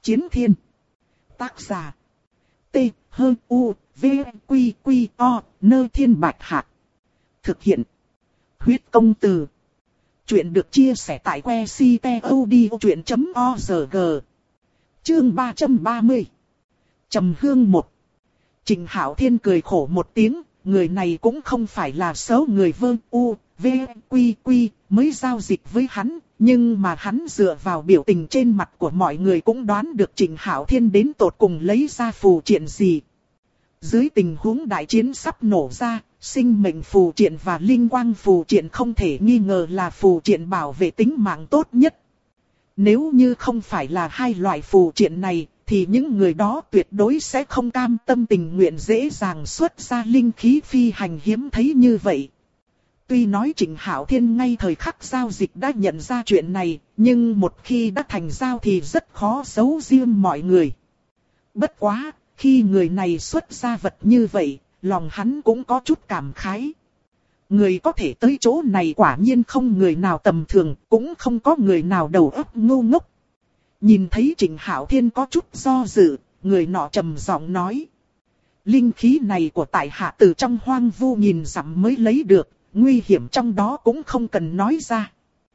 Chiến thiên. Tác giả. T-H-U-V-Q-Q-O, Nơ Thiên Bạch Hạc. Thực hiện. Huyết Công Từ. Chuyện được chia sẻ tại que ctod.org. Chương 330. Trầm hương 1. Trình Hạo Thiên cười khổ một tiếng, người này cũng không phải là số người Vương U, V, Quy, Quy mới giao dịch với hắn, nhưng mà hắn dựa vào biểu tình trên mặt của mọi người cũng đoán được Trình Hạo Thiên đến tột cùng lấy ra phù triện gì. Dưới tình huống đại chiến sắp nổ ra, sinh mệnh phù triện và linh quang phù triện không thể nghi ngờ là phù triện bảo vệ tính mạng tốt nhất. Nếu như không phải là hai loại phù triện này, thì những người đó tuyệt đối sẽ không cam tâm tình nguyện dễ dàng xuất ra linh khí phi hành hiếm thấy như vậy. Tuy nói Trình Hạo Thiên ngay thời khắc giao dịch đã nhận ra chuyện này, nhưng một khi đã thành giao thì rất khó giấu riêng mọi người. Bất quá, khi người này xuất ra vật như vậy, lòng hắn cũng có chút cảm khái. Người có thể tới chỗ này quả nhiên không người nào tầm thường, cũng không có người nào đầu óc ngu ngốc. Nhìn thấy Trình Hạo Thiên có chút do dự, người nọ trầm giọng nói. Linh khí này của tại hạ từ trong hoang vu nghìn dặm mới lấy được, nguy hiểm trong đó cũng không cần nói ra.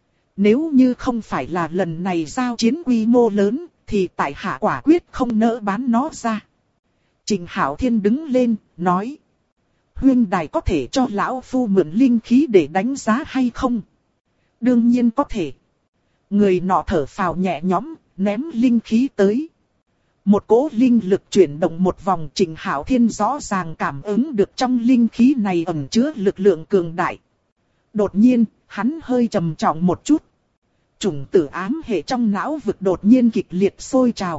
Nếu như không phải là lần này giao chiến quy mô lớn, thì tại hạ quả quyết không nỡ bán nó ra. Trình Hạo Thiên đứng lên, nói. Huynh đài có thể cho lão phu mượn linh khí để đánh giá hay không? Đương nhiên có thể. Người nọ thở phào nhẹ nhõm, ném linh khí tới. Một cỗ linh lực chuyển động một vòng, Trình Hạo Thiên rõ ràng cảm ứng được trong linh khí này ẩn chứa lực lượng cường đại. Đột nhiên, hắn hơi trầm trọng một chút. Chủng tử ám hệ trong não vực đột nhiên kịch liệt sôi trào.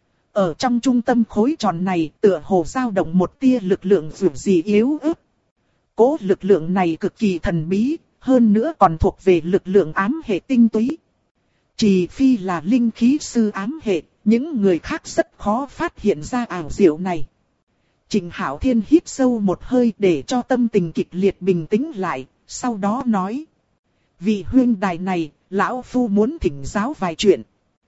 Ở trong trung tâm khối tròn này tựa hồ dao động một tia lực lượng dường gì yếu ớt. Cỗ lực lượng này cực kỳ thần bí, hơn nữa còn thuộc về lực lượng ám hệ tinh túy. Chỉ phi là linh khí sư ám hệ, những người khác rất khó phát hiện ra ảo diệu này. Trình Hạo Thiên hít sâu một hơi để cho tâm tình kịch liệt bình tĩnh lại, sau đó nói. Vị huynh đài này, lão phu muốn thỉnh giáo vài chuyện.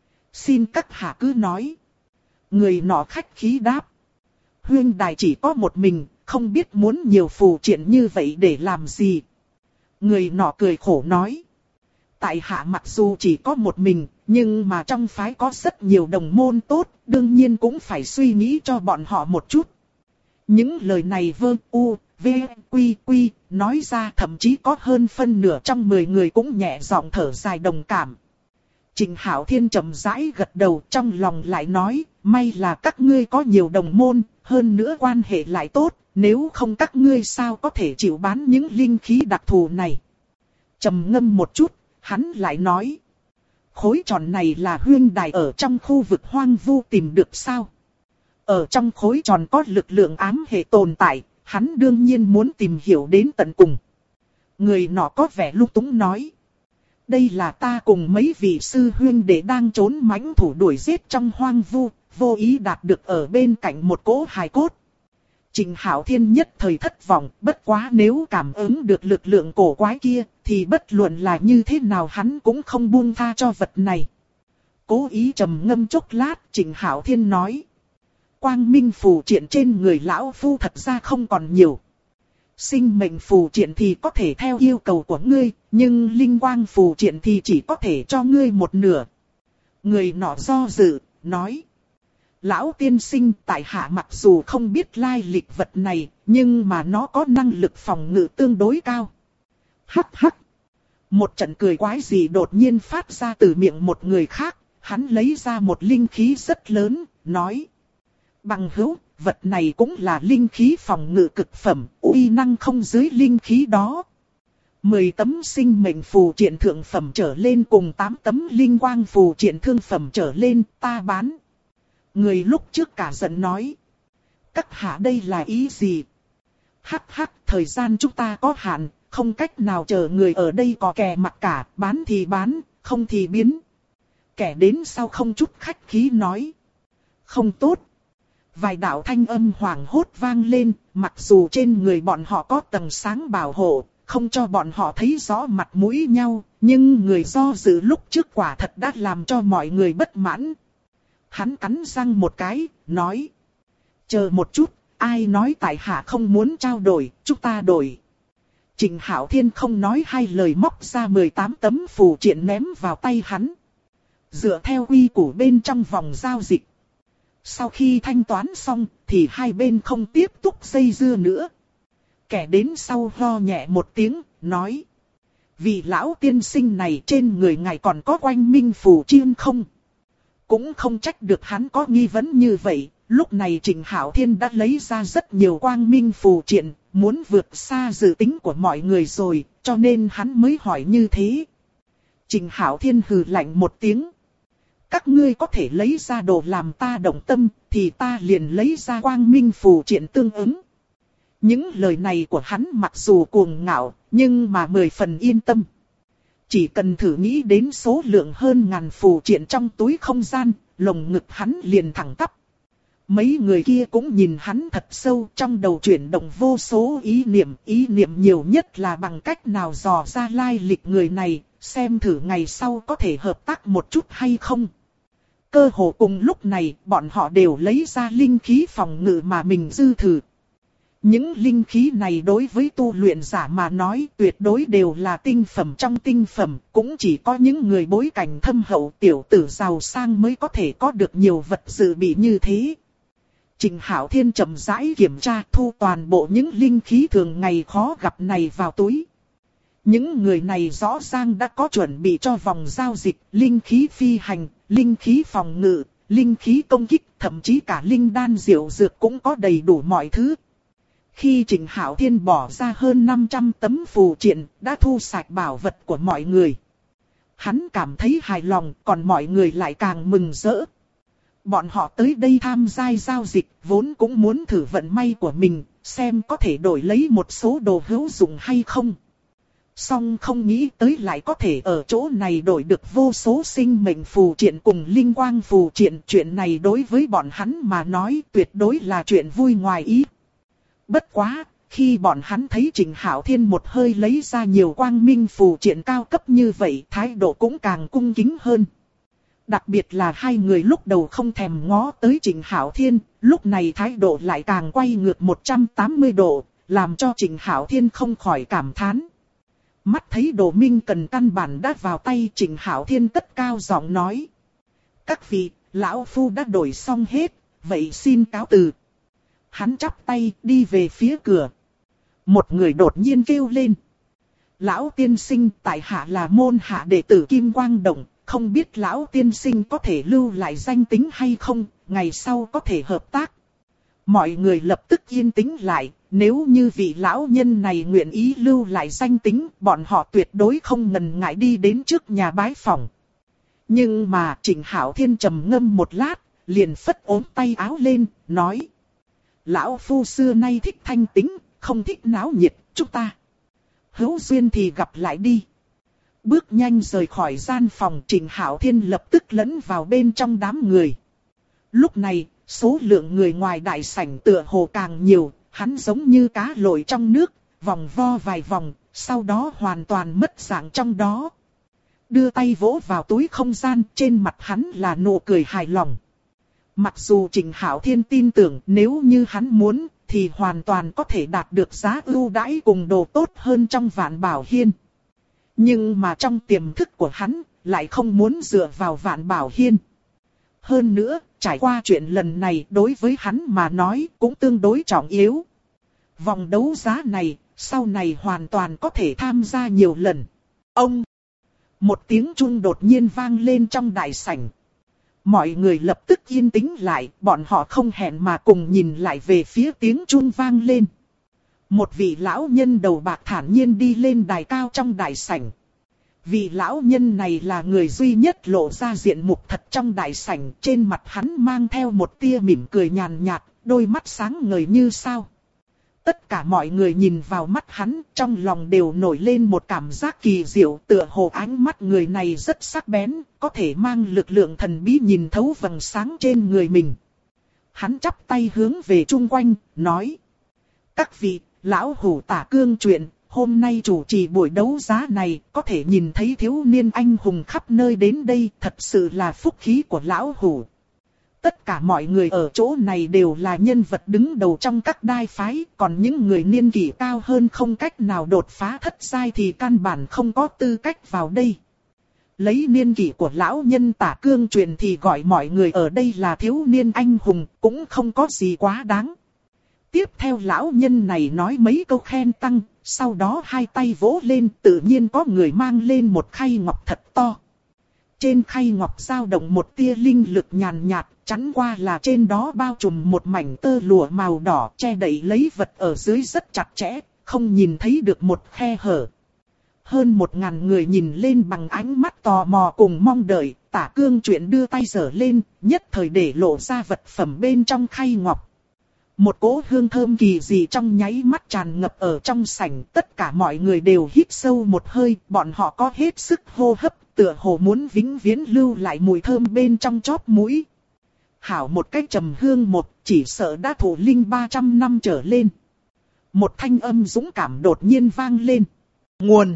Xin các hạ cứ nói. Người nọ khách khí đáp. Huynh đài chỉ có một mình, không biết muốn nhiều phù triện như vậy để làm gì. Người nọ cười khổ nói. Tại hạ mặc dù chỉ có một mình, nhưng mà trong phái có rất nhiều đồng môn tốt, đương nhiên cũng phải suy nghĩ cho bọn họ một chút. Những lời này Vương U, V, Quy, Quy nói ra, thậm chí có hơn phân nửa trong 10 người cũng nhẹ giọng thở dài đồng cảm. Trình Hạo Thiên chậm rãi gật đầu, trong lòng lại nói, may là các ngươi có nhiều đồng môn, hơn nữa quan hệ lại tốt, nếu không các ngươi sao có thể chịu bán những linh khí đặc thù này. Trầm ngâm một chút, hắn lại nói, khối tròn này là huynh đài ở trong khu vực hoang vu tìm được sao? Ở trong khối tròn có lực lượng ám hệ tồn tại, hắn đương nhiên muốn tìm hiểu đến tận cùng. Người nọ có vẻ lung túng nói. Đây là ta cùng mấy vị sư huynh đệ đang trốn mãnh thủ đuổi giết trong hoang vu, vô ý đạt được ở bên cạnh một cỗ hài cốt. Trình Hạo Thiên nhất thời thất vọng, bất quá nếu cảm ứng được lực lượng cổ quái kia, thì bất luận là như thế nào hắn cũng không buông tha cho vật này. Cố ý trầm ngâm chốc lát, Trình Hạo Thiên nói. Quang minh phù triện trên người lão phu thật ra không còn nhiều. Sinh mệnh phù triện thì có thể theo yêu cầu của ngươi, nhưng linh quang phù triện thì chỉ có thể cho ngươi một nửa. Người nọ do dự, nói. Lão tiên sinh, tại hạ mặc dù không biết lai lịch vật này, nhưng mà nó có năng lực phòng ngự tương đối cao. Hắc hắc. Một trận cười quái gì đột nhiên phát ra từ miệng một người khác, hắn lấy ra một linh khí rất lớn, nói. Bằng hữu, vật này cũng là linh khí phòng ngự cực phẩm, uy năng không dưới linh khí đó. 10 tấm sinh mệnh phù triện thượng phẩm trở lên cùng 8 tấm linh quang phù triện thương phẩm trở lên, ta bán. Người lúc trước cả giận nói. Các hạ đây là ý gì? Hắc hắc, thời gian chúng ta có hạn, không cách nào chờ người ở đây có kè mặt cả, bán thì bán, không thì biến. Kẻ đến sau không chút khách khí nói. Không tốt. Vài đạo thanh âm hoảng hốt vang lên, mặc dù trên người bọn họ có tầng sáng bảo hộ, không cho bọn họ thấy rõ mặt mũi nhau, nhưng người do dự lúc trước quả thật đã làm cho mọi người bất mãn. Hắn cắn răng một cái, nói. Chờ một chút, ai nói tại hạ không muốn trao đổi, chúng ta đổi. Trịnh Hạo Thiên không nói hai lời móc ra 18 tấm phù triện ném vào tay hắn. Dựa theo quy củ bên trong vòng giao dịch. Sau khi thanh toán xong thì hai bên không tiếp tục dây dưa nữa. Kẻ đến sau ho nhẹ một tiếng, nói. Vị lão tiên sinh này trên người ngài còn có oanh minh phù chiên không? Cũng không trách được hắn có nghi vấn như vậy. Lúc này Trịnh Hạo Thiên đã lấy ra rất nhiều quang minh phù triện, muốn vượt xa dự tính của mọi người rồi, cho nên hắn mới hỏi như thế. Trịnh Hạo Thiên hừ lạnh một tiếng. Các ngươi có thể lấy ra đồ làm ta động tâm, thì ta liền lấy ra quang minh phù triện tương ứng. Những lời này của hắn mặc dù cuồng ngạo, nhưng mà 10 phần yên tâm. Chỉ cần thử nghĩ đến số lượng hơn ngàn phù triện trong túi không gian, lồng ngực hắn liền thẳng tắp. Mấy người kia cũng nhìn hắn thật sâu, trong đầu chuyển động vô số ý niệm nhiều nhất là bằng cách nào dò ra lai lịch người này, xem thử ngày sau có thể hợp tác một chút hay không. Cơ hồ cùng lúc này, bọn họ đều lấy ra linh khí phòng ngự mà mình dư thử. Những linh khí này đối với tu luyện giả mà nói tuyệt đối đều là tinh phẩm trong tinh phẩm, cũng chỉ có những người bối cảnh thâm hậu tiểu tử giàu sang mới có thể có được nhiều vật dự bị như thế. Trịnh Hạo Thiên chậm rãi kiểm tra thu toàn bộ những linh khí thường ngày khó gặp này vào túi. Những người này rõ ràng đã có chuẩn bị cho vòng giao dịch, linh khí phi hành, linh khí phòng ngự, linh khí công kích, thậm chí cả linh đan diệu dược cũng có đầy đủ mọi thứ. Khi Trịnh Hạo Thiên bỏ ra hơn 500 tấm phù triện, đã thu sạch bảo vật của mọi người. Hắn cảm thấy hài lòng, còn mọi người lại càng mừng rỡ. Bọn họ tới đây tham gia giao dịch, vốn cũng muốn thử vận may của mình, xem có thể đổi lấy một số đồ hữu dụng hay không. Song không nghĩ tới lại có thể ở chỗ này đổi được vô số sinh mệnh phù triện cùng linh quang phù triện. Chuyện này đối với bọn hắn mà nói tuyệt đối là chuyện vui ngoài ý. Bất quá, khi bọn hắn thấy Trịnh Hạo Thiên một hơi lấy ra nhiều quang minh phù triện cao cấp như vậy, thái độ cũng càng cung kính hơn. Đặc biệt là hai người lúc đầu không thèm ngó tới Trịnh Hạo Thiên, lúc này thái độ lại càng quay ngược 180 độ, làm cho Trịnh Hạo Thiên không khỏi cảm thán. Mắt thấy Đồ Minh Cần căn bản đã vào tay, Trịnh Hạo Thiên cất cao giọng nói. Các vị, lão phu đã đổi xong hết, vậy xin cáo từ. Hắn chắp tay đi về phía cửa. Một người đột nhiên kêu lên. Lão tiên sinh, tại hạ là môn hạ đệ tử Kim Quang Động, không biết lão tiên sinh có thể lưu lại danh tính hay không, ngày sau có thể hợp tác. Mọi người lập tức yên tĩnh lại, nếu như vị lão nhân này nguyện ý lưu lại danh tính, bọn họ tuyệt đối không ngần ngại đi đến trước nhà bái phỏng. Nhưng mà Trịnh Hạo Thiên trầm ngâm một lát, liền phất ốm tay áo lên, nói. Lão phu xưa nay thích thanh tĩnh, không thích náo nhiệt, chúng ta hữu duyên thì gặp lại đi. Bước nhanh rời khỏi gian phòng, Trịnh Hạo Thiên lập tức lẫn vào bên trong đám người. Lúc này, số lượng người ngoài đại sảnh tựa hồ càng nhiều, hắn giống như cá lội trong nước, vòng vo vài vòng, sau đó hoàn toàn mất dạng trong đó. Đưa tay vỗ vào túi không gian, trên mặt hắn là nụ cười hài lòng. Mặc dù Trịnh Hạo Thiên tin tưởng nếu như hắn muốn, thì hoàn toàn có thể đạt được giá ưu đãi cùng đồ tốt hơn trong Vạn Bảo Hiên. Nhưng mà trong tiềm thức của hắn, lại không muốn dựa vào Vạn Bảo Hiên. Hơn nữa, trải qua chuyện lần này đối với hắn mà nói cũng tương đối trọng yếu. Vòng đấu giá này, sau này hoàn toàn có thể tham gia nhiều lần. Ông! Một tiếng chuông đột nhiên vang lên trong đại sảnh. Mọi người lập tức yên tĩnh lại, bọn họ không hẹn mà cùng nhìn lại về phía tiếng chuông vang lên. Một vị lão nhân đầu bạc thản nhiên đi lên đài cao trong đại sảnh. Vị lão nhân này là người duy nhất lộ ra diện mục thật trong đại sảnh, trên mặt hắn mang theo một tia mỉm cười nhàn nhạt, đôi mắt sáng ngời như sao. Tất cả mọi người nhìn vào mắt hắn, trong lòng đều nổi lên một cảm giác kỳ diệu, tựa hồ ánh mắt người này rất sắc bén, có thể mang lực lượng thần bí nhìn thấu vầng sáng trên người mình. Hắn chắp tay hướng về chung quanh, nói. Các vị, lão hủ Tả Cương chuyện, hôm nay chủ trì buổi đấu giá này, có thể nhìn thấy thiếu niên anh hùng khắp nơi đến đây, thật sự là phúc khí của lão hủ. Tất cả mọi người ở chỗ này đều là nhân vật đứng đầu trong các đai phái, còn những người niên kỷ cao hơn không cách nào đột phá thất giai thì căn bản không có tư cách vào đây. Lấy niên kỷ của lão nhân Tả Cương truyền thì gọi mọi người ở đây là thiếu niên anh hùng, cũng không có gì quá đáng. Tiếp theo lão nhân này nói mấy câu khen tăng, sau đó hai tay vỗ lên, tự nhiên có người mang lên một khay ngọc thật to. Trên khay ngọc dao động một tia linh lực nhàn nhạt, chắn qua là trên đó bao trùm một mảnh tơ lụa màu đỏ che đậy lấy vật ở dưới rất chặt chẽ, không nhìn thấy được một khe hở. Hơn 1000 người nhìn lên bằng ánh mắt tò mò cùng mong đợi, Tả Cương Truyện đưa tay giở lên, nhất thời để lộ ra vật phẩm bên trong khay ngọc. Một cỗ hương thơm kỳ dị trong nháy mắt tràn ngập ở trong sảnh, tất cả mọi người đều hít sâu một hơi, bọn họ có hết sức hô hấp, tựa hồ muốn vĩnh viễn lưu lại mùi thơm bên trong chóp mũi. Hảo một cách trầm hương một, chỉ sợ đã thủ linh 300 năm trở lên. Một thanh âm dũng cảm đột nhiên vang lên. Nguồn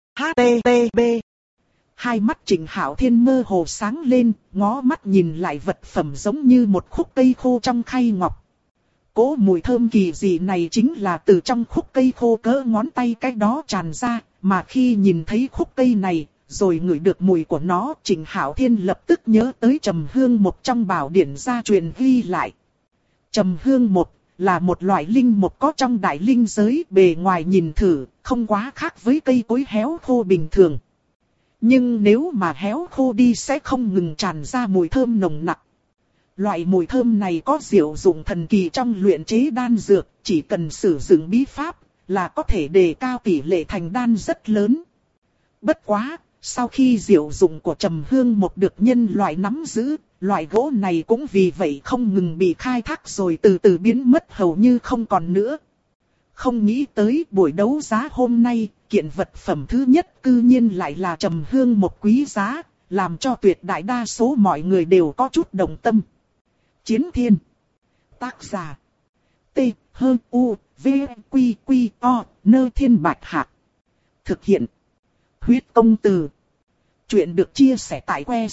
HTTP. Hai mắt Trịnh Hạo Thiên mơ hồ sáng lên, ngó mắt nhìn lại vật phẩm giống như một khúc cây khô trong khay ngọc. Cỗ mùi thơm kỳ dị này chính là từ trong khúc cây khô cỡ ngón tay cái đó tràn ra, mà khi nhìn thấy khúc cây này, rồi ngửi được mùi của nó, Trịnh Hạo Thiên lập tức nhớ tới trầm hương một trong bảo điển gia truyền ghi lại. Trầm hương một là một loại linh mục có trong đại linh giới, bề ngoài nhìn thử, không quá khác với cây cối héo khô bình thường. Nhưng nếu mà héo khô đi sẽ không ngừng tràn ra mùi thơm nồng nặc. Loại mùi thơm này có diệu dụng thần kỳ trong luyện chế đan dược, chỉ cần sử dụng bí pháp là có thể đề cao tỷ lệ thành đan rất lớn. Bất quá, sau khi diệu dụng của trầm hương một được nhân loại nắm giữ, loại gỗ này cũng vì vậy không ngừng bị khai thác rồi từ từ biến mất hầu như không còn nữa. Không nghĩ tới buổi đấu giá hôm nay, kiện vật phẩm thứ nhất cư nhiên lại là trầm hương một quý giá, làm cho tuyệt đại đa số mọi người đều có chút đồng tâm. Chiến Thiên. Tác giả. T. H. U. V. Q. Q. O. Nơ Thiên Bạch Hạc. Thực hiện. Huyết Công Từ. Chuyện được chia sẻ tại que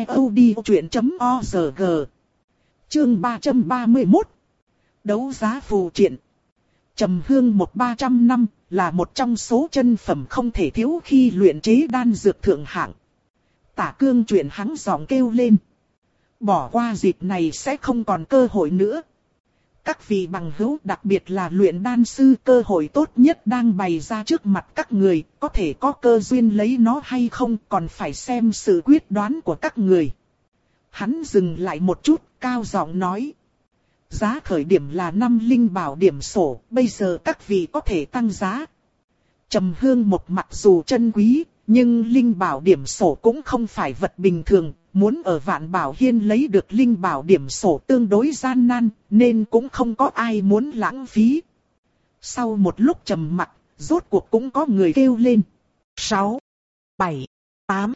ctod.org. Chương 331. Đấu giá phù triện. Trầm hương 1300 năm là một trong số chân phẩm không thể thiếu khi luyện chế đan dược thượng hạng. Tả Cương Truyện hắng giọng kêu lên. Bỏ qua dịp này sẽ không còn cơ hội nữa. Các vị bằng hữu, đặc biệt là luyện đan sư, cơ hội tốt nhất đang bày ra trước mặt các người, có thể có cơ duyên lấy nó hay không còn phải xem sự quyết đoán của các người. Hắn dừng lại một chút, cao giọng nói. Giá khởi điểm là 5 linh bảo điểm sổ, bây giờ các vị có thể tăng giá. Trầm hương một mặc dù chân quý, nhưng linh bảo điểm sổ cũng không phải vật bình thường. Muốn ở Vạn Bảo Hiên lấy được linh bảo điểm sổ tương đối gian nan, nên cũng không có ai muốn lãng phí. Sau một lúc trầm mặc, rốt cuộc cũng có người kêu lên. 6, 7, 8,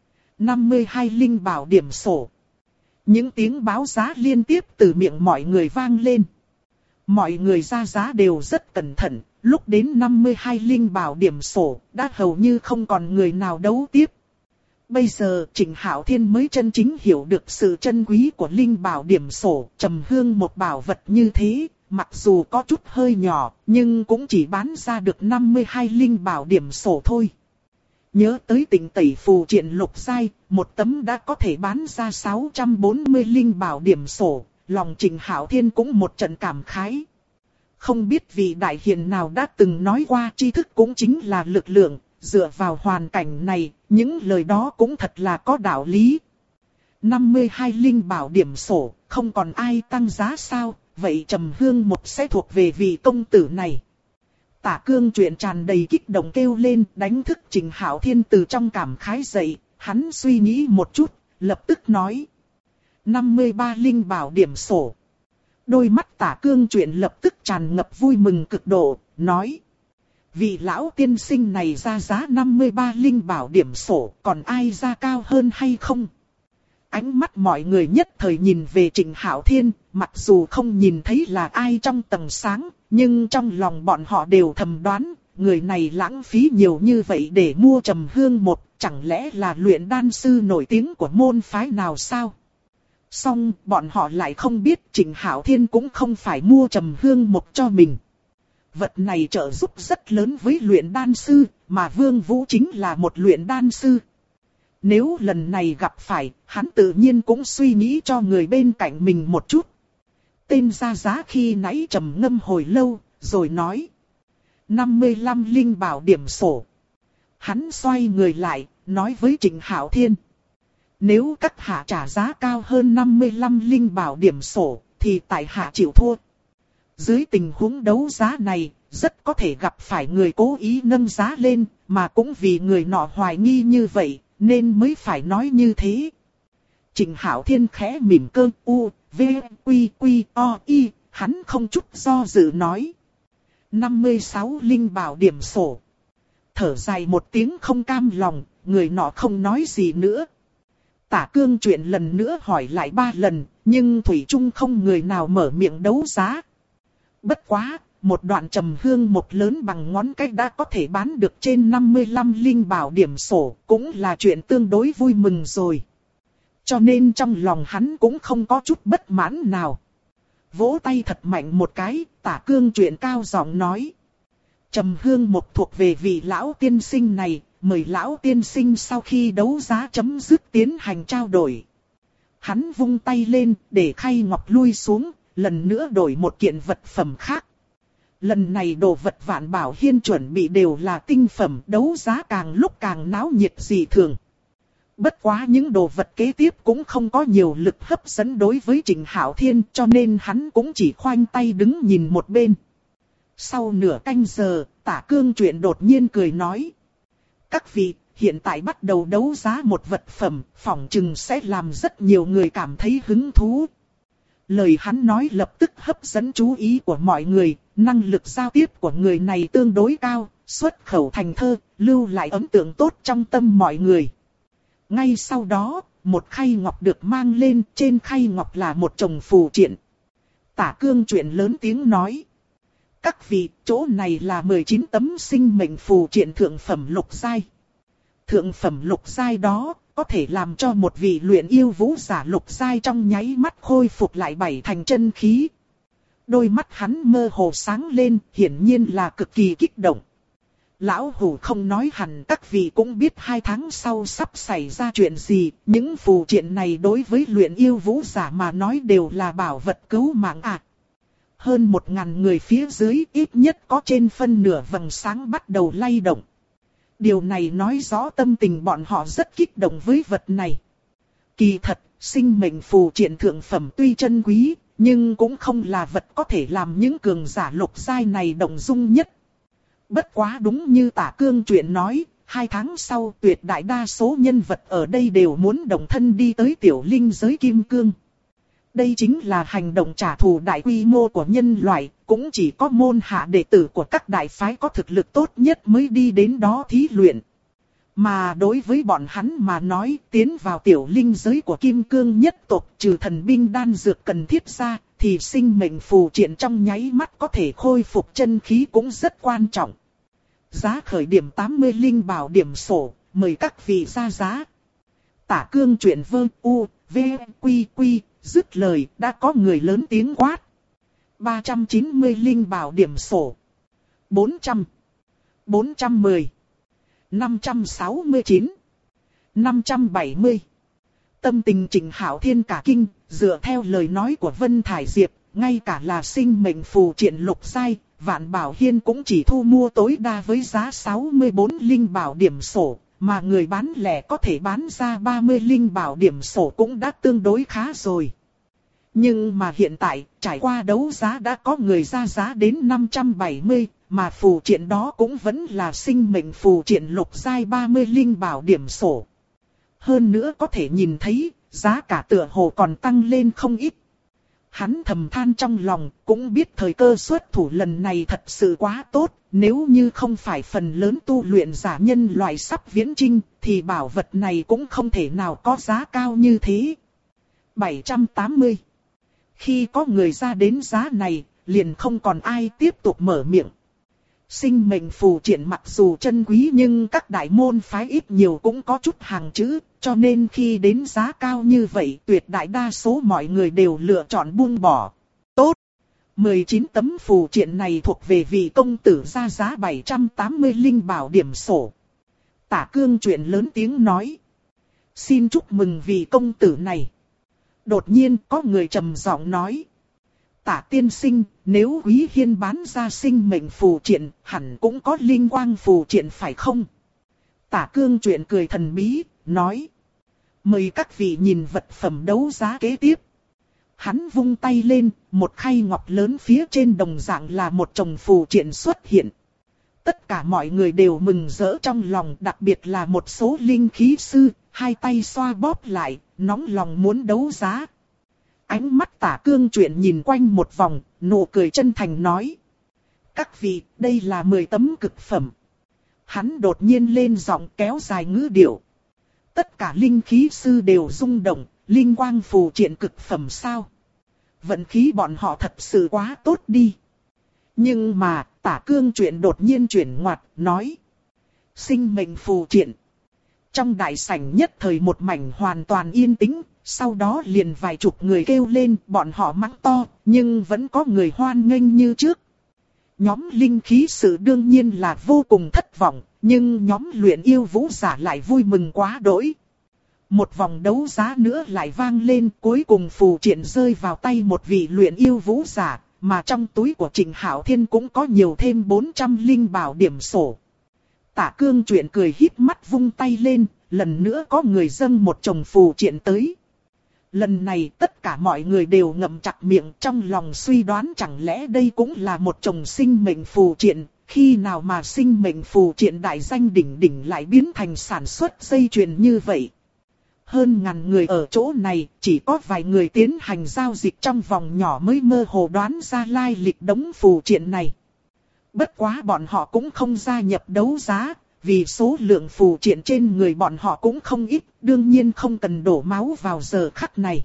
52 linh bảo điểm sổ. Những tiếng báo giá liên tiếp từ miệng mọi người vang lên. Mọi người ra giá đều rất cẩn thận, lúc đến 52 linh bảo điểm sổ, đã hầu như không còn người nào đấu tiếp. Bây giờ Trịnh Hạo Thiên mới chân chính hiểu được sự chân quý của linh bảo điểm sổ. Trầm hương một bảo vật như thế, mặc dù có chút hơi nhỏ, nhưng cũng chỉ bán ra được 52 linh bảo điểm sổ thôi. Nhớ tới Tịnh Tẩy phù triện lục giai, một tấm đã có thể bán ra 640 linh bảo điểm sổ, lòng Trịnh Hạo Thiên cũng một trận cảm khái. Không biết vị đại hiền nào đã từng nói qua tri thức cũng chính là lực lượng. Dựa vào hoàn cảnh này, những lời đó cũng thật là có đạo lý. 52 linh bảo điểm sổ, không còn ai tăng giá sao, vậy trầm hương một sẽ thuộc về vị công tử này. Tả Cương Truyện tràn đầy kích động kêu lên, đánh thức Trịnh Hạo Thiên từ trong cảm khái dậy, hắn suy nghĩ một chút, lập tức nói. 53 linh bảo điểm sổ. Đôi mắt Tả Cương Truyện lập tức tràn ngập vui mừng cực độ, nói. Vị lão tiên sinh này ra giá 53 linh bảo điểm sổ, còn ai ra cao hơn hay không? Ánh mắt mọi người nhất thời nhìn về Trịnh Hạo Thiên, mặc dù không nhìn thấy là ai trong tầng sáng, nhưng trong lòng bọn họ đều thầm đoán, người này lãng phí nhiều như vậy để mua trầm hương một, chẳng lẽ là luyện đan sư nổi tiếng của môn phái nào sao? Xong bọn họ lại không biết Trịnh Hạo Thiên cũng không phải mua trầm hương mộc cho mình. Vật này trợ giúp rất lớn với luyện đan sư, mà Vương Vũ chính là một luyện đan sư. Nếu lần này gặp phải, hắn tự nhiên cũng suy nghĩ cho người bên cạnh mình một chút. Tên ra giá khi nãy trầm ngâm hồi lâu, rồi nói. 55 linh bảo điểm sổ. Hắn xoay người lại, nói với Trịnh Hạo Thiên. Nếu các hạ trả giá cao hơn 55 linh bảo điểm sổ, thì tại hạ chịu thua. Dưới tình huống đấu giá này, rất có thể gặp phải người cố ý nâng giá lên, mà cũng vì người nọ hoài nghi như vậy, nên mới phải nói như thế. Trịnh Hạo Thiên khẽ mỉm cơ, u, v, quy, quy, o, y, hắn không chút do dự nói. 56 linh bảo điểm sổ. Thở dài một tiếng không cam lòng, người nọ không nói gì nữa. Tả Cương chuyện lần nữa hỏi lại 3 lần, nhưng thủy chung không người nào mở miệng đấu giá. Bất quá, một đoạn trầm hương một lớn bằng ngón cái đã có thể bán được trên 55 linh bảo điểm sổ, cũng là chuyện tương đối vui mừng rồi. Cho nên trong lòng hắn cũng không có chút bất mãn nào. Vỗ tay thật mạnh một cái, Tả Cương chuyện cao giọng nói. Trầm hương một thuộc về vị lão tiên sinh này, mời lão tiên sinh sau khi đấu giá chấm dứt tiến hành trao đổi. Hắn vung tay lên để khay ngọc lui xuống, lần nữa đổi một kiện vật phẩm khác. Lần này đồ vật Vạn Bảo Hiên chuẩn bị đều là tinh phẩm, đấu giá càng lúc càng náo nhiệt dị thường. Bất quá những đồ vật kế tiếp cũng không có nhiều lực hấp dẫn đối với Trịnh Hạo Thiên, cho nên hắn cũng chỉ khoanh tay đứng nhìn một bên. Sau nửa canh giờ, Tả Cương chuyện đột nhiên cười nói. Các vị, hiện tại bắt đầu đấu giá một vật phẩm, phỏng chừng sẽ làm rất nhiều người cảm thấy hứng thú. Lời hắn nói lập tức hấp dẫn chú ý của mọi người, năng lực giao tiếp của người này tương đối cao, xuất khẩu thành thơ, lưu lại ấn tượng tốt trong tâm mọi người. Ngay sau đó, một khay ngọc được mang lên, trên khay ngọc là một chồng phù triện. Tả Cương chuyện lớn tiếng nói. Các vị, chỗ này là 19 tấm sinh mệnh phù triện thượng phẩm lục giai. Thượng phẩm lục giai đó, có thể làm cho một vị luyện yêu vũ giả lục giai trong nháy mắt khôi phục lại 7 thành chân khí. Đôi mắt hắn mơ hồ sáng lên, hiển nhiên là cực kỳ kích động. Lão Hủ không nói hẳn các vị cũng biết 2 tháng sau sắp xảy ra chuyện gì, những phù triện này đối với luyện yêu vũ giả mà nói đều là bảo vật cứu mạng à. Hơn 1000 người phía dưới ít nhất có trên phân nửa vầng sáng bắt đầu lay động. Điều này nói rõ tâm tình bọn họ rất kích động với vật này. Kỳ thật, sinh mệnh phù triện thượng phẩm tuy chân quý, nhưng cũng không là vật có thể làm những cường giả lục giai này động dung nhất. Bất quá đúng như Tả Cương chuyện nói, 2 tháng sau tuyệt đại đa số nhân vật ở đây đều muốn đồng thân đi tới tiểu linh giới kim cương. Đây chính là hành động trả thù đại quy mô của nhân loại, cũng chỉ có môn hạ đệ tử của các đại phái có thực lực tốt nhất mới đi đến đó thí luyện. Mà đối với bọn hắn mà nói, tiến vào tiểu linh giới của kim cương nhất tộc trừ thần binh đan dược cần thiết ra, thì sinh mệnh phù triện trong nháy mắt có thể khôi phục chân khí cũng rất quan trọng. Giá khởi điểm 80 linh bảo điểm sổ, mời các vị ra giá. Tả Cương chuyện vơ u, v, quy quy, dứt lời đã có người lớn tiếng quát. 390 linh bảo điểm sổ. 400, 410, 569, 570. Tâm tình Trịnh Hạo Thiên cả kinh, dựa theo lời nói của Vân Thải Diệp, ngay cả là sinh mệnh phù triện lục giai, Vạn Bảo Hiên cũng chỉ thu mua tối đa với giá 64 linh bảo điểm sổ, mà người bán lẻ có thể bán ra 30 linh bảo điểm sổ cũng đã tương đối khá rồi. Nhưng mà hiện tại, trải qua đấu giá đã có người ra giá đến 570, mà phù triện đó cũng vẫn là sinh mệnh phù triện lục giai 30 linh bảo điểm sổ. Hơn nữa có thể nhìn thấy, giá cả tựa hồ còn tăng lên không ít. Hắn thầm than trong lòng, cũng biết thời cơ xuất thủ lần này thật sự quá tốt, nếu như không phải phần lớn tu luyện giả nhân loại sắp viễn chinh, thì bảo vật này cũng không thể nào có giá cao như thế. 780. Khi có người ra đến giá này, liền không còn ai tiếp tục mở miệng. Sinh mệnh phù triện mặc dù chân quý nhưng các đại môn phái ít nhiều cũng có chút hàng chữ, cho nên khi đến giá cao như vậy tuyệt đại đa số mọi người đều lựa chọn buông bỏ. Tốt! 19 tấm phù triện này thuộc về vị công tử ra giá 780 linh bảo điểm sổ. Tả Cương chuyện lớn tiếng nói. Xin chúc mừng vị công tử này. Đột nhiên có người trầm giọng nói. Tả tiên sinh, nếu Quý Hiên bán ra sinh mệnh phù triện, hẳn cũng có linh quang phù triện phải không? Tả Cương chuyện cười thần bí, nói. Mời các vị nhìn vật phẩm đấu giá kế tiếp. Hắn vung tay lên, một khay ngọc lớn phía trên đồng dạng là một chồng phù triện xuất hiện. Tất cả mọi người đều mừng rỡ trong lòng, đặc biệt là một số linh khí sư, hai tay xoa bóp lại, nóng lòng muốn đấu giá. Ánh mắt Tả Cương chuyện nhìn quanh một vòng, nụ cười chân thành nói. Các vị, đây là 10 tấm cực phẩm. Hắn đột nhiên lên giọng kéo dài ngữ điệu. Tất cả linh khí sư đều rung động, linh quang phù triện cực phẩm sao? Vận khí bọn họ thật sự quá tốt đi. Nhưng mà, Tả Cương chuyện đột nhiên chuyển ngoặt, nói. Sinh mệnh phù triện. Trong đại sảnh nhất thời một mảnh hoàn toàn yên tĩnh, sau đó liền vài chục người kêu lên, bọn họ mắng to, nhưng vẫn có người hoan nghênh như trước. Nhóm linh khí sự đương nhiên là vô cùng thất vọng, nhưng nhóm luyện yêu vũ giả lại vui mừng quá đỗi. Một vòng đấu giá nữa lại vang lên, cuối cùng phù triện rơi vào tay một vị luyện yêu vũ giả, mà trong túi của Trịnh Hạo Thiên cũng có nhiều thêm 400 linh bảo điểm sổ. Tả Cương chuyện cười híp mắt vung tay lên, lần nữa có người dâng một chồng phù triện tới. Lần này tất cả mọi người đều ngậm chặt miệng trong lòng suy đoán chẳng lẽ đây cũng là một chồng sinh mệnh phù triện, khi nào mà sinh mệnh phù triện đại danh đỉnh đỉnh lại biến thành sản xuất dây chuyền như vậy. Hơn ngàn người ở chỗ này, chỉ có vài người tiến hành giao dịch trong vòng nhỏ mới mơ hồ đoán ra lai lịch đống phù triện này. Bất quá bọn họ cũng không gia nhập đấu giá, vì số lượng phù triện trên người bọn họ cũng không ít, đương nhiên không cần đổ máu vào giờ khắc này.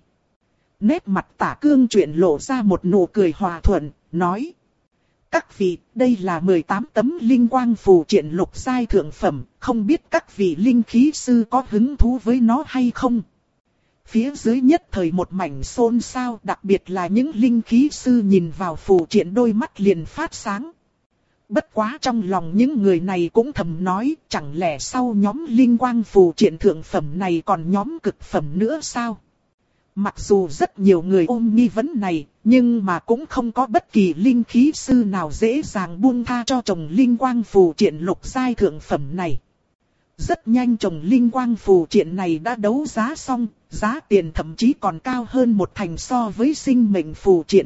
Nét mặt Tả Cương chuyện lộ ra một nụ cười hòa thuận, nói. Các vị, đây là 18 tấm linh quang phù triện lục giai thượng phẩm, không biết các vị linh khí sư có hứng thú với nó hay không? Phía dưới nhất thời một mảnh xôn xao, đặc biệt là những linh khí sư nhìn vào phù triện đôi mắt liền phát sáng. Bất quá trong lòng những người này cũng thầm nói, chẳng lẽ sau nhóm linh quang phù triện thượng phẩm này còn nhóm cực phẩm nữa sao? Mặc dù rất nhiều người ôm nghi vấn này, nhưng mà cũng không có bất kỳ linh khí sư nào dễ dàng buông tha cho chồng linh quang phù triện lục giai thượng phẩm này. Rất nhanh chồng linh quang phù triện này đã đấu giá xong, giá tiền thậm chí còn cao hơn một thành so với sinh mệnh phù triện.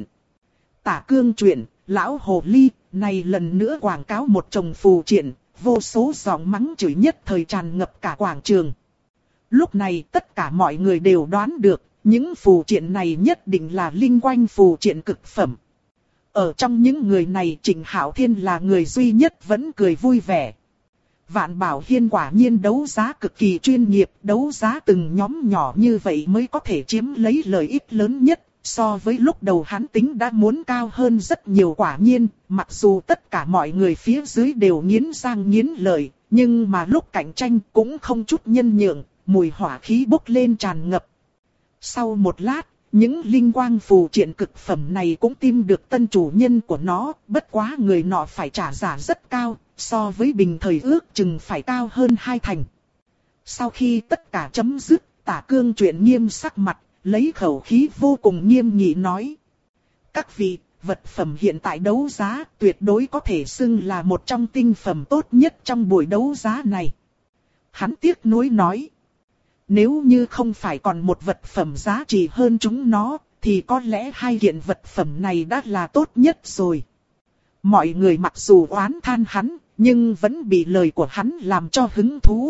Tả Cương chuyện, lão hồ ly, này lần nữa quảng cáo một chồng phù triện, vô số giọng mắng chửi nhất thời tràn ngập cả quảng trường. Lúc này tất cả mọi người đều đoán được, những phù triện này nhất định là linh quang phù triện cực phẩm. Ở trong những người này Trịnh Hạo Thiên là người duy nhất vẫn cười vui vẻ. Vạn Bảo Hiên quả nhiên đấu giá cực kỳ chuyên nghiệp, đấu giá từng nhóm nhỏ như vậy mới có thể chiếm lấy lợi ích lớn nhất. So với lúc đầu hắn tính đã muốn cao hơn rất nhiều quả nhiên, mặc dù tất cả mọi người phía dưới đều nghiến răng nghiến lợi, nhưng mà lúc cạnh tranh cũng không chút nhân nhượng, mùi hỏa khí bốc lên tràn ngập. Sau một lát, những linh quang phù triện cực phẩm này cũng tìm được tân chủ nhân của nó, bất quá người nọ phải trả giá rất cao, so với bình thời ước chừng phải cao hơn 2 thành. Sau khi tất cả chấm dứt, Tả Cương chuyện nghiêm sắc mặt, lấy khẩu khí vô cùng nghiêm nghị nói. Các vị, vật phẩm hiện tại đấu giá tuyệt đối có thể xưng là một trong tinh phẩm tốt nhất trong buổi đấu giá này. Hắn tiếc nuối nói. Nếu như không phải còn một vật phẩm giá trị hơn chúng nó, thì có lẽ hai kiện vật phẩm này đã là tốt nhất rồi. Mọi người mặc dù oán than hắn, nhưng vẫn bị lời của hắn làm cho hứng thú.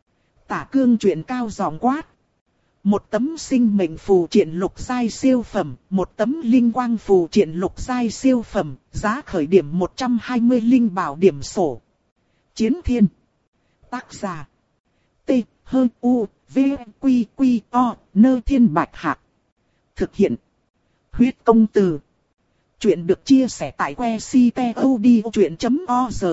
Tả Cương chuyện cao giọng quát. Một tấm sinh mệnh phù triện lục giai siêu phẩm, một tấm linh quang phù triện lục giai siêu phẩm, giá khởi điểm 120 linh bảo điểm sổ. Chiến Thiên. Tác giả. T, H, U, V, Quy, Quy, O, Nơ Thiên Bạch Hạc. Thực hiện. Huyết công từ. Chuyện được chia sẻ tại website.odchuyện.org.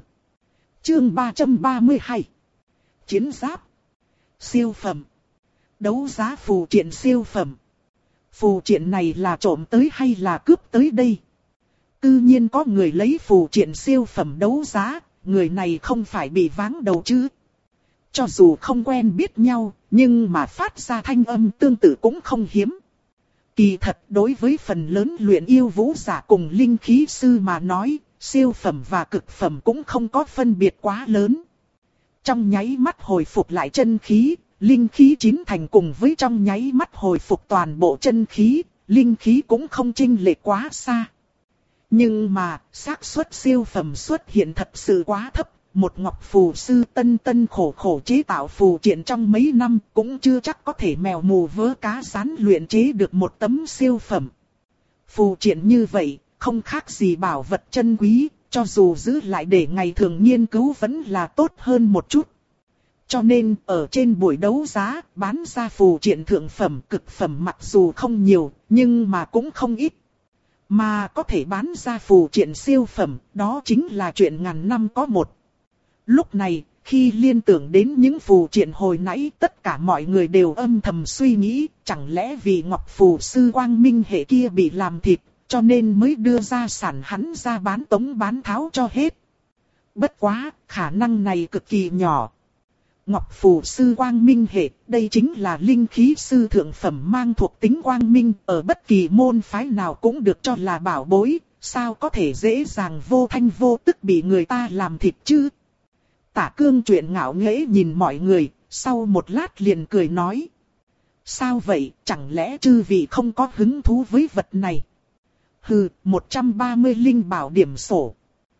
Chương 332. Chiến giáp. Siêu phẩm. Đấu giá phù triện siêu phẩm. Phù triện này là trộm tới hay là cướp tới đây? Tự nhiên có người lấy phù triện siêu phẩm đấu giá, người này không phải bị váng đầu chứ. Cho dù không quen biết nhau, nhưng mà phát ra thanh âm tương tự cũng không hiếm. Kỳ thật đối với phần lớn luyện yêu vũ giả cùng linh khí sư mà nói, siêu phẩm và cực phẩm cũng không có phân biệt quá lớn. Trong nháy mắt hồi phục lại chân khí, linh khí chín thành cùng với trong nháy mắt hồi phục toàn bộ chân khí, linh khí cũng không chênh lệch quá xa. Nhưng mà, xác suất siêu phẩm xuất hiện thật sự quá thấp. Một ngọc phù sư tân khổ khổ chế tạo phù triện trong mấy năm cũng chưa chắc có thể mèo mù vớ cá rán luyện chế được một tấm siêu phẩm. Phù triện như vậy, không khác gì bảo vật chân quý, cho dù giữ lại để ngày thường nghiên cứu vẫn là tốt hơn một chút. Cho nên, ở trên buổi đấu giá, bán ra phù triện thượng phẩm cực phẩm mặc dù không nhiều, nhưng mà cũng không ít. Mà có thể bán ra phù triện siêu phẩm, đó chính là chuyện ngàn năm có một. Lúc này, khi liên tưởng đến những phù triện hồi nãy, tất cả mọi người đều âm thầm suy nghĩ, chẳng lẽ vì ngọc phù sư quang minh hệ kia bị làm thịt, cho nên mới đưa ra sản hắn ra bán tống bán tháo cho hết. Bất quá, khả năng này cực kỳ nhỏ. Ngọc phù sư quang minh hệ, đây chính là linh khí sư thượng phẩm mang thuộc tính quang minh, ở bất kỳ môn phái nào cũng được cho là bảo bối, sao có thể dễ dàng vô thanh vô tức bị người ta làm thịt chứ? Tả Cương chuyện ngạo nghễ nhìn mọi người, sau một lát liền cười nói. Sao vậy, chẳng lẽ chư vị không có hứng thú với vật này? Hừ, 130 linh bảo điểm sổ.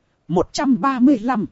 135.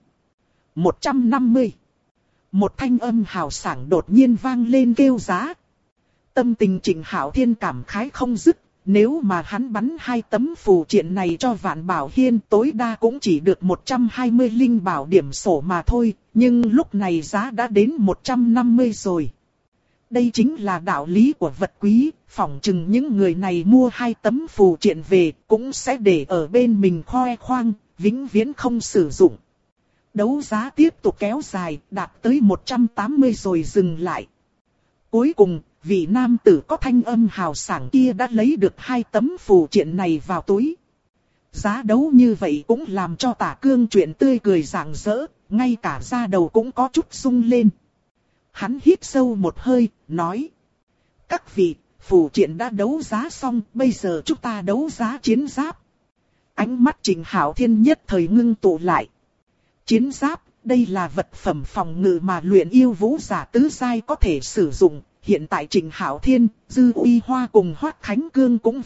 150. Một thanh âm hào sảng đột nhiên vang lên kêu giá. Tâm tình Trịnh Hạo Thiên cảm khái không dứt. Nếu mà hắn bắn 2 tấm phù triện này cho Vạn Bảo Hiên tối đa cũng chỉ được 120 linh bảo điểm sổ mà thôi, nhưng lúc này giá đã đến 150 rồi. Đây chính là đạo lý của vật quý, phỏng chừng những người này mua 2 tấm phù triện về cũng sẽ để ở bên mình khoe khoang, vĩnh viễn không sử dụng. Đấu giá tiếp tục kéo dài, đạt tới 180 rồi dừng lại. Cuối cùng, vị nam tử có thanh âm hào sảng kia đã lấy được 2 tấm phù triện này vào túi. Giá đấu như vậy cũng làm cho Tả Cương chuyện tươi cười rạng rỡ, ngay cả da đầu cũng có chút rung lên. Hắn hít sâu một hơi, nói. Các vị, phù triện đã đấu giá xong, bây giờ chúng ta đấu giá chiến giáp. Ánh mắt Trịnh Hạo Thiên nhất thời ngưng tụ lại. Chiến giáp, đây là vật phẩm phòng ngự mà luyện yêu vũ giả tứ giai có thể sử dụng. Hiện tại Trịnh Hạo Thiên, Dư Uy Hoa cùng Hoắc Khánh Cương cũng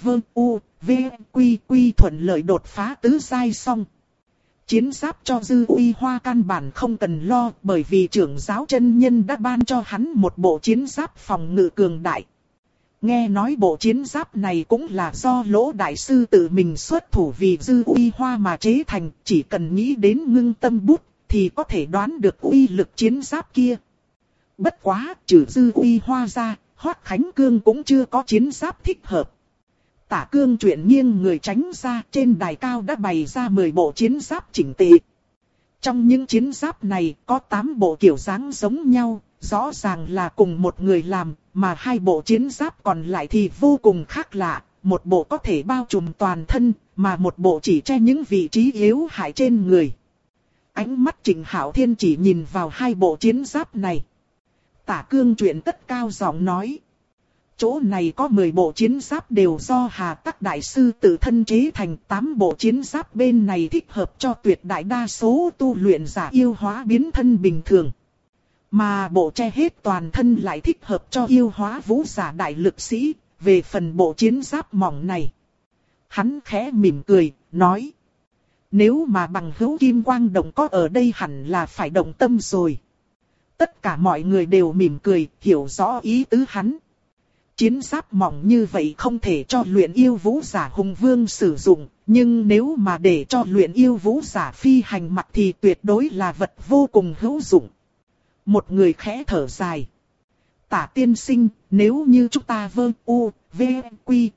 quy thuận lợi đột phá tứ giai xong. Chiến giáp cho Dư Uy Hoa căn bản không cần lo, bởi vì trưởng giáo chân nhân đã ban cho hắn một bộ chiến giáp phòng ngự cường đại. Nghe nói bộ chiến giáp này cũng là do Lỗ đại sư tự mình xuất thủ vì Dư Uy Hoa mà chế thành, chỉ cần nghĩ đến ngưng tâm bút thì có thể đoán được uy lực chiến giáp kia. Bất quá, trừ Dư Uy Hoa ra, Hoắc Khánh Cương cũng chưa có chiến giáp thích hợp. Tả Cương chuyện nghiêng người tránh ra, trên đài cao đã bày ra 10 bộ chiến giáp chỉnh tề. Trong những chiến giáp này, có 8 bộ kiểu dáng giống nhau, rõ ràng là cùng một người làm, mà 2 bộ chiến giáp còn lại thì vô cùng khác lạ. Một bộ có thể bao trùm toàn thân, mà một bộ chỉ che những vị trí yếu hại trên người. Ánh mắt Trịnh Hạo Thiên chỉ nhìn vào 2 bộ chiến giáp này. Tả Cương chuyện tất cao giọng nói. Chỗ này có 10 bộ chiến giáp đều do Hà Tắc Đại Sư tự thân chế thành, 8 bộ chiến giáp bên này thích hợp cho tuyệt đại đa số tu luyện giả yêu hóa biến thân bình thường. Mà bộ che hết toàn thân lại thích hợp cho yêu hóa vũ giả đại lực sĩ, về phần bộ chiến giáp mỏng này. Hắn khẽ mỉm cười, nói. Nếu mà bằng hữu Kim Quang Động có ở đây hẳn là phải động tâm rồi. Tất cả mọi người đều mỉm cười, hiểu rõ ý tứ hắn. Chiến giáp mỏng như vậy không thể cho luyện yêu vũ giả hùng vương sử dụng, nhưng nếu mà để cho luyện yêu vũ giả phi hành mặc thì tuyệt đối là vật vô cùng hữu dụng. Một người khẽ thở dài. Tả tiên sinh, nếu như chúng ta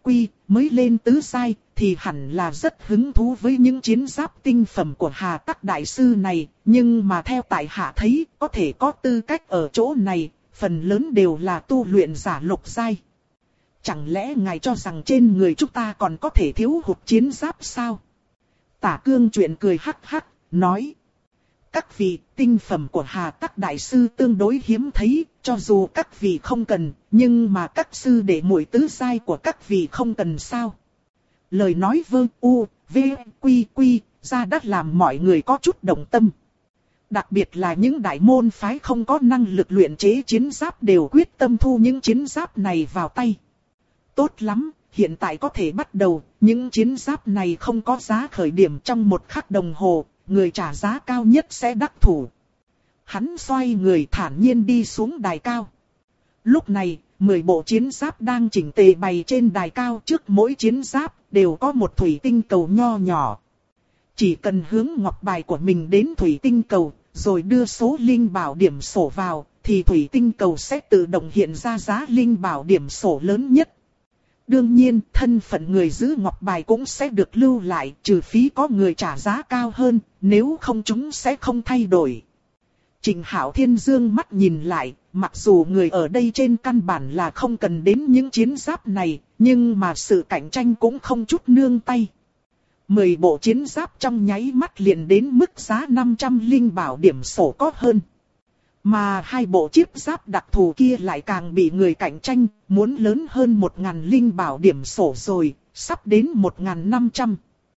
mới lên tứ giai, thì hẳn là rất hứng thú với những chiến giáp tinh phẩm của Hà Tắc Đại Sư này. Nhưng mà theo tại hạ thấy, có thể có tư cách ở chỗ này, phần lớn đều là tu luyện giả lục giai. Chẳng lẽ ngài cho rằng trên người chúng ta còn có thể thiếu hụt chiến giáp sao? Tả Cương Truyện cười hắc hắc, nói. Các vị, tinh phẩm của Hà Tắc Đại Sư tương đối hiếm thấy, cho dù các vị không cần, nhưng mà các sư đệ muội tứ giai của các vị không cần sao? Lời nói vơ u, v, quy quy, ra đắt làm mọi người có chút động tâm. Đặc biệt là những đại môn phái không có năng lực luyện chế chiến giáp đều quyết tâm thu những chiến giáp này vào tay. Tốt lắm, hiện tại có thể bắt đầu, những chiến giáp này không có giá khởi điểm trong một khắc đồng hồ, người trả giá cao nhất sẽ đắc thủ. Hắn xoay người thản nhiên đi xuống đài cao. Lúc này, 10 bộ chiến giáp đang chỉnh tề bày trên đài cao, trước mỗi chiến giáp đều có một thủy tinh cầu nho nhỏ. Chỉ cần hướng ngọc bài của mình đến thủy tinh cầu, rồi đưa số linh bảo điểm sổ vào, thì thủy tinh cầu sẽ tự động hiện ra giá linh bảo điểm sổ lớn nhất. Đương nhiên, thân phận người giữ ngọc bài cũng sẽ được lưu lại, trừ phí có người trả giá cao hơn, nếu không chúng sẽ không thay đổi. Trịnh Hạo Thiên dương mắt nhìn lại, mặc dù người ở đây trên căn bản là không cần đến những chiến giáp này, nhưng mà sự cạnh tranh cũng không chút nương tay. 10 bộ chiến giáp trong nháy mắt liền đến mức giá 500 linh bảo điểm sổ có hơn. Mà 2 bộ chiếp giáp đặc thù kia lại càng bị người cạnh tranh, muốn lớn hơn 1.000 linh bảo điểm sổ rồi, sắp đến 1.500.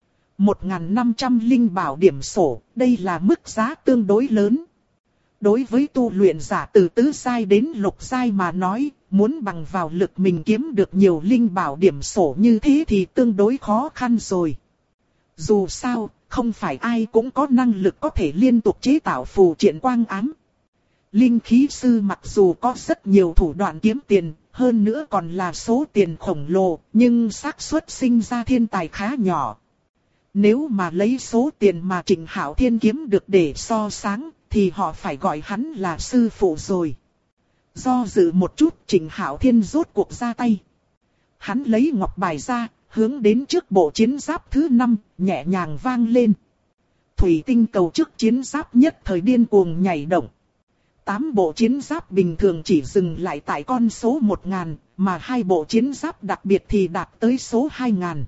1.500 linh bảo điểm sổ, đây là mức giá tương đối lớn. Đối với tu luyện giả từ tứ giai đến lục giai mà nói, muốn bằng vào lực mình kiếm được nhiều linh bảo điểm sổ như thế thì tương đối khó khăn rồi. Dù sao, không phải ai cũng có năng lực có thể liên tục chế tạo phù triện quang ám. Linh khí sư mặc dù có rất nhiều thủ đoạn kiếm tiền, hơn nữa còn là số tiền khổng lồ, nhưng xác suất sinh ra thiên tài khá nhỏ. Nếu mà lấy số tiền mà Trịnh Hạo Thiên kiếm được để so sánh, thì họ phải gọi hắn là sư phụ rồi. Do dự một chút, Trịnh Hạo Thiên rốt cuộc ra tay. Hắn lấy ngọc bài ra, hướng đến trước bộ chiến giáp thứ 5, nhẹ nhàng vang lên. Thủy tinh cầu trước chiến giáp nhất thời điên cuồng nhảy động. 8 bộ chiến giáp bình thường chỉ dừng lại tại con số 1000, mà 2 bộ chiến giáp đặc biệt thì đạt tới số 2000.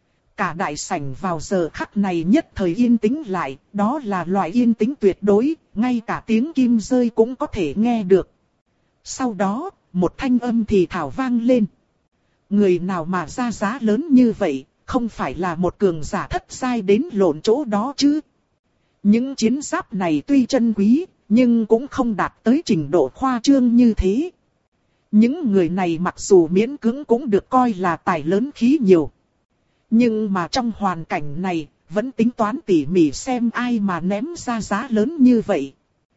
Cả đại sảnh vào giờ khắc này nhất thời yên tĩnh lại, đó là loại yên tĩnh tuyệt đối, ngay cả tiếng kim rơi cũng có thể nghe được. Sau đó, một thanh âm thì thảo vang lên. Người nào mà ra giá lớn như vậy, không phải là một cường giả thất giai đến lộn chỗ đó chứ. Những chiến giáp này tuy chân quý, nhưng cũng không đạt tới trình độ khoa trương như thế. Những người này mặc dù miễn cưỡng cũng được coi là tài lớn khí nhiều. Nhưng mà trong hoàn cảnh này, vẫn tính toán tỉ mỉ xem ai mà ném ra giá lớn như vậy.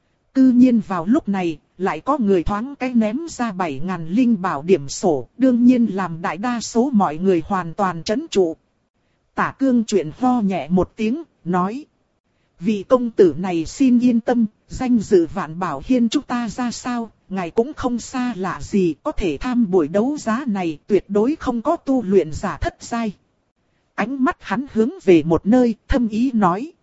Tự nhiên vào lúc này, lại có người thoáng cái ném ra 7000 linh bảo điểm sổ, đương nhiên làm đại đa số mọi người hoàn toàn trấn trụ. Tả Cương Truyện ho nhẹ một tiếng, nói. Vị công tử này xin yên tâm, danh dự Vạn Bảo Hiên chúng ta ra sao, ngài cũng không xa lạ gì, có thể tham buổi đấu giá này, tuyệt đối không có tu luyện giả thất giai. Ánh mắt hắn hướng về một nơi, thâm ý nói.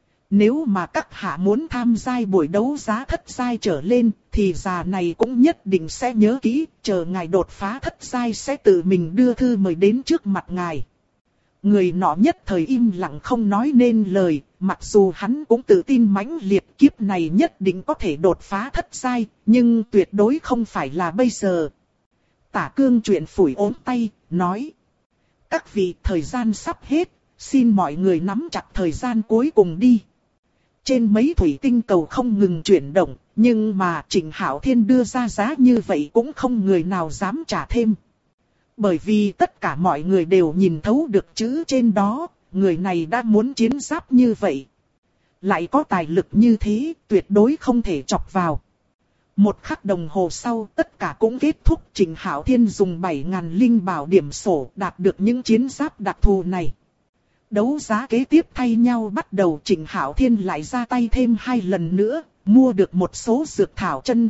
Nếu mà các hạ muốn tham gia buổi đấu giá thất giai trở lên, thì già này cũng nhất định sẽ nhớ kỹ, chờ ngài đột phá thất giai sẽ tự mình đưa thư mời đến trước mặt ngài. Người nọ nhất thời im lặng không nói nên lời, mặc dù hắn cũng tự tin mãnh liệt kiếp này nhất định có thể đột phá thất giai, nhưng tuyệt đối không phải là bây giờ. Tả Cương Truyện phủi ốm tay, nói. Các vị, thời gian sắp hết, xin mọi người nắm chặt thời gian cuối cùng đi. Trên mấy thủy tinh cầu không ngừng chuyển động, nhưng mà Trịnh Hạo Thiên đưa ra giá như vậy cũng không người nào dám trả thêm. Bởi vì tất cả mọi người đều nhìn thấu được chữ trên đó, người này đã muốn chiến giáp như vậy. Lại có tài lực như thế, tuyệt đối không thể chọc vào. Một khắc đồng hồ sau, tất cả cũng kết thúc. Trịnh Hạo Thiên dùng 7000 linh bảo điểm sổ đạt được những chiến giáp đặc thù này. Đấu giá kế tiếp thay nhau bắt đầu. Trịnh Hạo Thiên lại ra tay thêm 2 lần nữa, mua được một số dược thảo chân quý,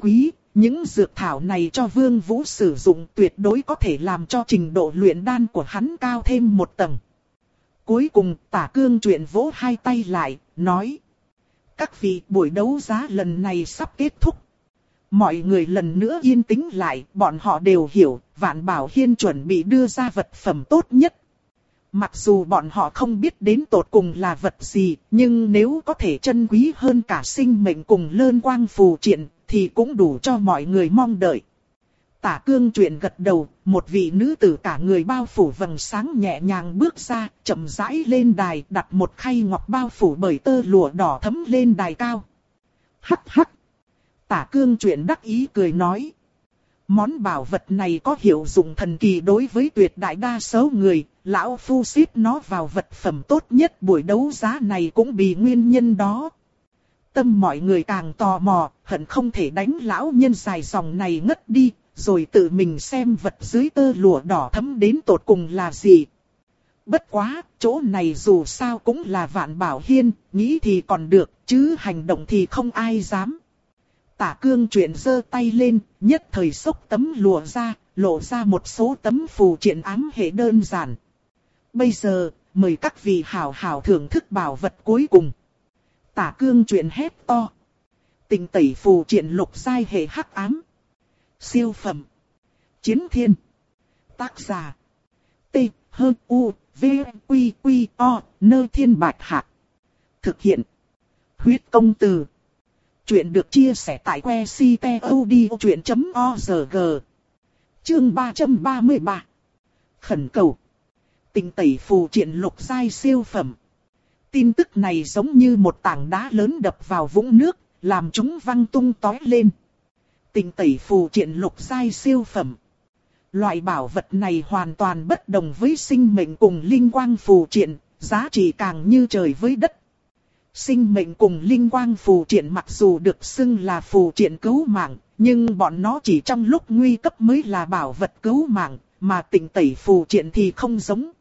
những dược thảo này cho Vương Vũ sử dụng tuyệt đối có thể làm cho trình độ luyện đan của hắn cao thêm một tầng. Cuối cùng Tả Cương Truyện vỗ hai tay lại, nói. Các vị, buổi đấu giá lần này sắp kết thúc. Mọi người lần nữa yên tĩnh lại, bọn họ đều hiểu, Vạn Bảo Hiên chuẩn bị đưa ra vật phẩm tốt nhất. Mặc dù bọn họ không biết đến tột cùng là vật gì, nhưng nếu có thể trân quý hơn cả sinh mệnh cùng Lơn Quang phù triện, thì cũng đủ cho mọi người mong đợi. Tả Cương Truyện gật đầu, một vị nữ tử cả người bao phủ vầng sáng nhẹ nhàng bước ra, chậm rãi lên đài, đặt một khay ngọc bao phủ bởi tơ lụa đỏ thấm lên đài cao. Hắc hắc! Tả Cương Truyện đắc ý cười nói. Món bảo vật này có hiệu dụng thần kỳ đối với tuyệt đại đa số người, lão phu xếp nó vào vật phẩm tốt nhất buổi đấu giá này cũng vì nguyên nhân đó. Tâm mọi người càng tò mò, hận không thể đánh lão nhân dài dòng này ngất đi, rồi tự mình xem vật dưới tơ lụa đỏ thấm đến tột cùng là gì. Bất quá, chỗ này dù sao cũng là Vạn Bảo Hiên, nghĩ thì còn được, chứ hành động thì không ai dám. Tả Cương Truyện giơ tay lên, nhất thời xốc tấm lụa ra, lộ ra một số tấm phù triện ám hệ đơn giản. Bây giờ, mời các vị hảo hảo thưởng thức bảo vật cuối cùng. Tả Cương Truyện hét to. Tình tẩy phù triện lục giai hệ hắc ám. Siêu phẩm. Chiến thiên. Tác giả. T, H, U, V, Quy, Quy, O, Nơ Thiên Bạch Hạc. Thực hiện. Huyết công từ. Chuyện được chia sẻ tại que ctod.org. Chương 333. Khẩn cầu. Tình tẩy phù triện lục giai siêu phẩm. Tin tức này giống như một tảng đá lớn đập vào vũng nước, làm chúng văng tung tóe lên. Tình tẩy phù triện lục giai siêu phẩm. Loại bảo vật này hoàn toàn bất đồng với sinh mệnh cùng linh quang phù triện, giá trị càng như trời với đất. Sinh mệnh cùng linh quang phù triện mặc dù được xưng là phù triện cứu mạng, nhưng bọn nó chỉ trong lúc nguy cấp mới là bảo vật cứu mạng, mà tình tẩy phù triện thì không giống.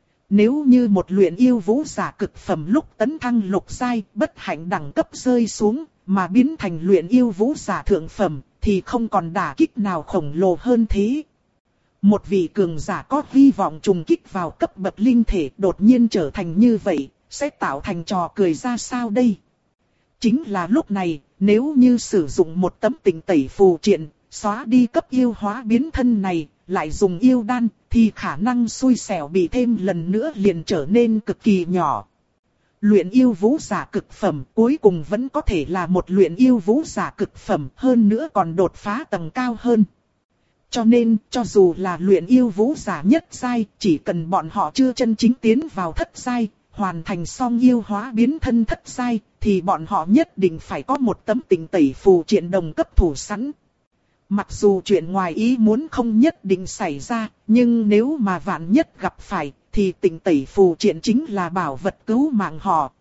Nếu như một luyện yêu vũ giả cực phẩm lúc tấn thăng lục giai bất hạnh đẳng cấp rơi xuống, mà biến thành luyện yêu vũ giả thượng phẩm, thì không còn đả kích nào khổng lồ hơn thế. Một vị cường giả có hy vọng trùng kích vào cấp bậc linh thể đột nhiên trở thành như vậy, sẽ tạo thành trò cười ra sao đây? Chính là lúc này, nếu như sử dụng một tấm tình tẩy phù triện, xóa đi cấp yêu hóa biến thân này, lại dùng yêu đan, thì khả năng xui xẻo bị thêm lần nữa liền trở nên cực kỳ nhỏ. Luyện yêu vũ giả cực phẩm cuối cùng vẫn có thể là một luyện yêu vũ giả cực phẩm, hơn nữa còn đột phá tầng cao hơn. Cho nên, cho dù là luyện yêu vũ giả nhất giai, chỉ cần bọn họ chưa chân chính tiến vào thất giai, hoàn thành xong yêu hóa biến thân thất giai, thì bọn họ nhất định phải có một tấm tình tẩy phù triện đồng cấp thủ sẵn. Mặc dù chuyện ngoài ý muốn không nhất định xảy ra, nhưng nếu mà vạn nhất gặp phải, thì tình tẩy phù triện chính là bảo vật cứu mạng họ.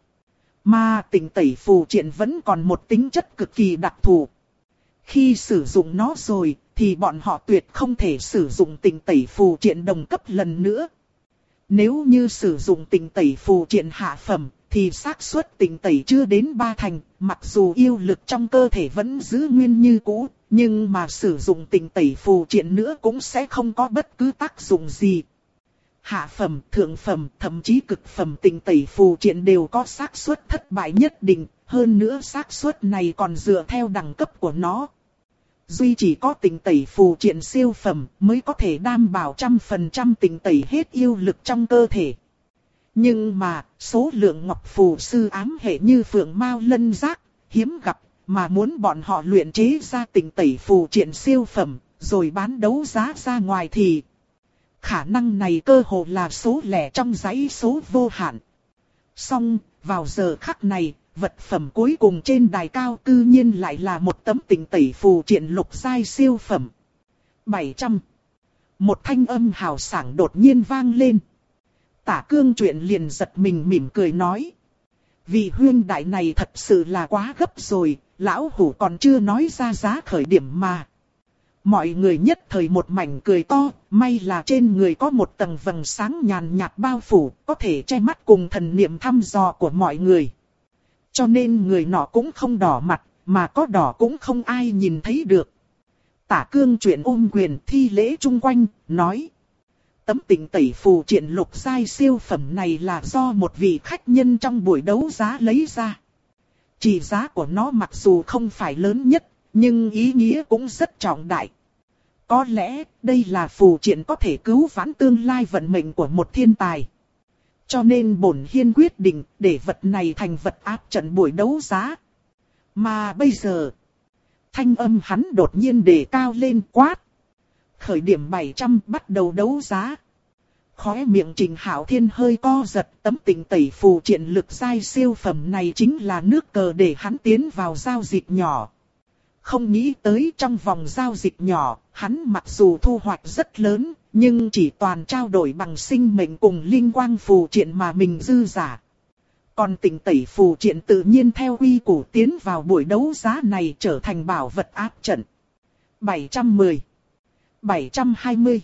Mà tình tẩy phù triện vẫn còn một tính chất cực kỳ đặc thù. Khi sử dụng nó rồi, thì bọn họ tuyệt không thể sử dụng tình tẩy phù triện đồng cấp lần nữa. Nếu như sử dụng tình tẩy phù triện hạ phẩm, thì xác suất tình tẩy chưa đến 3 thành, mặc dù yêu lực trong cơ thể vẫn giữ nguyên như cũ, nhưng mà sử dụng tình tẩy phù triện nữa cũng sẽ không có bất cứ tác dụng gì. Hạ phẩm, thượng phẩm, thậm chí cực phẩm tình tẩy phù triện đều có xác suất thất bại nhất định, hơn nữa xác suất này còn dựa theo đẳng cấp của nó. Duy chỉ có tình tẩy phù triện siêu phẩm mới có thể đảm bảo 100% tình tẩy hết yêu lực trong cơ thể. Nhưng mà, số lượng ngọc phù sư ám hệ như phượng mao lân giác, hiếm gặp, mà muốn bọn họ luyện chế ra tình tẩy phù triện siêu phẩm, rồi bán đấu giá ra ngoài thì khả năng này cơ hồ là số lẻ trong dãy số vô hạn. Song, vào giờ khắc này, vật phẩm cuối cùng trên đài cao cư nhiên lại là một tấm tình tẩy phù triện lục giai siêu phẩm. 700. Một thanh âm hào sảng đột nhiên vang lên. Tả Cương Truyện liền giật mình mỉm cười nói. Vị huyên đại này thật sự là quá gấp rồi, lão hủ còn chưa nói ra giá khởi điểm mà. Mọi người nhất thời một mảnh cười to, may là trên người có một tầng vầng sáng nhàn nhạt bao phủ, có thể che mắt cùng thần niệm thăm dò của mọi người. Cho nên người nọ cũng không đỏ mặt, mà có đỏ cũng không ai nhìn thấy được. Tả Cương Truyện ôm quyền thi lễ chung quanh, nói. Tấm tịnh tẩy phù triện lục giai siêu phẩm này là do một vị khách nhân trong buổi đấu giá lấy ra. Chỉ giá của nó mặc dù không phải lớn nhất, nhưng ý nghĩa cũng rất trọng đại. Có lẽ đây là phù triện có thể cứu vãn tương lai vận mệnh của một thiên tài. Cho nên bổn hiên quyết định để vật này thành vật áp trận buổi đấu giá. Mà bây giờ, thanh âm hắn đột nhiên đề cao lên quát. Khởi điểm 700 bắt đầu đấu giá. Khóe miệng Trình Hạo Thiên hơi co giật, tấm tịnh tẩy phù triện lực giai siêu phẩm này chính là nước cờ để hắn tiến vào giao dịch nhỏ. Không nghĩ tới trong vòng giao dịch nhỏ, hắn mặc dù thu hoạch rất lớn, nhưng chỉ toàn trao đổi bằng sinh mệnh cùng linh quang phù triện mà mình dư giả. Còn tịnh tẩy phù triện tự nhiên theo quy củ tiến vào buổi đấu giá này trở thành bảo vật áp trận. 710, 720,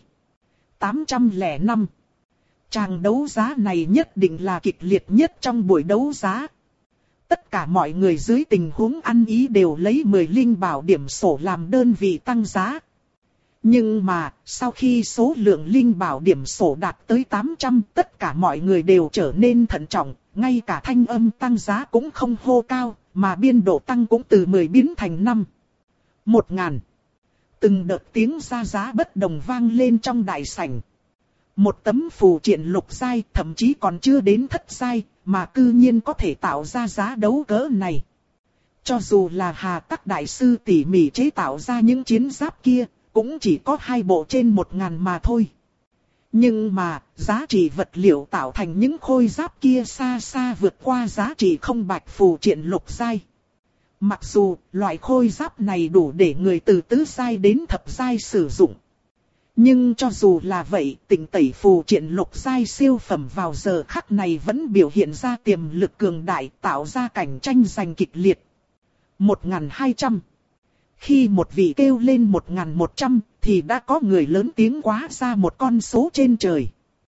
805. Tràng đấu giá này nhất định là kịch liệt nhất trong buổi đấu giá. Tất cả mọi người dưới tình huống ăn ý đều lấy 10 linh bảo điểm sổ làm đơn vị tăng giá. Nhưng mà, sau khi số lượng linh bảo điểm sổ đạt tới 800, tất cả mọi người đều trở nên thận trọng, ngay cả thanh âm tăng giá cũng không hô cao, mà biên độ tăng cũng từ 10 biến thành 5. 1000. Từng đợt tiếng ra giá bất đồng vang lên trong đại sảnh. Một tấm phù triện lục giai, thậm chí còn chưa đến thất giai, mà cư nhiên có thể tạo ra giá đấu cỡ này. Cho dù là Hà Tắc đại sư tỉ mỉ chế tạo ra những chiến giáp kia, cũng chỉ có 2 bộ trên 1000 mà thôi. Nhưng mà, giá trị vật liệu tạo thành những khôi giáp kia xa xa vượt qua giá trị không bạch phù triện lục giai. Mặc dù, loại khôi giáp này đủ để người từ tứ giai đến thập giai sử dụng. Nhưng cho dù là vậy, tịnh tẩy phù triện lục giai siêu phẩm vào giờ khắc này vẫn biểu hiện ra tiềm lực cường đại, tạo ra cảnh tranh giành kịch liệt. 1200. Khi một vị kêu lên 1100, thì đã có người lớn tiếng quá ra một con số trên trời.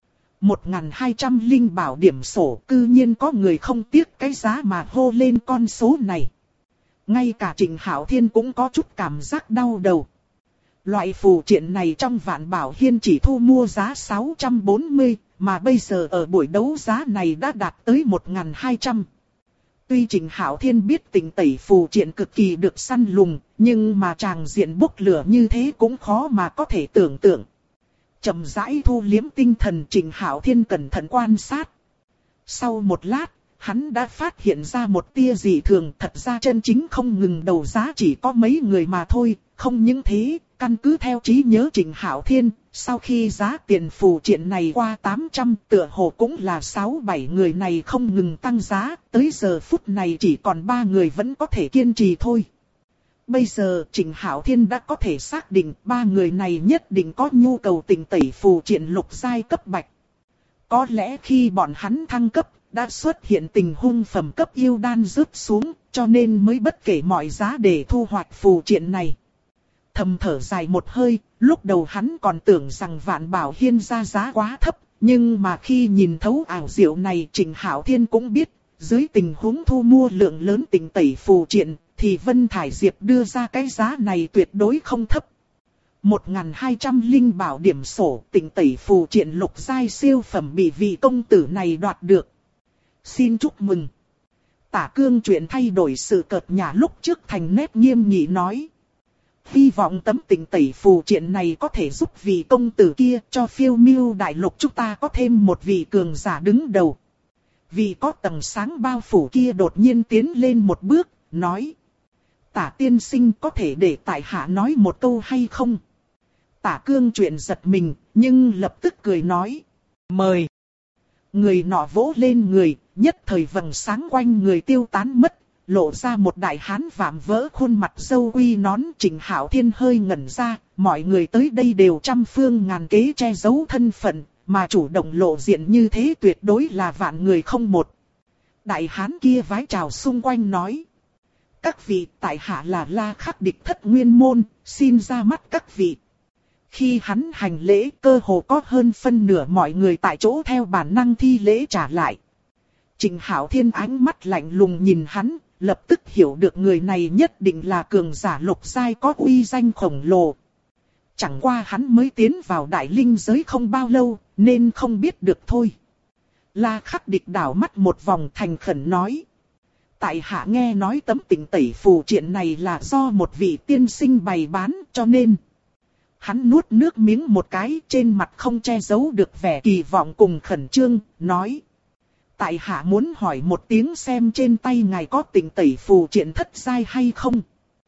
1200 linh bảo điểm sổ, cư nhiên có người không tiếc cái giá mà hô lên con số này. Ngay cả Trình Hạo Thiên cũng có chút cảm giác đau đầu. Loại phù triện này trong Vạn Bảo Hiên chỉ thu mua giá 640, mà bây giờ ở buổi đấu giá này đã đạt tới 1200. Tuy Trình Hạo Thiên biết tịnh tẩy phù triện cực kỳ được săn lùng, nhưng mà tràng diện bốc lửa như thế cũng khó mà có thể tưởng tượng. Chậm rãi thu liếm tinh thần, Trình Hạo Thiên cẩn thận quan sát. Sau một lát, hắn đã phát hiện ra một tia dị thường, thật ra chân chính không ngừng đầu giá chỉ có mấy người mà thôi. Không những thế, căn cứ theo trí nhớ Trình Hạo Thiên, sau khi giá tiền phù triện này qua 800, tựa hồ cũng là 6-7 người này không ngừng tăng giá, tới giờ phút này chỉ còn 3 người vẫn có thể kiên trì thôi. Bây giờ Trình Hạo Thiên đã có thể xác định 3 người này nhất định có nhu cầu tịnh tẩy phù triện lục giai cấp bạch. Có lẽ khi bọn hắn thăng cấp, đã xuất hiện tình huống phẩm cấp yêu đan rớt xuống, cho nên mới bất kể mọi giá để thu hoạch phù triện này. Thầm thở dài một hơi, lúc đầu hắn còn tưởng rằng Vạn Bảo Hiên ra giá quá thấp, nhưng mà khi nhìn thấu ảo diệu này, Trình Hạo Thiên cũng biết, dưới tình huống thu mua lượng lớn tịnh tẩy phù triện, thì Vân Thải Diệp đưa ra cái giá này tuyệt đối không thấp. 1200 linh bảo điểm sổ, tịnh tẩy phù triện lục giai siêu phẩm bị vị công tử này đoạt được. Xin chúc mừng. Tả Cương Truyện thay đổi sự cợt nhả lúc trước thành nét nghiêm nghị nói. Hy vọng tấm tịnh tẩy phù triện này có thể giúp vị công tử kia cho Phiêu Miêu đại lục chúng ta có thêm một vị cường giả đứng đầu. Vị có tầng sáng bao phủ kia đột nhiên tiến lên một bước, nói. Tả tiên sinh có thể để tại hạ nói một câu hay không? Tả Cương Truyện giật mình, nhưng lập tức cười nói. Mời. Người nọ vỗ lên người, nhất thời vầng sáng quanh người tiêu tán mất. Lộ ra một đại hán vạm vỡ khuôn mặt râu quy nón. Trình Hạo Thiên hơi ngẩn ra, mọi người tới đây đều trăm phương ngàn kế che giấu thân phận, mà chủ động lộ diện như thế tuyệt đối là vạn người không một. Đại hán kia vái chào xung quanh nói. Các vị, tại hạ là La Khắc địch thất nguyên môn, xin ra mắt các vị. Khi hắn hành lễ, cơ hồ có hơn phân nửa mọi người tại chỗ theo bản năng thi lễ trả lại. Trình Hạo Thiên ánh mắt lạnh lùng nhìn hắn, lập tức hiểu được người này nhất định là cường giả lục giai có uy danh khổng lồ. Chẳng qua hắn mới tiến vào đại linh giới không bao lâu, nên không biết được thôi. La Khắc Địch đảo mắt một vòng thành khẩn nói. Tại hạ nghe nói tấm tịnh tẩy phù triện này là do một vị tiên sinh bày bán, cho nên. Hắn nuốt nước miếng một cái, trên mặt không che giấu được vẻ kỳ vọng cùng khẩn trương, nói. Tại hạ muốn hỏi một tiếng xem trên tay ngài có tịnh tẩy phù triện thất giai hay không.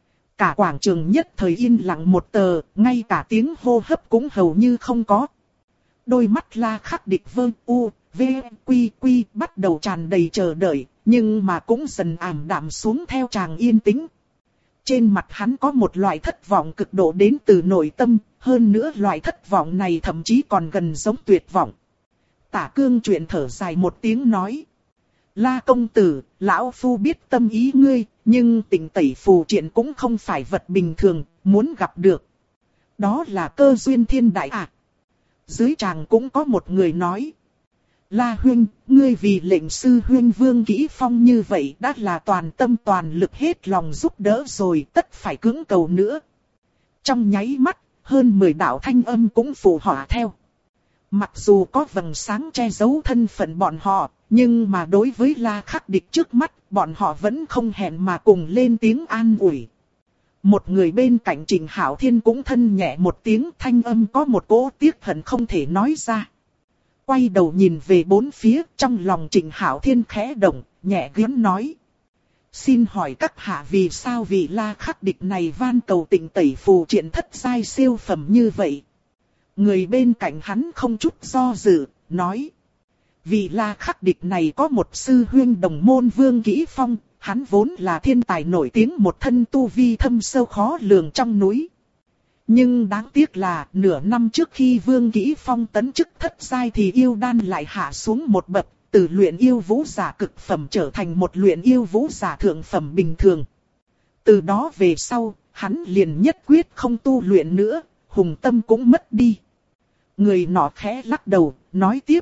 Cả quảng trường nhất thời yên lặng một tờ, ngay cả tiếng hô hấp cũng hầu như không có. Đôi mắt La Khắc Địch vơ u, v, quy quy bắt đầu tràn đầy chờ đợi, nhưng mà cũng dần ảm đạm xuống theo tràng yên tĩnh. Trên mặt hắn có một loại thất vọng cực độ đến từ nội tâm, hơn nữa loại thất vọng này thậm chí còn gần giống tuyệt vọng. Tả Cương chuyện thở dài một tiếng nói. La công tử, lão phu biết tâm ý ngươi, nhưng tịnh tẩy phù triện cũng không phải vật bình thường, muốn gặp được. Đó là cơ duyên thiên đại ạ. Dưới tràng cũng có một người nói. La huynh, ngươi vì lệnh sư huynh Vương Kỹ Phong như vậy đã là toàn tâm toàn lực hết lòng giúp đỡ rồi, tất phải cưỡng cầu nữa. Trong nháy mắt, hơn 10 đạo thanh âm cũng phụ họa theo. Mặc dù có vầng sáng che giấu thân phận bọn họ, nhưng mà đối với La Khắc Địch trước mắt, bọn họ vẫn không hẹn mà cùng lên tiếng an ủi. Một người bên cạnh Trịnh Hạo Thiên cũng thân nhẹ một tiếng, thanh âm có một cỗ tiếc hận không thể nói ra. Quay đầu nhìn về bốn phía, trong lòng Trịnh Hạo Thiên khẽ động, nhẹ ghét nói. Xin hỏi các hạ vì sao vị La Khắc Địch này van cầu tịnh tẩy phù triện thất giai siêu phẩm như vậy? Người bên cạnh hắn không chút do dự, nói. Vị La Khắc Địch này có một sư huynh đồng môn Vương Kỹ Phong, hắn vốn là thiên tài nổi tiếng một thân tu vi thâm sâu khó lường trong núi. Nhưng đáng tiếc là nửa năm trước khi Vương Kỹ Phong tấn chức thất giai thì yêu đan lại hạ xuống một bậc, từ luyện yêu vũ giả cực phẩm trở thành một luyện yêu vũ giả thượng phẩm bình thường. Từ đó về sau, hắn liền nhất quyết không tu luyện nữa, hùng tâm cũng mất đi. Người nọ khẽ lắc đầu, nói tiếp.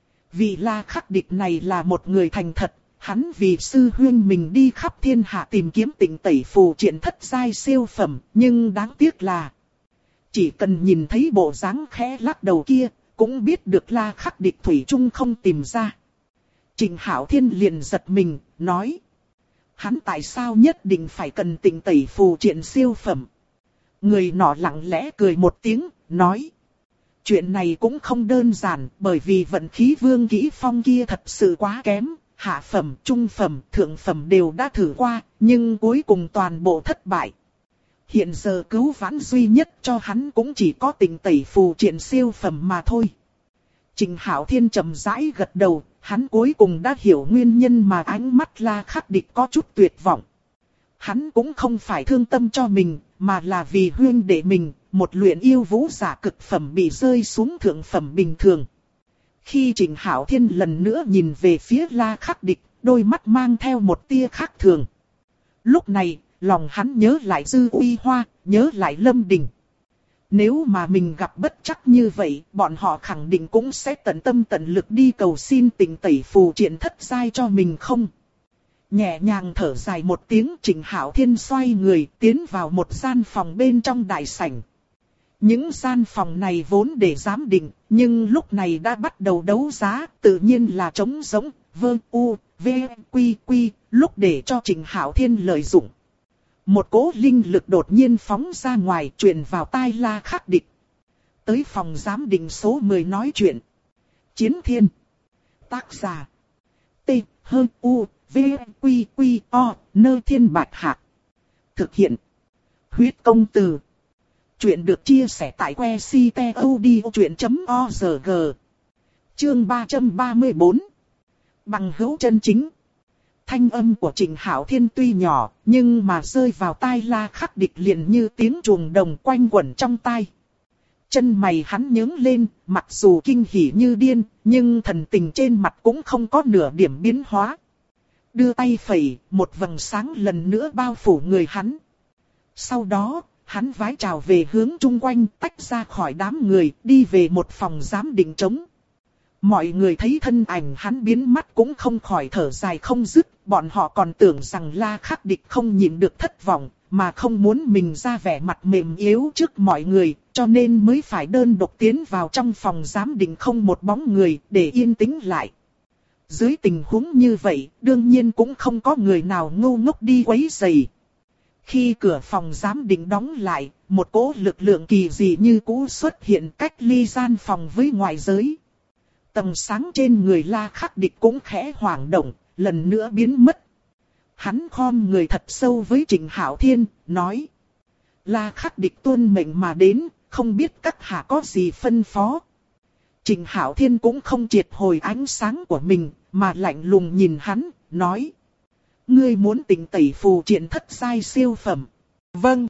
Vị La Khắc Địch này là một người thành thật, hắn vì sư huynh mình đi khắp thiên hạ tìm kiếm tịnh tẩy phù triện thất giai siêu phẩm, nhưng đáng tiếc là chỉ cần nhìn thấy bộ dáng khẽ lắc đầu kia, cũng biết được La Khắc Địch thủy chung không tìm ra. Trịnh Hạo Thiên liền giật mình, nói. Hắn tại sao nhất định phải cần tịnh tẩy phù triện siêu phẩm? Người nọ lặng lẽ cười một tiếng, nói. Chuyện này cũng không đơn giản, bởi vì vận khí Vương Kỹ Phong kia thật sự quá kém. Hạ phẩm, trung phẩm, thượng phẩm đều đã thử qua, nhưng cuối cùng toàn bộ thất bại. Hiện giờ cứu vãn duy nhất cho hắn cũng chỉ có tịnh tẩy phù triện siêu phẩm mà thôi. Trịnh Hạo Thiên trầm rãi gật đầu, hắn cuối cùng đã hiểu nguyên nhân mà ánh mắt La Khắc Địch có chút tuyệt vọng. Hắn cũng không phải thương tâm cho mình, mà là vì huynh đệ mình, một luyện yêu vũ giả cực phẩm bị rơi xuống thượng phẩm bình thường. Khi Trịnh Hạo Thiên lần nữa nhìn về phía La Khắc Địch, đôi mắt mang theo một tia khác thường. Lúc này, lòng hắn nhớ lại Dư Uy Hoa, nhớ lại Lâm Đình. Nếu mà mình gặp bất trắc như vậy, bọn họ khẳng định cũng sẽ tận tâm tận lực đi cầu xin tịnh tẩy phù triện thất giai cho mình không. Nhẹ nhàng thở dài một tiếng, Trịnh Hạo Thiên xoay người tiến vào một gian phòng bên trong đại sảnh. Những gian phòng này vốn để giám định, nhưng lúc này đã bắt đầu đấu giá, tự nhiên là trống rỗng, vơ u, v, quy quy, lúc để cho Trịnh Hạo Thiên lợi dụng. Một cỗ linh lực đột nhiên phóng ra ngoài, truyền vào tai La Khắc Địch. Tới phòng giám định số 10 nói chuyện. Chiến Thiên. Tác giả. T, H, U, V, Quy, Quy, O, Nơ Thiên Bạch Hạc. Thực hiện. Huyết công từ. Chuyện được chia sẻ tại que ctod.org. Chương 334. Bằng hữu chân chính. Thanh âm của Trịnh Hạo Thiên tuy nhỏ, nhưng mà rơi vào tai La Khắc Địch liền như tiếng chuông đồng quanh quẩn trong tai. Chân mày hắn nhướng lên, mặc dù kinh hỉ như điên, nhưng thần tình trên mặt cũng không có nửa điểm biến hóa. Đưa tay phẩy, một vầng sáng lần nữa bao phủ người hắn. Sau đó, hắn vái chào về hướng chung quanh, tách ra khỏi đám người, đi về một phòng giám định trống. Mọi người thấy thân ảnh hắn biến mất cũng không khỏi thở dài không dứt, bọn họ còn tưởng rằng La Khắc Địch không nhịn được thất vọng, mà không muốn mình ra vẻ mặt mềm yếu trước mọi người, cho nên mới phải đơn độc tiến vào trong phòng giám định không một bóng người để yên tĩnh lại. Dưới tình huống như vậy, đương nhiên cũng không có người nào ngu ngốc đi quấy rầy. Khi cửa phòng giám định đóng lại, một cỗ lực lượng kỳ dị như cũ xuất hiện cách ly gian phòng với ngoại giới. Tầng sáng trên người La Khắc Địch cũng khẽ hoảng động, lần nữa biến mất. Hắn khom người thật sâu với Trịnh Hạo Thiên, nói: La Khắc Địch tuân mệnh mà đến, không biết các hạ có gì phân phó. Trịnh Hạo Thiên cũng không triệt hồi ánh sáng của mình, mà lạnh lùng nhìn hắn, nói: Ngươi muốn tỉnh tẩy phù triện thất giai siêu phẩm. Vâng.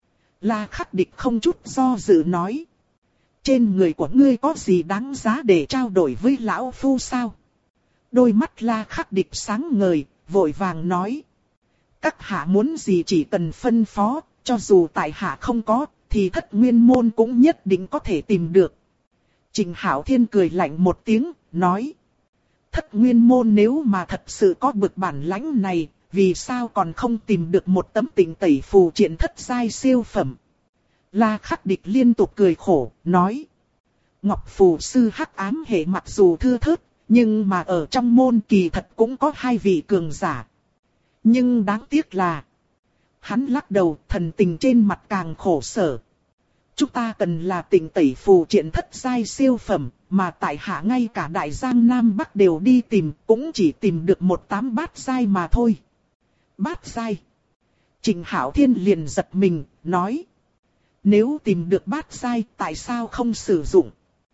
La Khắc Địch không chút do dự nói: Trên người của ngươi có gì đáng giá để trao đổi với lão phu sao? Đôi mắt La Khắc Địch sáng ngời, vội vàng nói: Các hạ muốn gì chỉ cần phân phó, cho dù tại hạ không có, thì Thất Nguyên môn cũng nhất định có thể tìm được. Trịnh Hạo Thiên cười lạnh một tiếng, nói: Thất Nguyên môn nếu mà thật sự có bực bản lãnh này, vì sao còn không tìm được một tấm tịnh tẩy phù triện thất giai siêu phẩm? La Khắc Địch liên tục cười khổ, nói: Ngọc phù sư hắc ám hệ mặc dù thưa thớt, nhưng mà ở trong môn kỳ thật cũng có 2 vị cường giả. Nhưng đáng tiếc là... Hắn lắc đầu, thần tình trên mặt càng khổ sở. Chúng ta cần là tịnh tẩy phù triện thất giai siêu phẩm, mà tại hạ ngay cả Đại Giang Nam Bắc đều đi tìm, cũng chỉ tìm được 18 bát giai mà thôi. Bát giai. Trịnh Hạo Thiên liền giật mình, nói: Nếu tìm được bát giai, tại sao không sử dụng?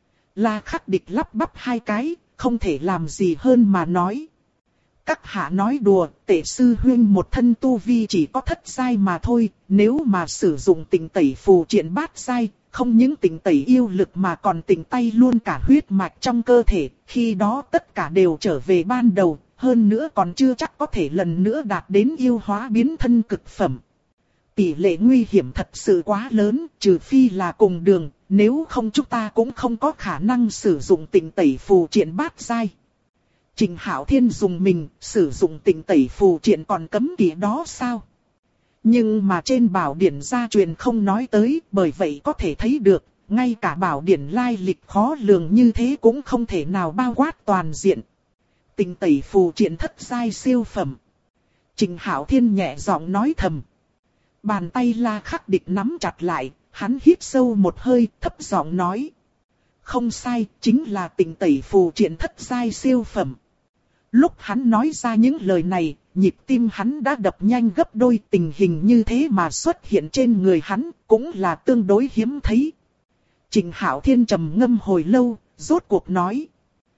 La Khắc Địch lắp bắp 2 cái, không thể làm gì hơn mà nói: Các hạ nói đùa, Tể sư huynh một thân tu vi chỉ có thất giai mà thôi, nếu mà sử dụng tịnh tẩy phù triện bát giai, không những tịnh tẩy yêu lực mà còn tịnh tay luôn cả huyết mạch trong cơ thể, khi đó tất cả đều trở về ban đầu, hơn nữa còn chưa chắc có thể lần nữa đạt đến yêu hóa biến thân cực phẩm. Tỷ lệ nguy hiểm thật sự quá lớn, trừ phi là cùng đường, nếu không chúng ta cũng không có khả năng sử dụng tịnh tẩy phù triện bát giai. Trịnh Hạo Thiên dùng mình, sử dụng tịnh tẩy phù triện còn cấm kỵ đó sao? Nhưng mà trên bảo điển gia truyền không nói tới, bởi vậy có thể thấy được, ngay cả bảo điển lai lịch khó lường như thế cũng không thể nào bao quát toàn diện. Tịnh tẩy phù triện thất giai siêu phẩm. Trịnh Hạo Thiên nhẹ giọng nói thầm. Bàn tay La Khắc Địch nắm chặt lại, hắn hít sâu một hơi, thấp giọng nói: Không sai, chính là tịnh tẩy phù triện thất giai siêu phẩm. Lúc hắn nói ra những lời này, nhịp tim hắn đã đập nhanh gấp đôi, tình hình như thế mà xuất hiện trên người hắn, cũng là tương đối hiếm thấy. Trịnh Hạo Thiên trầm ngâm hồi lâu, rốt cuộc nói: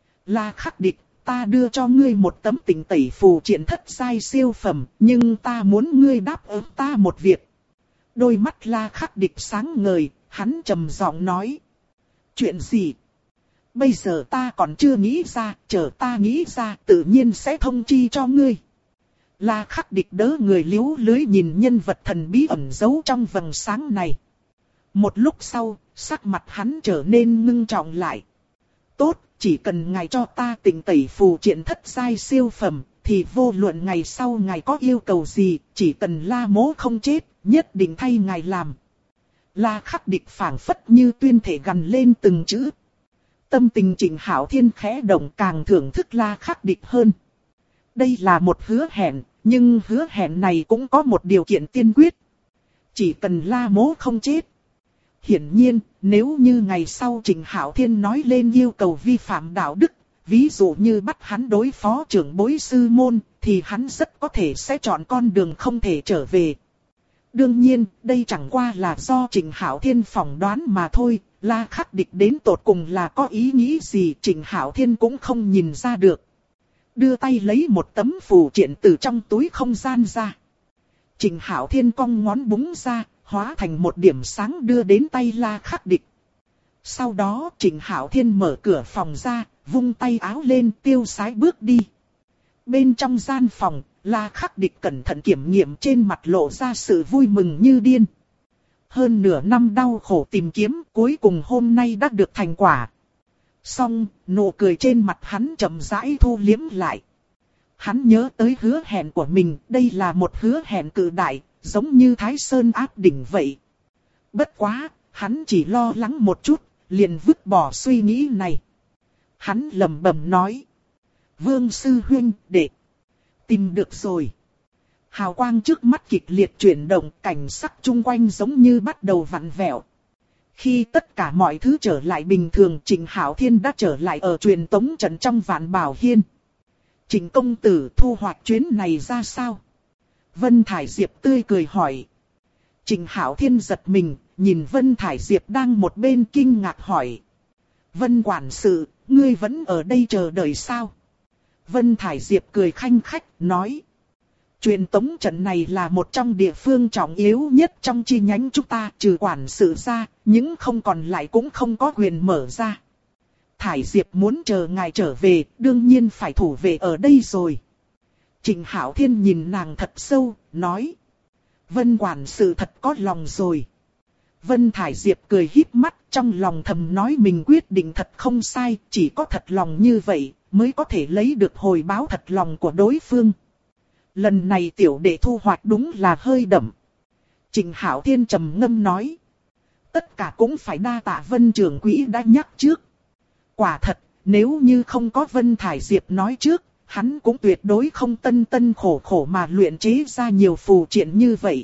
La Khắc Địch, ta đưa cho ngươi một tấm tịnh tẩy phù triện thất giai siêu phẩm, nhưng ta muốn ngươi đáp ứng ta một việc. Đôi mắt La Khắc Địch sáng ngời, hắn trầm giọng nói: Chuyện gì? Bây giờ ta còn chưa nghĩ ra, chờ ta nghĩ ra tự nhiên sẽ thông chi cho ngươi. La Khắc Địch đỡ người liếu lưới nhìn nhân vật thần bí ẩn giấu trong vầng sáng này. Một lúc sau, sắc mặt hắn trở nên ngưng trọng lại. Tốt, chỉ cần ngài cho ta tịnh tẩy phù triện thất giai siêu phẩm, thì vô luận ngày sau ngài có yêu cầu gì, chỉ cần La Mỗ không chết, nhất định thay ngài làm. La Khắc Địch phảng phất như tuyên thể gằn lên từng chữ. Tâm tình Trịnh Hạo Thiên khẽ động, càng thưởng thức La Khắc Địch hơn. Đây là một hứa hẹn, nhưng hứa hẹn này cũng có một điều kiện tiên quyết. Chỉ cần La Mỗ không chết. Hiển nhiên, nếu như ngày sau Trịnh Hạo Thiên nói lên yêu cầu vi phạm đạo đức, ví dụ như bắt hắn đối phó trưởng bối sư môn, thì hắn rất có thể sẽ chọn con đường không thể trở về. Đương nhiên, đây chẳng qua là do Trịnh Hạo Thiên phỏng đoán mà thôi. La Khắc Địch đến tột cùng là có ý nghĩ gì, Trịnh Hạo Thiên cũng không nhìn ra được. Đưa tay lấy một tấm phù triện từ trong túi không gian ra. Trịnh Hạo Thiên cong ngón búng ra, hóa thành một điểm sáng đưa đến tay La Khắc Địch. Sau đó Trịnh Hạo Thiên mở cửa phòng ra, vung tay áo lên tiêu sái bước đi. Bên trong gian phòng, La Khắc Địch cẩn thận kiểm nghiệm, trên mặt lộ ra sự vui mừng như điên. Hơn nửa năm đau khổ tìm kiếm, cuối cùng hôm nay đã được thành quả. Xong, nụ cười trên mặt hắn chậm rãi thu liếm lại. Hắn nhớ tới hứa hẹn của mình, đây là một hứa hẹn cự đại, giống như Thái Sơn áp đỉnh vậy. Bất quá, hắn chỉ lo lắng một chút, liền vứt bỏ suy nghĩ này. Hắn lẩm bẩm nói. Vương sư huynh đệ. Tìm được rồi. Hào quang trước mắt kịch liệt chuyển động, cảnh sắc chung quanh giống như bắt đầu vặn vẹo. Khi tất cả mọi thứ trở lại bình thường, Trịnh Hạo Thiên đã trở lại ở truyền tống trận trong Vạn Bảo Hiên. Trịnh công tử, thu hoạch chuyến này ra sao? Vân Thải Diệp tươi cười hỏi. Trịnh Hạo Thiên giật mình, nhìn Vân Thải Diệp đang một bên kinh ngạc hỏi. Vân quản sự, ngươi vẫn ở đây chờ đợi sao? Vân Thải Diệp cười khanh khách, nói. Truyền tống trận này là một trong địa phương trọng yếu nhất trong chi nhánh chúng ta, trừ quản sự ra, những không còn lại cũng không có quyền mở ra. Thải Diệp muốn chờ ngài trở về, đương nhiên phải thủ vệ ở đây rồi. Trịnh Hạo Thiên nhìn nàng thật sâu, nói. Vân quản sự thật có lòng rồi. Vân Thải Diệp cười híp mắt, trong lòng thầm nói mình quyết định thật không sai, chỉ có thật lòng như vậy, mới có thể lấy được hồi báo thật lòng của đối phương. Lần này tiểu đệ thu hoạch đúng là hơi đậm. Trịnh Hạo Thiên trầm ngâm nói. Tất cả cũng phải đa tạ Vân trưởng quỹ đã nhắc trước. Quả thật, nếu như không có Vân Thải Diệp nói trước, hắn cũng tuyệt đối không tân khổ khổ mà luyện chế ra nhiều phù triện như vậy.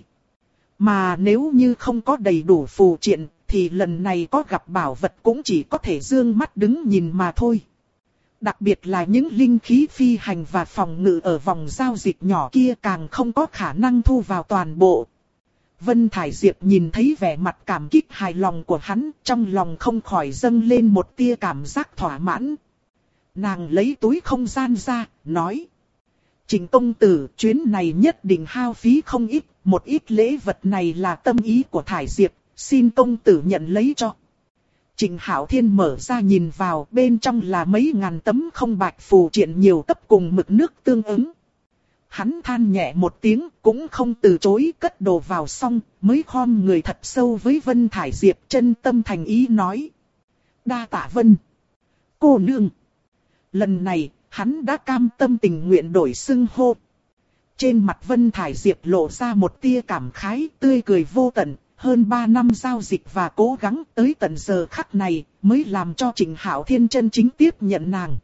Mà nếu như không có đầy đủ phù triện, thì lần này có gặp bảo vật cũng chỉ có thể dương mắt đứng nhìn mà thôi. Đặc biệt là những linh khí phi hành và phòng ngự ở vòng giao dịch nhỏ kia càng không có khả năng thu vào toàn bộ. Vân Thải Diệp nhìn thấy vẻ mặt cảm kích hài lòng của hắn, trong lòng không khỏi dâng lên một tia cảm giác thỏa mãn. Nàng lấy túi không gian ra, nói. Trịnh công tử, chuyến này nhất định hao phí không ít, một ít lễ vật này là tâm ý của Thải Diệp, xin công tử nhận lấy cho. Trịnh Hạo Thiên mở ra nhìn vào, bên trong là mấy ngàn tấm không bạch phù triện nhiều cấp cùng mực nước tương ứng. Hắn than nhẹ một tiếng, cũng không từ chối, cất đồ vào xong, mới khom người thật sâu với Vân Thải Diệp, chân tâm thành ý nói. Đa tạ Vân cô nương. Lần này, hắn đã cam tâm tình nguyện đổi xưng hô. Trên mặt Vân Thải Diệp lộ ra một tia cảm khái, tươi cười vô tận. Hơn 3 năm giao dịch và cố gắng tới tận giờ khắc này mới làm cho Trịnh Hạo Thiên chân chính tiếp nhận nàng.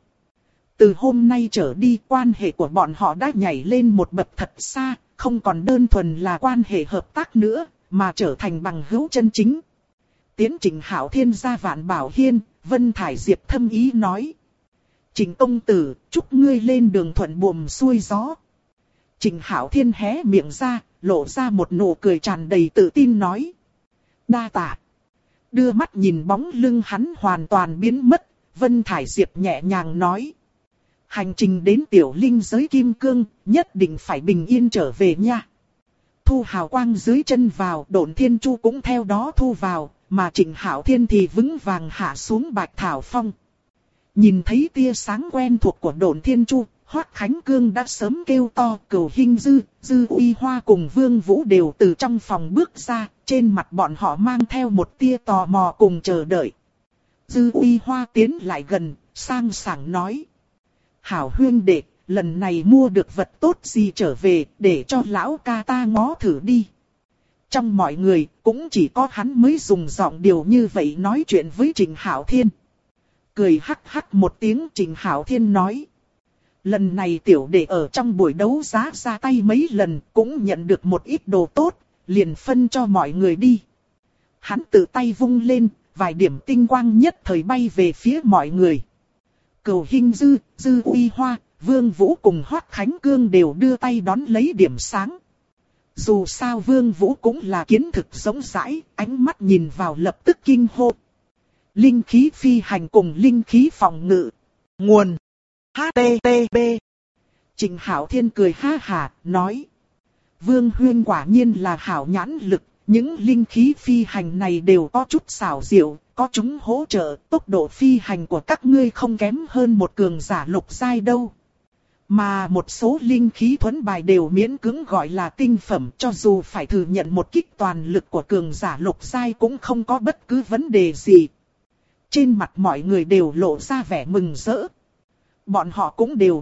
Từ hôm nay trở đi, quan hệ của bọn họ đã nhảy lên một bậc thật xa, không còn đơn thuần là quan hệ hợp tác nữa, mà trở thành bằng hữu chân chính. Tiến Trịnh Hạo Thiên ra Vạn Bảo Hiên, Vân Thải Diệp thâm ý nói. Trịnh công tử, chúc ngươi lên đường thuận buồm xuôi gió. Trịnh Hạo Thiên hé miệng ra, lộ ra một nụ cười tràn đầy tự tin nói. Đa tạ. Đưa mắt nhìn bóng lưng hắn hoàn toàn biến mất, Vân Thải Diệp nhẹ nhàng nói. Hành trình đến tiểu linh giới kim cương, nhất định phải bình yên trở về nha. Thu hào quang dưới chân vào, Độn Thiên Chu cũng theo đó thu vào, mà Trịnh Hạo Thiên thì vững vàng hạ xuống Bạch Thảo Phong. Nhìn thấy tia sáng quen thuộc của Độn Thiên Chu, Hoắc Khánh Cương đã sớm kêu to. Cửu Hinh Dư Uy Hoa cùng Vương Vũ đều từ trong phòng bước ra, trên mặt bọn họ mang theo một tia tò mò cùng chờ đợi. Dư Uy Hoa tiến lại gần, sang sảng nói. Hảo huyên đệ, lần này mua được vật tốt gì trở về, để cho lão ca ta ngó thử đi. Trong mọi người, cũng chỉ có hắn mới dùng giọng điều như vậy nói chuyện với Trịnh Hạo Thiên. Cười hắc hắc một tiếng, Trịnh Hạo Thiên nói. Lần này tiểu đệ ở trong buổi đấu giá ra tay mấy lần, cũng nhận được một ít đồ tốt, liền phân cho mọi người đi. Hắn tự tay vung lên, vài điểm tinh quang nhất thời bay về phía mọi người. Cửu Hinh Dư Uy Hoa, Vương Vũ cùng Hoắc Khánh Cương đều đưa tay đón lấy điểm sáng. Dù sao Vương Vũ cũng là kiến thực rộng rãi, ánh mắt nhìn vào lập tức kinh hô. Linh khí phi hành cùng linh khí phòng ngự. Nguồn HTTP. Trịnh Hạo Thiên cười ha hà, nói. Vương huyên quả nhiên là hảo nhãn lực, những linh khí phi hành này đều có chút xảo diệu, có chúng hỗ trợ, tốc độ phi hành của các ngươi không kém hơn một cường giả lục giai đâu. Mà một số linh khí thuẫn bài đều miễn cưỡng gọi là tinh phẩm, cho dù phải thừa nhận một kích toàn lực của cường giả lục giai cũng không có bất cứ vấn đề gì. Trên mặt mọi người đều lộ ra vẻ mừng rỡ. Bọn họ cũng đều biết,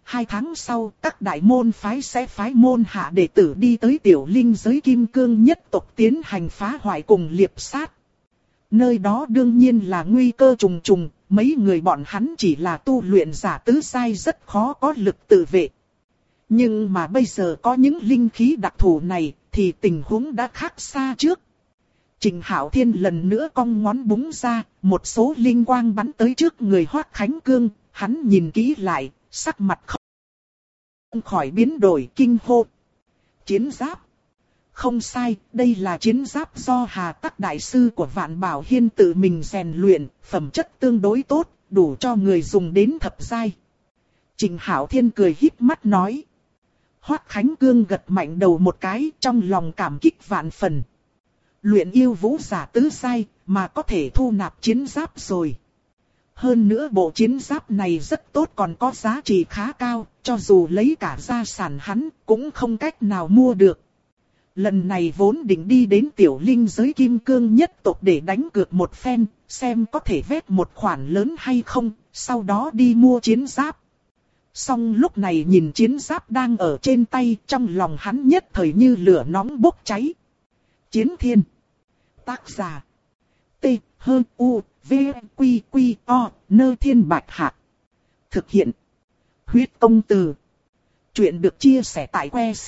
2 tháng sau các đại môn phái sẽ phái môn hạ đệ tử đi tới tiểu linh giới kim cương nhất tộc tiến hành phá hoại cùng liệp sát. Nơi đó đương nhiên là nguy cơ trùng trùng, mấy người bọn hắn chỉ là tu luyện giả tứ giai rất khó có lực tự vệ. Nhưng mà bây giờ có những linh khí đặc thù này thì tình huống đã khác xa trước. Trình Hạo Thiên lần nữa cong ngón búng ra, một số linh quang bắn tới trước người Hoắc Khánh Cương, hắn nhìn kỹ lại, sắc mặt không khỏi biến đổi kinh hô. Chiến giáp. Không sai, đây là chiến giáp do Hà Tắc Đại Sư của Vạn Bảo Hiên tự mình rèn luyện, phẩm chất tương đối tốt, đủ cho người dùng đến thập giai. Trình Hạo Thiên cười híp mắt nói. Hoắc Khánh Cương gật mạnh đầu một cái, trong lòng cảm kích vạn phần. Luyện yêu vũ giả tứ giai mà có thể thu nạp chiến giáp rồi. Hơn nữa bộ chiến giáp này rất tốt, còn có giá trị khá cao, cho dù lấy cả gia sản hắn cũng không cách nào mua được. Lần này vốn định đi đến tiểu linh giới kim cương nhất tộc để đánh cược một phen, xem có thể vét một khoản lớn hay không, sau đó đi mua chiến giáp. Song lúc này nhìn chiến giáp đang ở trên tay, trong lòng hắn nhất thời như lửa nóng bốc cháy. Chiến Thiên. Tác giả. T. H. U. V. Q. Q. O. Nơ Thiên Bạch Hạc. Thực hiện. Huyết Công Từ. Chuyện được chia sẻ tại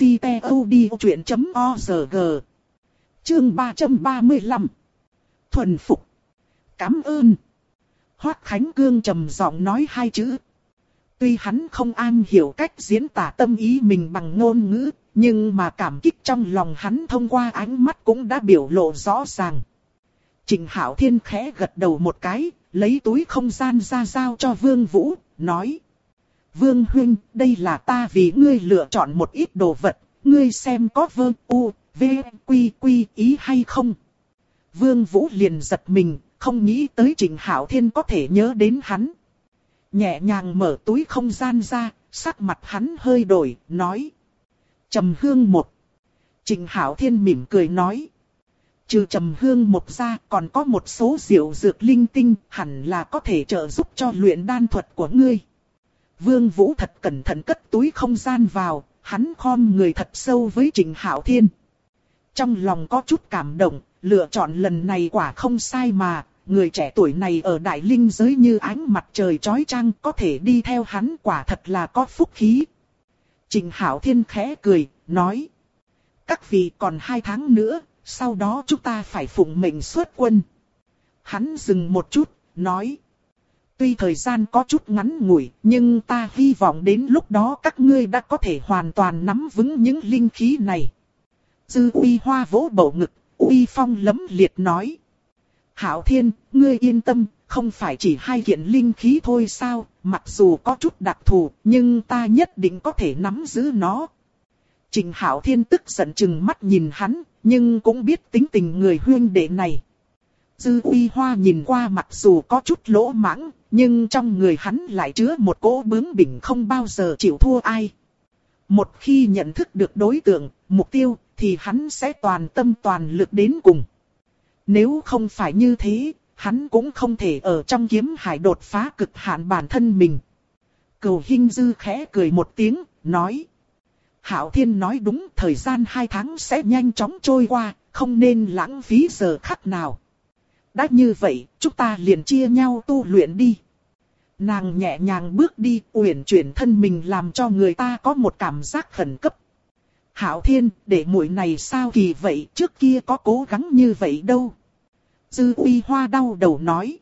website.odchuyện.org. Chương 335. Thuần phục. Cảm ơn. Hoắc Khánh Cương trầm giọng nói 2 chữ. Tuy hắn không am hiểu cách diễn tả tâm ý mình bằng ngôn ngữ, nhưng mà cảm kích trong lòng hắn thông qua ánh mắt cũng đã biểu lộ rõ ràng. Trình Hạo Thiên khẽ gật đầu một cái, lấy túi không gian ra giao cho Vương Vũ, nói. Vương huynh, đây là ta vì ngươi lựa chọn một ít đồ vật, ngươi xem có vơ u, v, quy quy ý hay không. Vương Vũ liền giật mình, không nghĩ tới Trình Hạo Thiên có thể nhớ đến hắn. Nhẹ nhàng mở túi không gian ra, sắc mặt hắn hơi đổi, nói. Trầm hương một. Trình Hạo Thiên mỉm cười nói. Trừ trầm hương một ra còn có một số diệu dược linh tinh, hẳn là có thể trợ giúp cho luyện đan thuật của ngươi. Vương Vũ thật cẩn thận cất túi không gian vào, hắn khom người thật sâu với Trình Hạo Thiên. Trong lòng có chút cảm động, lựa chọn lần này quả không sai mà, người trẻ tuổi này ở đại linh giới như ánh mặt trời chói chang, có thể đi theo hắn quả thật là có phúc khí. Trình Hạo Thiên khẽ cười, nói. Các vị còn 2 tháng nữa, sau đó chúng ta phải phụng mệnh xuất quân. Hắn dừng một chút, nói. Tuy thời gian có chút ngắn ngủi, nhưng ta hy vọng đến lúc đó các ngươi đã có thể hoàn toàn nắm vững những linh khí này. Dư Uy Hoa vỗ bầu ngực, uy phong lẫm liệt nói. Hạo Thiên, ngươi yên tâm, không phải chỉ 2 kiện linh khí thôi sao, mặc dù có chút đặc thù, nhưng ta nhất định có thể nắm giữ nó. Trình Hạo Thiên tức giận chừng mắt nhìn hắn, nhưng cũng biết tính tình người huynh đệ này. Dư Uy Hoa nhìn qua mặc dù có chút lỗ mãng, nhưng trong người hắn lại chứa một cỗ bướng bỉnh không bao giờ chịu thua ai. Một khi nhận thức được đối tượng, mục tiêu, thì hắn sẽ toàn tâm toàn lực đến cùng. Nếu không phải như thế, hắn cũng không thể ở trong kiếm hải đột phá cực hạn bản thân mình. Cửu Hinh Dư khẽ cười một tiếng, nói. Hạo Thiên nói đúng, thời gian 2 tháng sẽ nhanh chóng trôi qua, không nên lãng phí giờ khắc nào. Đã như vậy, chúng ta liền chia nhau tu luyện đi. Nàng nhẹ nhàng bước đi, uyển chuyển thân mình làm cho người ta có một cảm giác khẩn cấp. Hạo Thiên, để muội này sao kỳ vậy, trước kia có cố gắng như vậy đâu. Dư Uy Hoa đau đầu nói.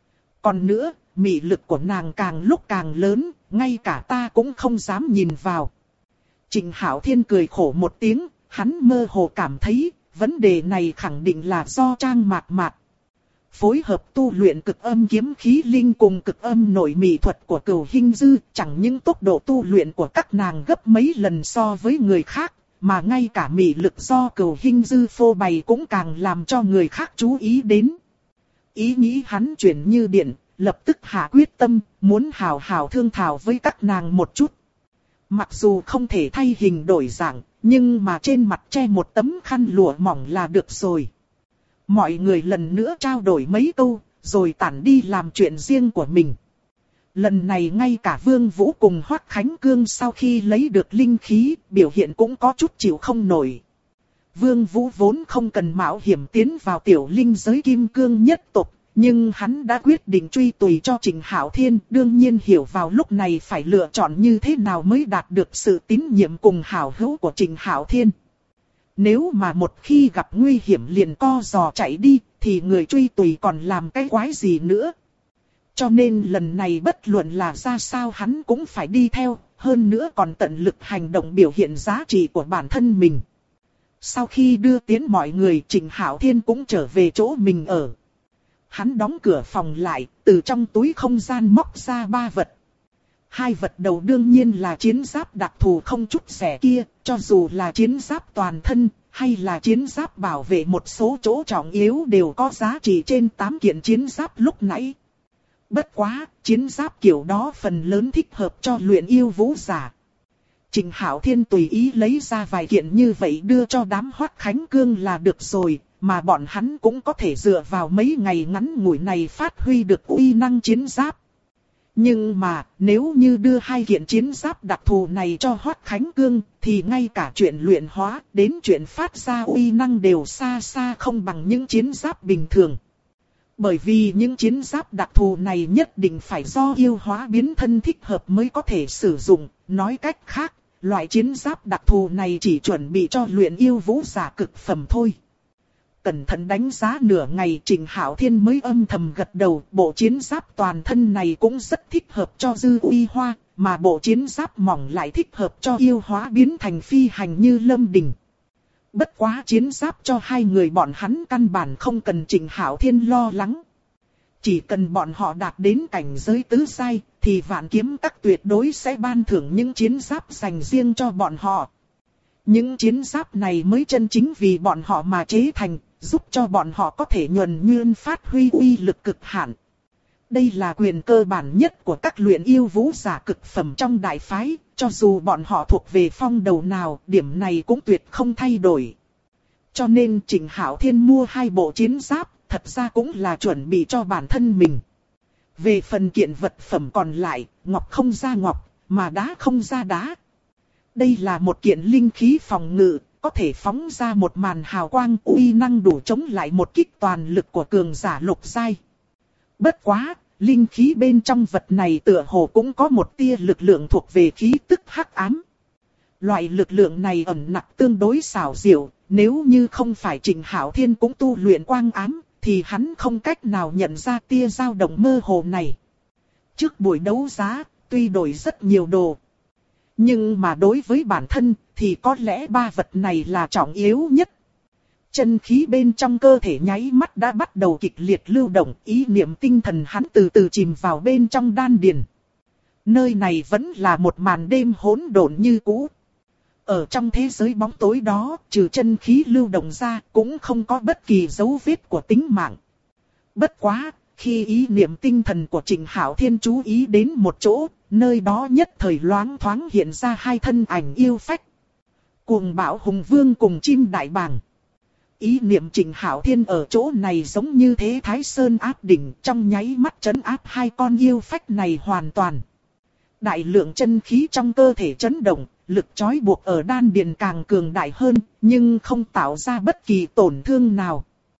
Còn nữa, mị lực của nàng càng lúc càng lớn, ngay cả ta cũng không dám nhìn vào. Trình Hạo Thiên cười khổ một tiếng, hắn mơ hồ cảm thấy, vấn đề này khẳng định là do Trang Mạc Mạc. Phối hợp tu luyện cực âm kiếm khí linh cùng cực âm nội mị thuật của Cửu Hinh Dư, chẳng những tốc độ tu luyện của các nàng gấp mấy lần so với người khác, mà ngay cả mị lực do Cửu Hinh Dư phô bày cũng càng làm cho người khác chú ý đến. Ý nghĩ hắn chuyển như điện, lập tức hạ quyết tâm, muốn hào hào thương thảo với các nàng một chút. Mặc dù không thể thay hình đổi dạng, nhưng mà trên mặt che một tấm khăn lụa mỏng là được rồi. Mọi người lần nữa trao đổi mấy câu, rồi tản đi làm chuyện riêng của mình. Lần này ngay cả Vương Vũ cùng Hoắc Khánh Cương sau khi lấy được linh khí, biểu hiện cũng có chút chịu không nổi. Vương Vũ vốn không cần mạo hiểm tiến vào tiểu linh giới kim cương nhất tộc, nhưng hắn đã quyết định truy tùy cho Trịnh Hạo Thiên, đương nhiên hiểu vào lúc này phải lựa chọn như thế nào mới đạt được sự tín nhiệm cùng hảo hữu của Trịnh Hạo Thiên. Nếu mà một khi gặp nguy hiểm liền co giò chạy đi, thì người truy tùy còn làm cái quái gì nữa. Cho nên lần này bất luận là ra sao hắn cũng phải đi theo, hơn nữa còn tận lực hành động biểu hiện giá trị của bản thân mình. Sau khi đưa tiến mọi người, Trịnh Hạo Thiên cũng trở về chỗ mình ở. Hắn đóng cửa phòng lại, từ trong túi không gian móc ra 3 vật. 2 vật đầu đương nhiên là chiến giáp đặc thù không chút rẻ kia, cho dù là chiến giáp toàn thân, hay là chiến giáp bảo vệ một số chỗ trọng yếu đều có giá trị trên 8 kiện chiến giáp lúc nãy. Bất quá, chiến giáp kiểu đó phần lớn thích hợp cho luyện yêu vũ giả. Trịnh Hạo Thiên tùy ý lấy ra vài kiện như vậy đưa cho đám Hoắc Khánh Cương là được rồi, mà bọn hắn cũng có thể dựa vào mấy ngày ngắn ngủi này phát huy được uy năng chiến giáp. Nhưng mà, nếu như đưa 2 kiện chiến giáp đặc thù này cho Hoắc Khánh Cương, thì ngay cả chuyện luyện hóa đến chuyện phát ra uy năng đều xa xa không bằng những chiến giáp bình thường. Bởi vì những chiến giáp đặc thù này nhất định phải do yêu hóa biến thân thích hợp mới có thể sử dụng, nói cách khác, loại chiến giáp đặc thù này chỉ chuẩn bị cho luyện yêu vũ giả cực phẩm thôi. Cẩn thận đánh giá nửa ngày, Trịnh Hạo Thiên mới âm thầm gật đầu, bộ chiến giáp toàn thân này cũng rất thích hợp cho Dư Uy Hoa, mà bộ chiến giáp mỏng lại thích hợp cho yêu hóa biến thành phi hành như Lâm Đình. Bất quá chiến giáp cho 2 người bọn hắn căn bản không cần Trịnh Hạo Thiên lo lắng. Chỉ cần bọn họ đạt đến cảnh giới tứ giai, thì Vạn Kiếm Các tuyệt đối sẽ ban thưởng những chiến giáp dành riêng cho bọn họ. Những chiến giáp này mới chân chính vì bọn họ mà chế thành, giúp cho bọn họ có thể nhuần nhuyễn phát huy uy lực cực hạn. Đây là quyền cơ bản nhất của các luyện yêu vũ giả cực phẩm trong đại phái, cho dù bọn họ thuộc về phong đầu nào, điểm này cũng tuyệt không thay đổi. Cho nên Trịnh Hạo Thiên mua 2 bộ chiến giáp, thật ra cũng là chuẩn bị cho bản thân mình. Về phần kiện vật phẩm còn lại, ngọc không ra ngọc, mà đá không ra đá. Đây là một kiện linh khí phòng ngự, có thể phóng ra một màn hào quang uy năng đủ chống lại một kích toàn lực của cường giả lục giai. Bất quá, linh khí bên trong vật này tựa hồ cũng có một tia lực lượng thuộc về khí tức hắc ám. Loại lực lượng này ẩn nặc tương đối xảo diệu, nếu như không phải Trịnh Hạo Thiên cũng tu luyện quang ám, thì hắn không cách nào nhận ra tia dao động mơ hồ này. Trước buổi đấu giá, tuy đổi rất nhiều đồ, nhưng mà đối với bản thân thì có lẽ 3 vật này là trọng yếu nhất. Chân khí bên trong cơ thể nháy mắt đã bắt đầu kịch liệt lưu động, ý niệm tinh thần hắn từ từ chìm vào bên trong đan điền. Nơi này vẫn là một màn đêm hỗn độn như cũ. Ở trong thế giới bóng tối đó, trừ chân khí lưu động ra, cũng không có bất kỳ dấu vết của tính mạng. Bất quá, khi ý niệm tinh thần của Trịnh Hạo Thiên chú ý đến một chỗ, nơi đó nhất thời loáng thoáng hiện ra 2 thân ảnh yêu phách. Cuồng Bạo Hùng Vương cùng Chim Đại Bàng. Ý niệm Trịnh Hạo Thiên ở chỗ này giống như thế Thái Sơn áp đỉnh, trong nháy mắt trấn áp 2 con yêu phách này hoàn toàn. Đại lượng chân khí trong cơ thể chấn động, lực trói buộc ở đan điền càng cường đại hơn, nhưng không tạo ra bất kỳ tổn thương nào.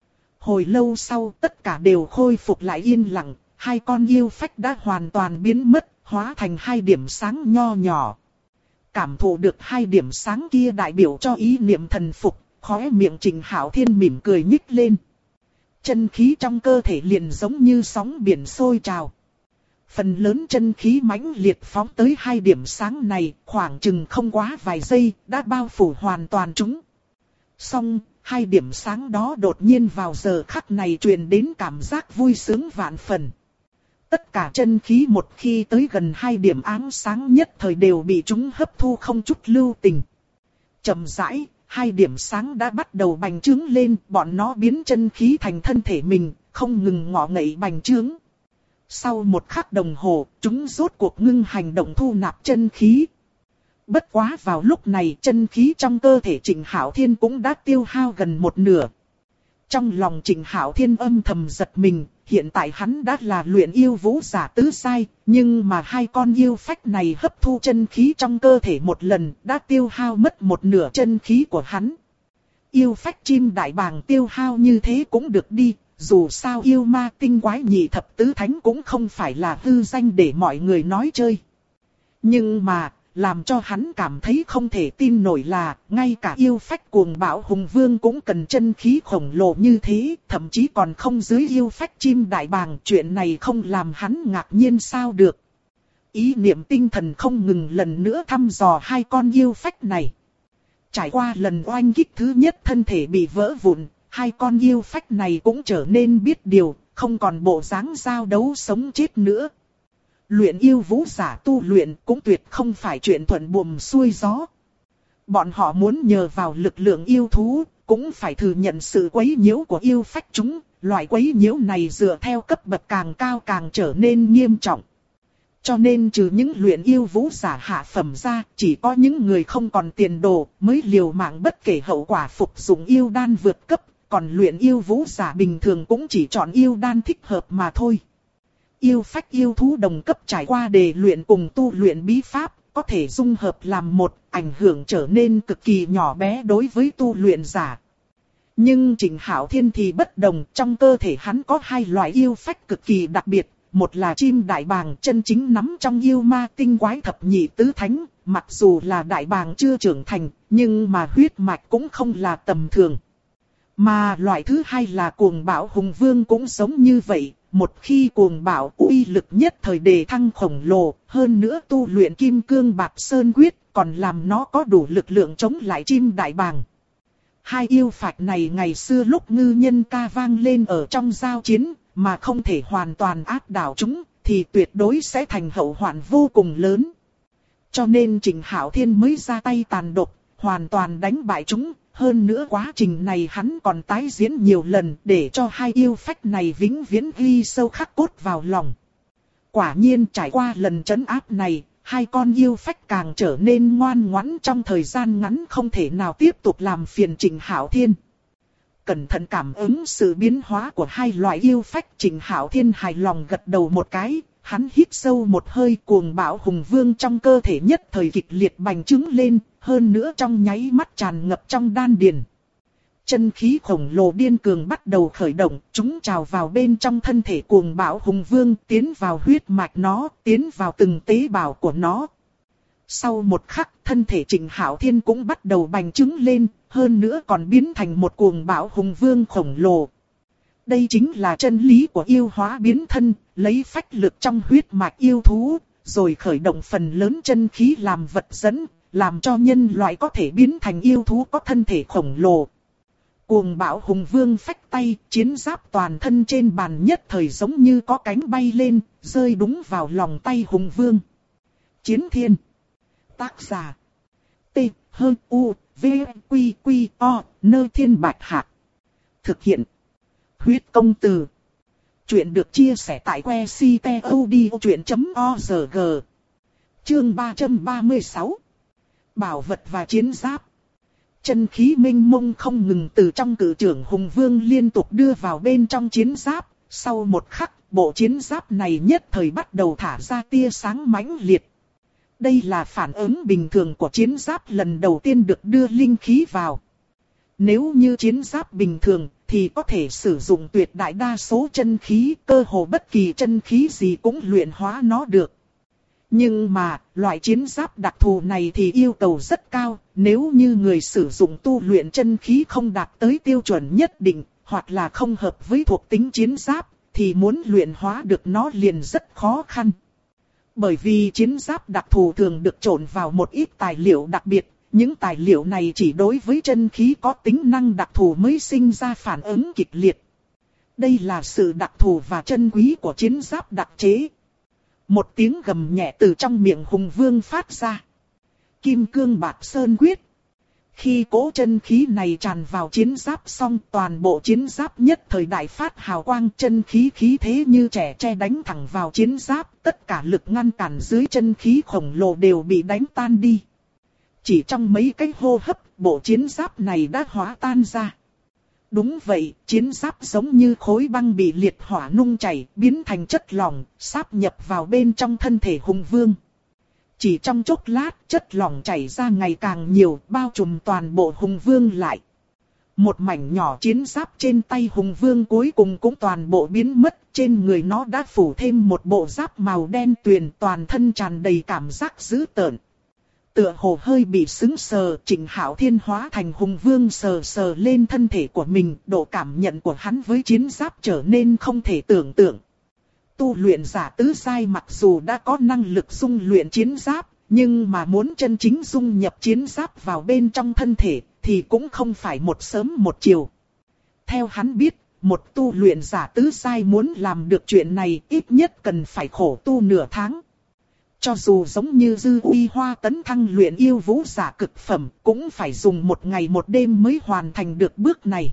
Hồi lâu sau tất cả đều khôi phục lại yên lặng, 2 con yêu phách đã hoàn toàn biến mất, hóa thành 2 điểm sáng nho nhỏ. Cảm thụ được 2 điểm sáng kia đại biểu cho ý niệm thần phục, khóe miệng Trịnh Hạo Thiên mỉm cười nhích lên. Chân khí trong cơ thể liền giống như sóng biển sôi trào. Phần lớn chân khí mãnh liệt phóng tới 2 điểm sáng này, khoảng chừng không quá vài giây, đã bao phủ hoàn toàn chúng. Song, 2 điểm sáng đó đột nhiên vào giờ khắc này truyền đến cảm giác vui sướng vạn phần. Tất cả chân khí một khi tới gần 2 điểm ánh sáng nhất thời đều bị chúng hấp thu không chút lưu tình. Chậm rãi, 2 điểm sáng đã bắt đầu bành trướng lên, bọn nó biến chân khí thành thân thể mình, không ngừng ngọ ngậy bành trướng. Sau một khắc đồng hồ, chúng rốt cuộc ngưng hành động thu nạp chân khí. Bất quá vào lúc này chân khí trong cơ thể Trịnh Hạo Thiên cũng đã tiêu hao gần 1/2. Trong lòng Trịnh Hạo Thiên âm thầm giật mình, hiện tại hắn đã là luyện yêu vũ giả tứ sai, nhưng mà hai con yêu phách này hấp thu chân khí trong cơ thể một lần đã tiêu hao mất một nửa chân khí của hắn. Yêu phách chim đại bàng tiêu hao như thế cũng được đi, dù sao yêu ma tinh quái nhị thập tứ thánh cũng không phải là hư danh để mọi người nói chơi. Nhưng mà, làm cho hắn cảm thấy không thể tin nổi là, ngay cả yêu phách cuồng bạo hùng vương cũng cần chân khí khổng lồ như thế, thậm chí còn không dưới yêu phách chim đại bàng. Chuyện này không làm hắn ngạc nhiên sao được. Ý niệm tinh thần không ngừng lần nữa thăm dò hai con yêu phách này. Trải qua lần oanh kích thứ nhất thân thể bị vỡ vụn, hai con yêu phách này cũng trở nên biết điều, không còn bộ dáng giao đấu sống chết nữa. Luyện yêu vũ giả tu luyện cũng tuyệt không phải chuyện thuận buồm xuôi gió. Bọn họ muốn nhờ vào lực lượng yêu thú, cũng phải thừa nhận sự quấy nhiễu của yêu phách chúng. Loại quấy nhiễu này dựa theo cấp bậc càng cao càng trở nên nghiêm trọng. Cho nên trừ những luyện yêu vũ giả hạ phẩm ra, chỉ có những người không còn tiền đồ mới liều mạng bất kể hậu quả phục dụng yêu đan vượt cấp. Còn luyện yêu vũ giả bình thường cũng chỉ chọn yêu đan thích hợp mà thôi. Yêu phách yêu thú đồng cấp trải qua đề luyện cùng tu luyện bí pháp, có thể dung hợp làm một, ảnh hưởng trở nên cực kỳ nhỏ bé đối với tu luyện giả. Nhưng Trịnh Hạo Thiên thì bất đồng, trong cơ thể hắn có hai loại yêu phách cực kỳ đặc biệt. Một là chim đại bàng chân chính nắm trong yêu ma tinh quái thập nhị tứ thánh, mặc dù là đại bàng chưa trưởng thành, nhưng mà huyết mạch cũng không là tầm thường. Mà loại thứ hai là cuồng bạo hùng vương cũng giống như vậy, một khi cuồng bạo uy lực nhất thời đề thăng khổng lồ, hơn nữa tu luyện kim cương bạc sơn quyết, còn làm nó có đủ lực lượng chống lại chim đại bàng. Hai yêu phách này ngày xưa lúc ngư nhân ca vang lên ở trong giao chiến, mà không thể hoàn toàn áp đảo chúng, thì tuyệt đối sẽ thành hậu hoạn vô cùng lớn. Cho nên Trịnh Hạo Thiên mới ra tay tàn độc, hoàn toàn đánh bại chúng. Hơn nữa quá trình này hắn còn tái diễn nhiều lần để cho hai yêu phách này vĩnh viễn ghi sâu khắc cốt vào lòng. Quả nhiên trải qua lần trấn áp này, hai con yêu phách càng trở nên ngoan ngoãn, trong thời gian ngắn không thể nào tiếp tục làm phiền Trịnh Hạo Thiên. Cẩn thận cảm ứng sự biến hóa của hai loại yêu phách, Trịnh Hạo Thiên hài lòng gật đầu một cái, hắn hít sâu một hơi, cuồng bạo hùng vương trong cơ thể nhất thời kịch liệt bành trướng lên, hơn nữa trong nháy mắt tràn ngập trong đan điền. Chân khí khổng lồ điên cường bắt đầu khởi động, chúng trào vào bên trong thân thể cuồng bạo hùng vương, tiến vào huyết mạch nó, tiến vào từng tế bào của nó. Sau một khắc, thân thể Trịnh Hạo Thiên cũng bắt đầu bành trướng lên, hơn nữa còn biến thành một cuồng bạo hùng vương khổng lồ. Đây chính là chân lý của yêu hóa biến thân, lấy phách lực trong huyết mạch yêu thú, rồi khởi động phần lớn chân khí làm vật dẫn, làm cho nhân loại có thể biến thành yêu thú có thân thể khổng lồ. Cuồng bạo hùng vương phách tay, chiến giáp toàn thân trên bàn nhất thời giống như có cánh bay lên, rơi đúng vào lòng tay hùng vương. Chiến thiên. Tác giả. T, H, U, V, Quy, Quy, O, Nơi Thiên Bạch Hạc. Thực hiện. Huyết công từ. Chuyện được chia sẻ tại que ctod.org. Chương 336. Bảo vật và chiến giáp. Chân khí minh mông không ngừng từ trong cự trưởng hùng vương liên tục đưa vào bên trong chiến giáp. Sau một khắc, bộ chiến giáp này nhất thời bắt đầu thả ra tia sáng mãnh liệt. Đây là phản ứng bình thường của chiến giáp lần đầu tiên được đưa linh khí vào. Nếu như chiến giáp bình thường, thì có thể sử dụng tuyệt đại đa số chân khí, cơ hồ bất kỳ chân khí gì cũng luyện hóa nó được. Nhưng mà, loại chiến giáp đặc thù này thì yêu cầu rất cao, nếu như người sử dụng tu luyện chân khí không đạt tới tiêu chuẩn nhất định, hoặc là không hợp với thuộc tính chiến giáp, thì muốn luyện hóa được nó liền rất khó khăn. Bởi vì chiến giáp đặc thù thường được trộn vào một ít tài liệu đặc biệt, những tài liệu này chỉ đối với chân khí có tính năng đặc thù mới sinh ra phản ứng kịch liệt. Đây là sự đặc thù và chân quý của chiến giáp đặc chế. Một tiếng gầm nhẹ từ trong miệng hùng vương phát ra. Kim cương bạc sơn quyết. Khi cỗ chân khí này tràn vào chiến giáp xong, toàn bộ chiến giáp nhất thời đại phát hào quang, chân khí khí thế như trẻ tre đánh thẳng vào chiến giáp, tất cả lực ngăn cản dưới chân khí khổng lồ đều bị đánh tan đi. Chỉ trong mấy cái hô hấp, bộ chiến giáp này đã hóa tan ra. Đúng vậy, chiến giáp giống như khối băng bị liệt hỏa nung chảy, biến thành chất lỏng, sáp nhập vào bên trong thân thể hùng vương. Chỉ trong chốc lát, chất lỏng chảy ra ngày càng nhiều, bao trùm toàn bộ hùng vương lại. Một mảnh nhỏ chiến giáp trên tay hùng vương cuối cùng cũng toàn bộ biến mất, trên người nó đã phủ thêm một bộ giáp màu đen tuyền, toàn thân tràn đầy cảm giác dữ tợn. Tựa hồ hơi bị sững sờ, Trịnh Hạo Thiên hóa thành hùng vương sờ sờ lên thân thể của mình, độ cảm nhận của hắn với chiến giáp trở nên không thể tưởng tượng. Tu luyện giả tứ giai mặc dù đã có năng lực dung luyện chiến giáp, nhưng mà muốn chân chính dung nhập chiến giáp vào bên trong thân thể, thì cũng không phải một sớm một chiều. Theo hắn biết, một tu luyện giả tứ giai muốn làm được chuyện này ít nhất cần phải khổ tu nửa tháng. Cho dù giống như Dư Uy Hoa tấn thăng luyện yêu vũ giả cực phẩm, cũng phải dùng một ngày một đêm mới hoàn thành được bước này.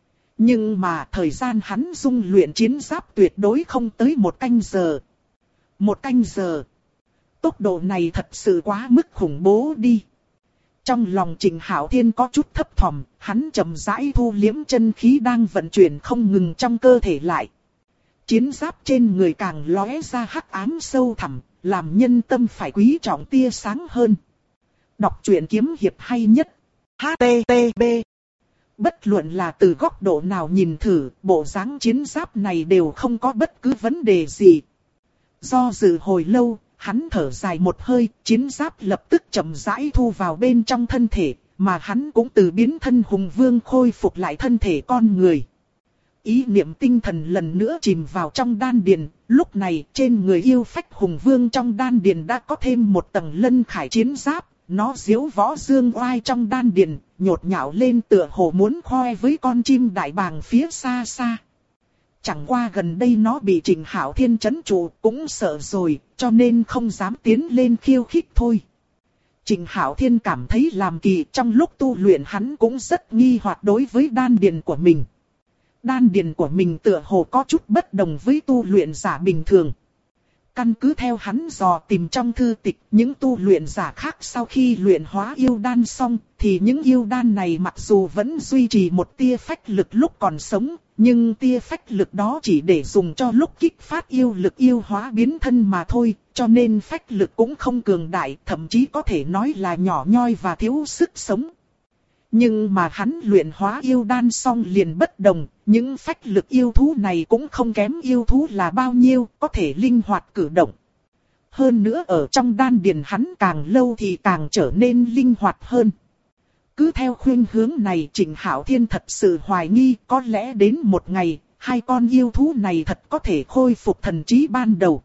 Nhưng mà thời gian hắn dung luyện chiến giáp tuyệt đối không tới 1 canh giờ. 1 canh giờ. Tốc độ này thật sự quá mức khủng bố đi. Trong lòng Trịnh Hạo Thiên có chút thấp thỏm, hắn chậm rãi thu liễm chân khí đang vận chuyển không ngừng trong cơ thể lại. Chiến giáp trên người càng lóe ra hắc ám sâu thẳm, làm nhân tâm phải quý trọng tia sáng hơn. Đọc truyện kiếm hiệp hay nhất. HTTP. Bất luận là từ góc độ nào nhìn thử, bộ dáng chiến giáp này đều không có bất cứ vấn đề gì. Do dự hồi lâu, hắn thở dài một hơi, chiến giáp lập tức chậm rãi thu vào bên trong thân thể, mà hắn cũng từ biến thân hùng vương khôi phục lại thân thể con người. Ý niệm tinh thần lần nữa chìm vào trong đan điền, lúc này trên người yêu phách hùng vương trong đan điền đã có thêm một tầng lân khải chiến giáp, nó diếu võ dương oai trong đan điền, nhột nhạo lên tựa hồ muốn khoe với con chim đại bàng phía xa xa. Chẳng qua gần đây nó bị Trịnh Hạo Thiên trấn trụ, cũng sợ rồi, cho nên không dám tiến lên khiêu khích thôi. Trịnh Hạo Thiên cảm thấy làm kỳ, trong lúc tu luyện hắn cũng rất nghi hoặc đối với đan điền của mình. Đan điền của mình tựa hồ có chút bất đồng với tu luyện giả bình thường. Căn cứ theo hắn dò tìm trong thư tịch, những tu luyện giả khác sau khi luyện hóa yêu đan xong, thì những yêu đan này mặc dù vẫn duy trì một tia phách lực lúc còn sống, nhưng tia phách lực đó chỉ để dùng cho lúc kích phát yêu lực yêu hóa biến thân mà thôi, cho nên phách lực cũng không cường đại, thậm chí có thể nói là nhỏ nhoi và thiếu sức sống. Nhưng mà hắn luyện hóa yêu đan xong liền bất đồng, những phách lực yêu thú này cũng không kém yêu thú là bao nhiêu, có thể linh hoạt cử động. Hơn nữa ở trong đan điền hắn càng lâu thì càng trở nên linh hoạt hơn. Cứ theo khuynh hướng này Trịnh Hạo Thiên thật sự hoài nghi có lẽ đến một ngày, 2 con yêu thú này thật có thể khôi phục thần trí ban đầu.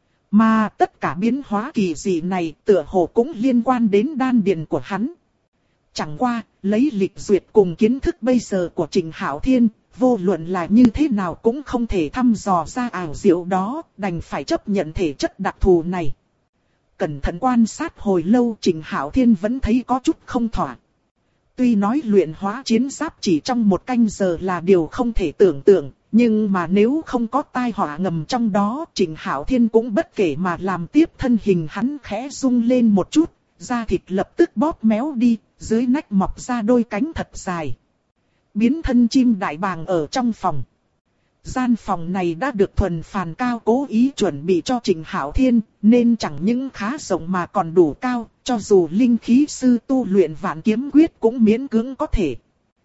Mà tất cả biến hóa kỳ dị này tựa hồ cũng liên quan đến đan điền của hắn. Chẳng qua, lấy lịch duyệt cùng kiến thức bây giờ của Trịnh Hạo Thiên, vô luận là như thế nào cũng không thể thăm dò ra ảo diệu đó, đành phải chấp nhận thể chất đặc thù này. Cẩn thận quan sát hồi lâu Trịnh Hạo Thiên vẫn thấy có chút không thỏa. Tuy nói luyện hóa chiến giáp chỉ trong 1 canh giờ là điều không thể tưởng tượng, nhưng mà nếu không có tai họa ngầm trong đó, Trịnh Hạo Thiên cũng bất kể mà làm tiếp. Thân hình hắn khẽ rung lên một chút, da thịt lập tức bóp méo đi, dưới nách mọc ra đôi cánh thật dài. Biến thân chim đại bàng ở trong phòng. Gian phòng này đã được Thuần Phàn Cao cố ý chuẩn bị cho Trịnh Hạo Thiên, nên chẳng những khá rộng mà còn đủ cao, cho dù linh khí sư tu luyện Vạn Kiếm Quyết cũng miễn cưỡng có thể.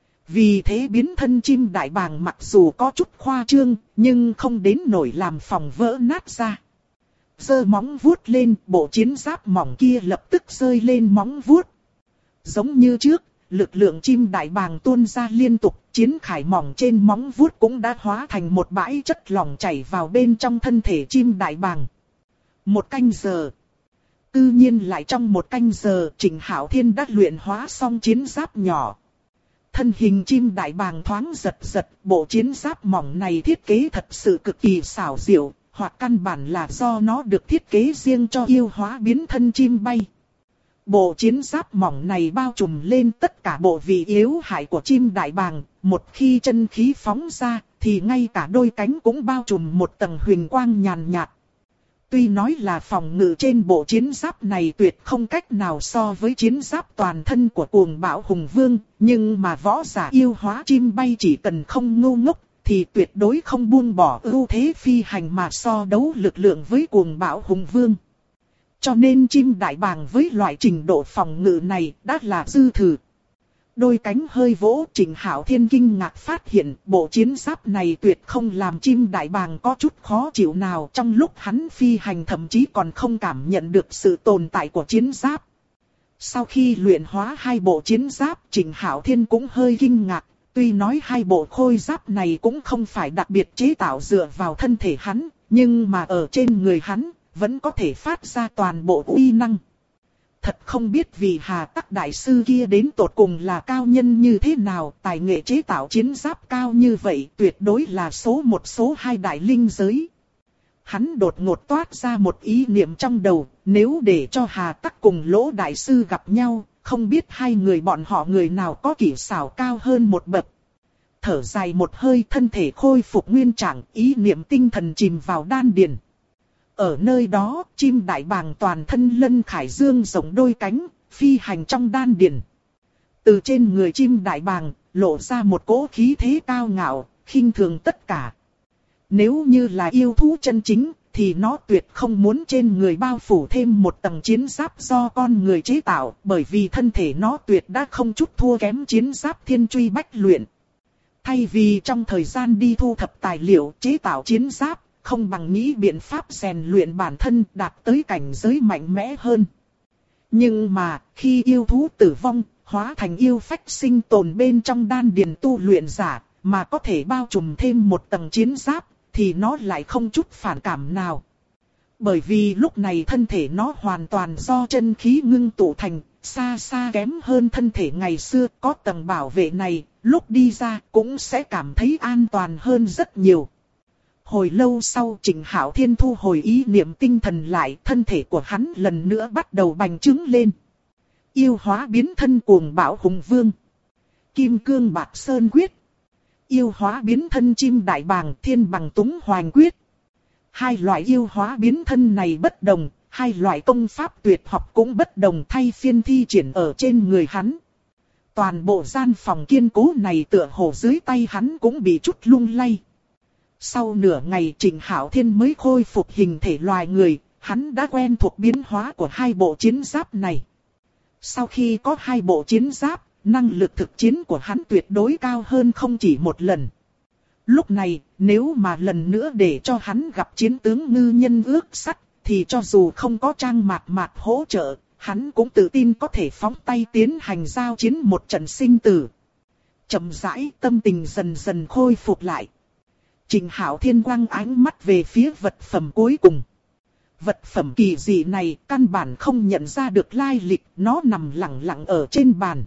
Vì thế biến thân chim đại bàng mặc dù có chút khoa trương, nhưng không đến nổi làm phòng vỡ nát ra. Giơ móng vuốt lên, bộ chiến giáp mỏng kia lập tức rơi lên móng vuốt. Giống như trước, lực lượng chim đại bàng tuôn ra liên tục, chiến khải mỏng trên móng vuốt cũng đã hóa thành một bãi chất lỏng chảy vào bên trong thân thể chim đại bàng. 1 canh giờ. Tự nhiên lại trong 1 canh giờ, Trịnh Hạo Thiên đã luyện hóa xong chiến giáp nhỏ. Thân hình chim đại bàng thoáng giật giật, bộ chiến giáp mỏng này thiết kế thật sự cực kỳ xảo diệu, hoặc căn bản là do nó được thiết kế riêng cho yêu hóa biến thân chim bay. Bộ chiến giáp mỏng này bao trùm lên tất cả bộ vị yếu hại của chim đại bàng, một khi chân khí phóng ra, thì ngay cả đôi cánh cũng bao trùm một tầng huỳnh quang nhàn nhạt. Tuy nói là phòng ngự trên bộ chiến giáp này tuyệt không cách nào so với chiến giáp toàn thân của Cuồng Bạo Hùng Vương, nhưng mà võ giả yêu hóa chim bay chỉ cần không ngu ngốc thì tuyệt đối không buông bỏ ưu thế phi hành mà so đấu lực lượng với Cuồng Bạo Hùng Vương. Cho nên chim đại bàng với loại trình độ phòng ngự này đã là dư thừa. Đôi cánh hơi vỗ, Trịnh Hạo Thiên kinh ngạc phát hiện bộ chiến giáp này tuyệt không làm chim đại bàng có chút khó chịu nào, trong lúc hắn phi hành thậm chí còn không cảm nhận được sự tồn tại của chiến giáp. Sau khi luyện hóa hai bộ chiến giáp, Trịnh Hạo Thiên cũng hơi kinh ngạc, tuy nói hai bộ khôi giáp này cũng không phải đặc biệt chế tạo dựa vào thân thể hắn, nhưng mà ở trên người hắn vẫn có thể phát ra toàn bộ uy năng. Thật không biết vì Hà Tắc đại sư kia đến tột cùng là cao nhân như thế nào, tài nghệ chế tạo chiến giáp cao như vậy tuyệt đối là số một số hai đại linh giới. Hắn đột ngột toát ra một ý niệm trong đầu, nếu để cho Hà Tắc cùng Lỗ đại sư gặp nhau, không biết hai người bọn họ người nào có kỹ xảo cao hơn một bậc. Thở dài một hơi, thân thể khôi phục nguyên trạng, ý niệm tinh thần chìm vào đan điền. Ở nơi đó, chim đại bàng toàn thân lân khải dương rộng đôi cánh, phi hành trong đan điền. Từ trên người chim đại bàng, lộ ra một cỗ khí thế cao ngạo, khinh thường tất cả. Nếu như là yêu thú chân chính, thì nó tuyệt không muốn trên người bao phủ thêm một tầng chiến giáp do con người chế tạo, bởi vì thân thể nó tuyệt đã không chút thua kém chiến giáp thiên truy bách luyện. Thay vì trong thời gian đi thu thập tài liệu chế tạo chiến giáp, không bằng nghĩ biện pháp rèn luyện bản thân đạt tới cảnh giới mạnh mẽ hơn. Nhưng mà, khi yêu thú tử vong, hóa thành yêu phách sinh tồn bên trong đan điền tu luyện giả, mà có thể bao trùm thêm một tầng chiến giáp, thì nó lại không chút phản cảm nào. Bởi vì lúc này thân thể nó hoàn toàn do chân khí ngưng tụ thành, xa xa kém hơn thân thể ngày xưa, có tầng bảo vệ này, lúc đi ra cũng sẽ cảm thấy an toàn hơn rất nhiều. Hồi lâu sau, Trịnh Hạo Thiên thu hồi ý niệm tinh thần lại, thân thể của hắn lần nữa bắt đầu bành trướng lên. Yêu hóa biến thân Cuồng Bạo Hùng Vương. Kim Cương Bạc Sơn Quyết. Yêu hóa biến thân chim đại bàng Thiên Bằng Túng Hoành Quyết. Hai loại yêu hóa biến thân này bất đồng, hai loại công pháp tuyệt học cũng bất đồng thay phiên thi triển ở trên người hắn. Toàn bộ gian phòng kiên cố này tựa hồ dưới tay hắn cũng bị chút lung lay. Sau nửa ngày Trịnh Hạo Thiên mới khôi phục hình thể loài người, hắn đã quen thuộc biến hóa của hai bộ chiến giáp này. Sau khi có hai bộ chiến giáp, năng lực thực chiến của hắn tuyệt đối cao hơn không chỉ một lần. Lúc này, nếu mà lần nữa để cho hắn gặp chiến tướng ngư nhân ước sắt, thì cho dù không có Trang Mạt Mạt hỗ trợ, hắn cũng tự tin có thể phóng tay tiến hành giao chiến một trận sinh tử. Chậm rãi, tâm tình dần dần khôi phục lại. Trịnh Hạo Thiên quăng ánh mắt về phía vật phẩm cuối cùng. Vật phẩm kỳ dị này căn bản không nhận ra được lai lịch, nó nằm lẳng lặng ở trên bàn.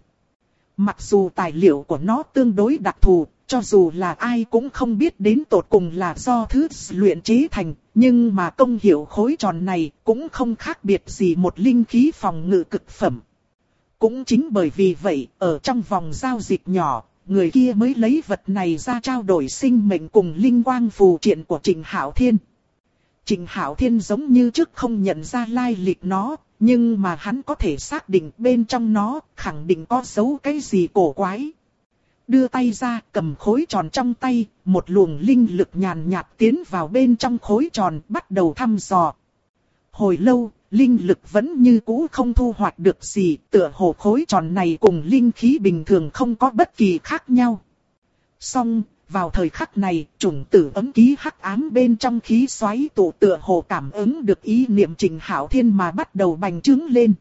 Mặc dù tài liệu của nó tương đối đặc thù, cho dù là ai cũng không biết đến tột cùng là do thứ luyện chế thành, nhưng mà công hiệu khối tròn này cũng không khác biệt gì một linh khí phòng ngự cực phẩm. Cũng chính bởi vì vậy, ở trong vòng giao dịch nhỏ, người kia mới lấy vật này ra trao đổi sinh mệnh cùng linh quang phù triện của Trịnh Hạo Thiên. Trịnh Hạo Thiên giống như trước không nhận ra lai lịch nó, nhưng mà hắn có thể xác định bên trong nó khẳng định có giấu cái gì cổ quái. Đưa tay ra cầm khối tròn trong tay, một luồng linh lực nhàn nhạt tiến vào bên trong khối tròn bắt đầu thăm dò. Hồi lâu, linh lực vẫn như cũ không thu hoạch được gì, tựa hồ khối tròn này cùng linh khí bình thường không có bất kỳ khác nhau. Song, vào thời khắc này, chủng tử ấm ký hắc ám bên trong khí xoáy tụ tựa hồ cảm ứng được ý niệm Trịnh Hạo Thiên mà bắt đầu bành trướng lên.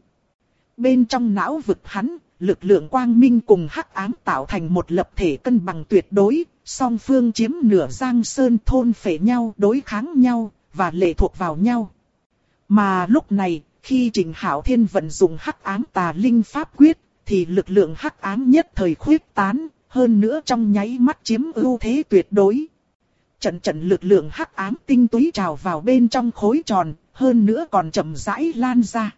Bên trong não vực hắn, lực lượng quang minh cùng hắc ám tạo thành một lập thể cân bằng tuyệt đối, song phương chiếm nửa giang sơn thôn phệ nhau, đối kháng nhau, và lệ thuộc vào nhau. Mà lúc này, khi Trịnh Hạo Thiên vận dụng hắc ám tà linh pháp quyết, thì lực lượng hắc ám nhất thời khuyết tán, hơn nữa trong nháy mắt chiếm ưu thế tuyệt đối. Trận lực lượng hắc ám tinh túy trào vào bên trong khối tròn, hơn nữa còn chậm rãi lan ra.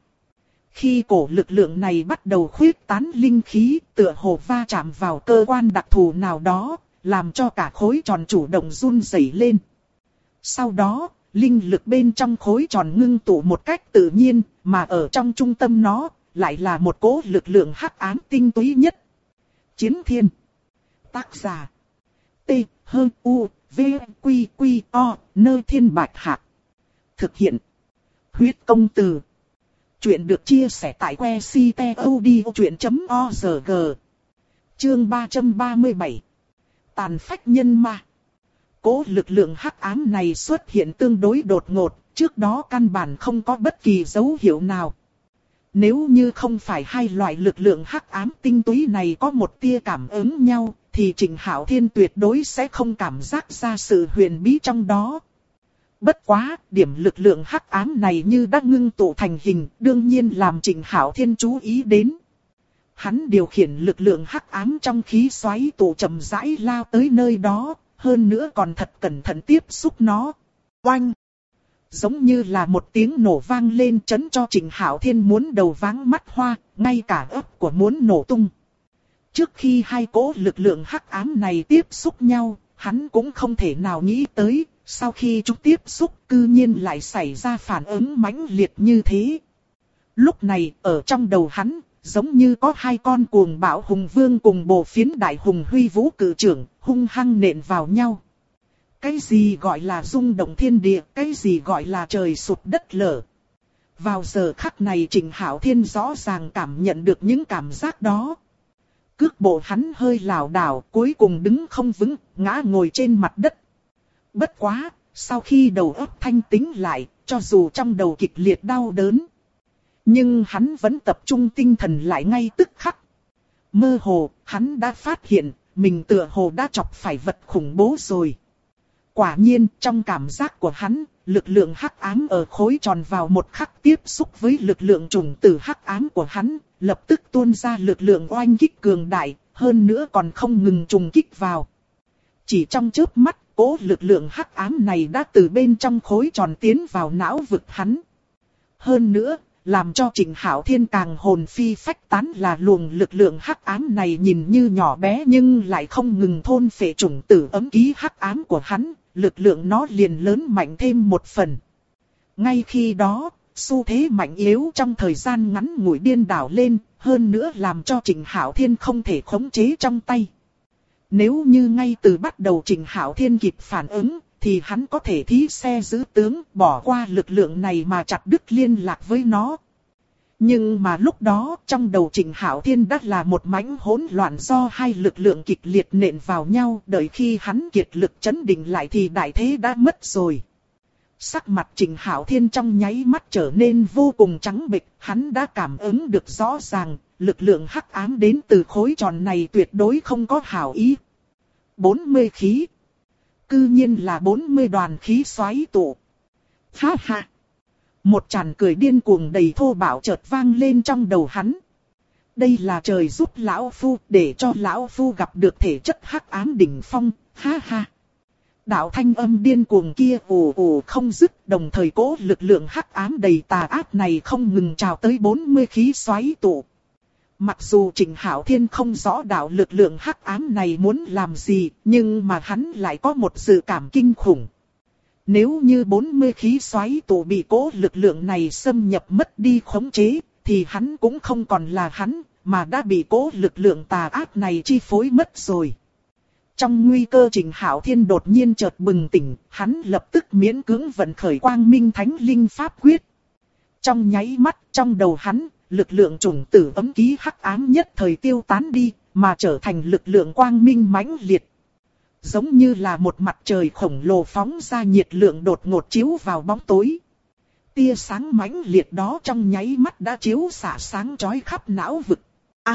Khi cổ lực lượng này bắt đầu khuyết tán linh khí, tựa hồ va chạm vào cơ quan đặc thù nào đó, làm cho cả khối tròn chủ động run rẩy lên. Sau đó, linh lực bên trong khối tròn ngưng tụ một cách tự nhiên, mà ở trong trung tâm nó, lại là một cỗ lực lượng hắc ám tinh túy nhất. Chiến Thiên. Tác giả. T. U. V. Quy. Quy. O. Nơi Thiên Bạch Hạc. Thực hiện. Huyết Công Từ. Chuyện được chia sẻ tại que ctod.org. Chương 337. Tàn phách nhân ma. Cố lực lượng hắc ám này xuất hiện tương đối đột ngột, trước đó căn bản không có bất kỳ dấu hiệu nào. Nếu như không phải hai loại lực lượng hắc ám tinh túy này có một tia cảm ứng nhau, thì Trịnh Hạo Thiên tuyệt đối sẽ không cảm giác ra sự huyền bí trong đó. Bất quá, điểm lực lượng hắc ám này như đã ngưng tụ thành hình, đương nhiên làm Trịnh Hạo Thiên chú ý đến. Hắn điều khiển lực lượng hắc ám trong khí xoáy tụ chậm rãi lao tới nơi đó, hơn nữa còn thật cẩn thận tiếp xúc nó. Oanh! Giống như là một tiếng nổ vang lên chấn cho Trịnh Hạo Thiên muốn đầu váng mắt hoa, ngay cả ấp của muốn nổ tung. Trước khi hai cỗ lực lượng hắc ám này tiếp xúc nhau, hắn cũng không thể nào nghĩ tới, sau khi chúng tiếp xúc cư nhiên lại xảy ra phản ứng mãnh liệt như thế. Lúc này, ở trong đầu hắn, giống như có hai con cuồng bạo hùng vương cùng bồ phiến đại hùng huy vũ cự trưởng, hung hăng nện vào nhau. Cái gì gọi là rung động thiên địa, cái gì gọi là trời sụp đất lở. Vào giờ khắc này Trịnh Hạo Thiên rõ ràng cảm nhận được những cảm giác đó. Cước bộ hắn hơi lảo đảo, cuối cùng đứng không vững, ngã ngồi trên mặt đất. Bất quá, sau khi đầu óc thanh tĩnh lại, cho dù trong đầu kịch liệt đau đớn, nhưng hắn vẫn tập trung tinh thần lại ngay tức khắc. Mơ hồ, hắn đã phát hiện, mình tựa hồ đã chọc phải vật khủng bố rồi. Quả nhiên, trong cảm giác của hắn, lực lượng hắc ám ở khối tròn vào một khắc tiếp xúc với lực lượng trùng tử hắc ám của hắn, lập tức tuôn ra lực lượng oanh kích cường đại, hơn nữa còn không ngừng trùng kích vào. Chỉ trong chớp mắt, cỗ lực lượng hắc ám này đã từ bên trong khối tròn tiến vào não vực hắn. Hơn nữa, làm cho Trịnh Hạo Thiên càng hồn phi phách tán là luồng lực lượng hắc ám này nhìn như nhỏ bé nhưng lại không ngừng thôn phệ trùng tử ấm ký hắc ám của hắn, lực lượng nó liền lớn mạnh thêm một phần. Ngay khi đó, xu thế mạnh yếu trong thời gian ngắn ngủi điên đảo lên, hơn nữa làm cho Trịnh Hạo Thiên không thể khống chế trong tay. Nếu như ngay từ bắt đầu Trịnh Hạo Thiên kịp phản ứng, thì hắn có thể thí xe giữ tướng, bỏ qua lực lượng này mà chặt đứt liên lạc với nó. Nhưng mà lúc đó, trong đầu Trịnh Hạo Thiên đã là một mảnh hỗn loạn do hai lực lượng kịch liệt nện vào nhau, đợi khi hắn kiệt lực chấn định lại thì đại thế đã mất rồi. Sắc mặt Trịnh Hạo Thiên trong nháy mắt trở nên vô cùng trắng bệch, hắn đã cảm ứng được rõ ràng, lực lượng hắc ám đến từ khối tròn này tuyệt đối không có hảo ý. 40 khí. Cư nhiên là 40 đoàn khí xoáy tụ. Ha ha. Một tràng cười điên cuồng đầy thô bạo chợt vang lên trong đầu hắn. Đây là trời giúp lão phu, để cho lão phu gặp được thể chất hắc ám đỉnh phong, ha ha. Đạo thanh âm điên cuồng kia ù ù không dứt, đồng thời cố lực lượng hắc ám đầy tà ác này không ngừng trào tới 40 khí xoáy tụ. Mặc dù Trịnh Hạo Thiên không rõ đạo lực lượng hắc ám này muốn làm gì, nhưng mà hắn lại có một dự cảm kinh khủng. Nếu như 40 khí xoáy tụ bị cố lực lượng này xâm nhập mất đi khống chế, thì hắn cũng không còn là hắn, mà đã bị cố lực lượng tà ác này chi phối mất rồi. Trong nguy cơ Trịnh Hạo Thiên đột nhiên chợt bừng tỉnh, hắn lập tức miễn cưỡng vận khởi Quang Minh Thánh Linh Pháp Quyết. Trong nháy mắt, trong đầu hắn, lực lượng trùng tử ấm ký hắc ám nhất thời tiêu tán đi, mà trở thành lực lượng quang minh mãnh liệt. Giống như là một mặt trời khổng lồ phóng ra nhiệt lượng đột ngột chiếu vào bóng tối. Tia sáng mãnh liệt đó trong nháy mắt đã chiếu xạ sáng chói khắp não vực.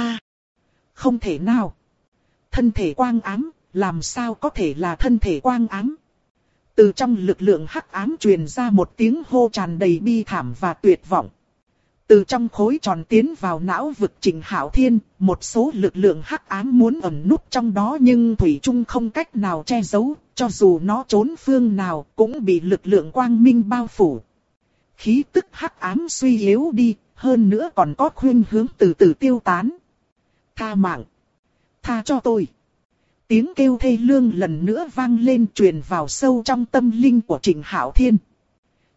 Không thể nào. Thân thể quang ám, làm sao có thể là thân thể quang ám? Từ trong lực lượng hắc ám truyền ra một tiếng hô tràn đầy bi thảm và tuyệt vọng. Từ trong khối tròn tiến vào não vực Trịnh Hạo Thiên, một số lực lượng hắc ám muốn ẩn núp trong đó nhưng thủy chung không cách nào che giấu, cho dù nó trốn phương nào cũng bị lực lượng quang minh bao phủ. Khí tức hắc ám suy yếu đi, hơn nữa còn có khuynh hướng từ từ tiêu tán. Tha mạng! Tha cho tôi! Tiếng kêu thê lương lần nữa vang lên truyền vào sâu trong tâm linh của Trịnh Hạo Thiên.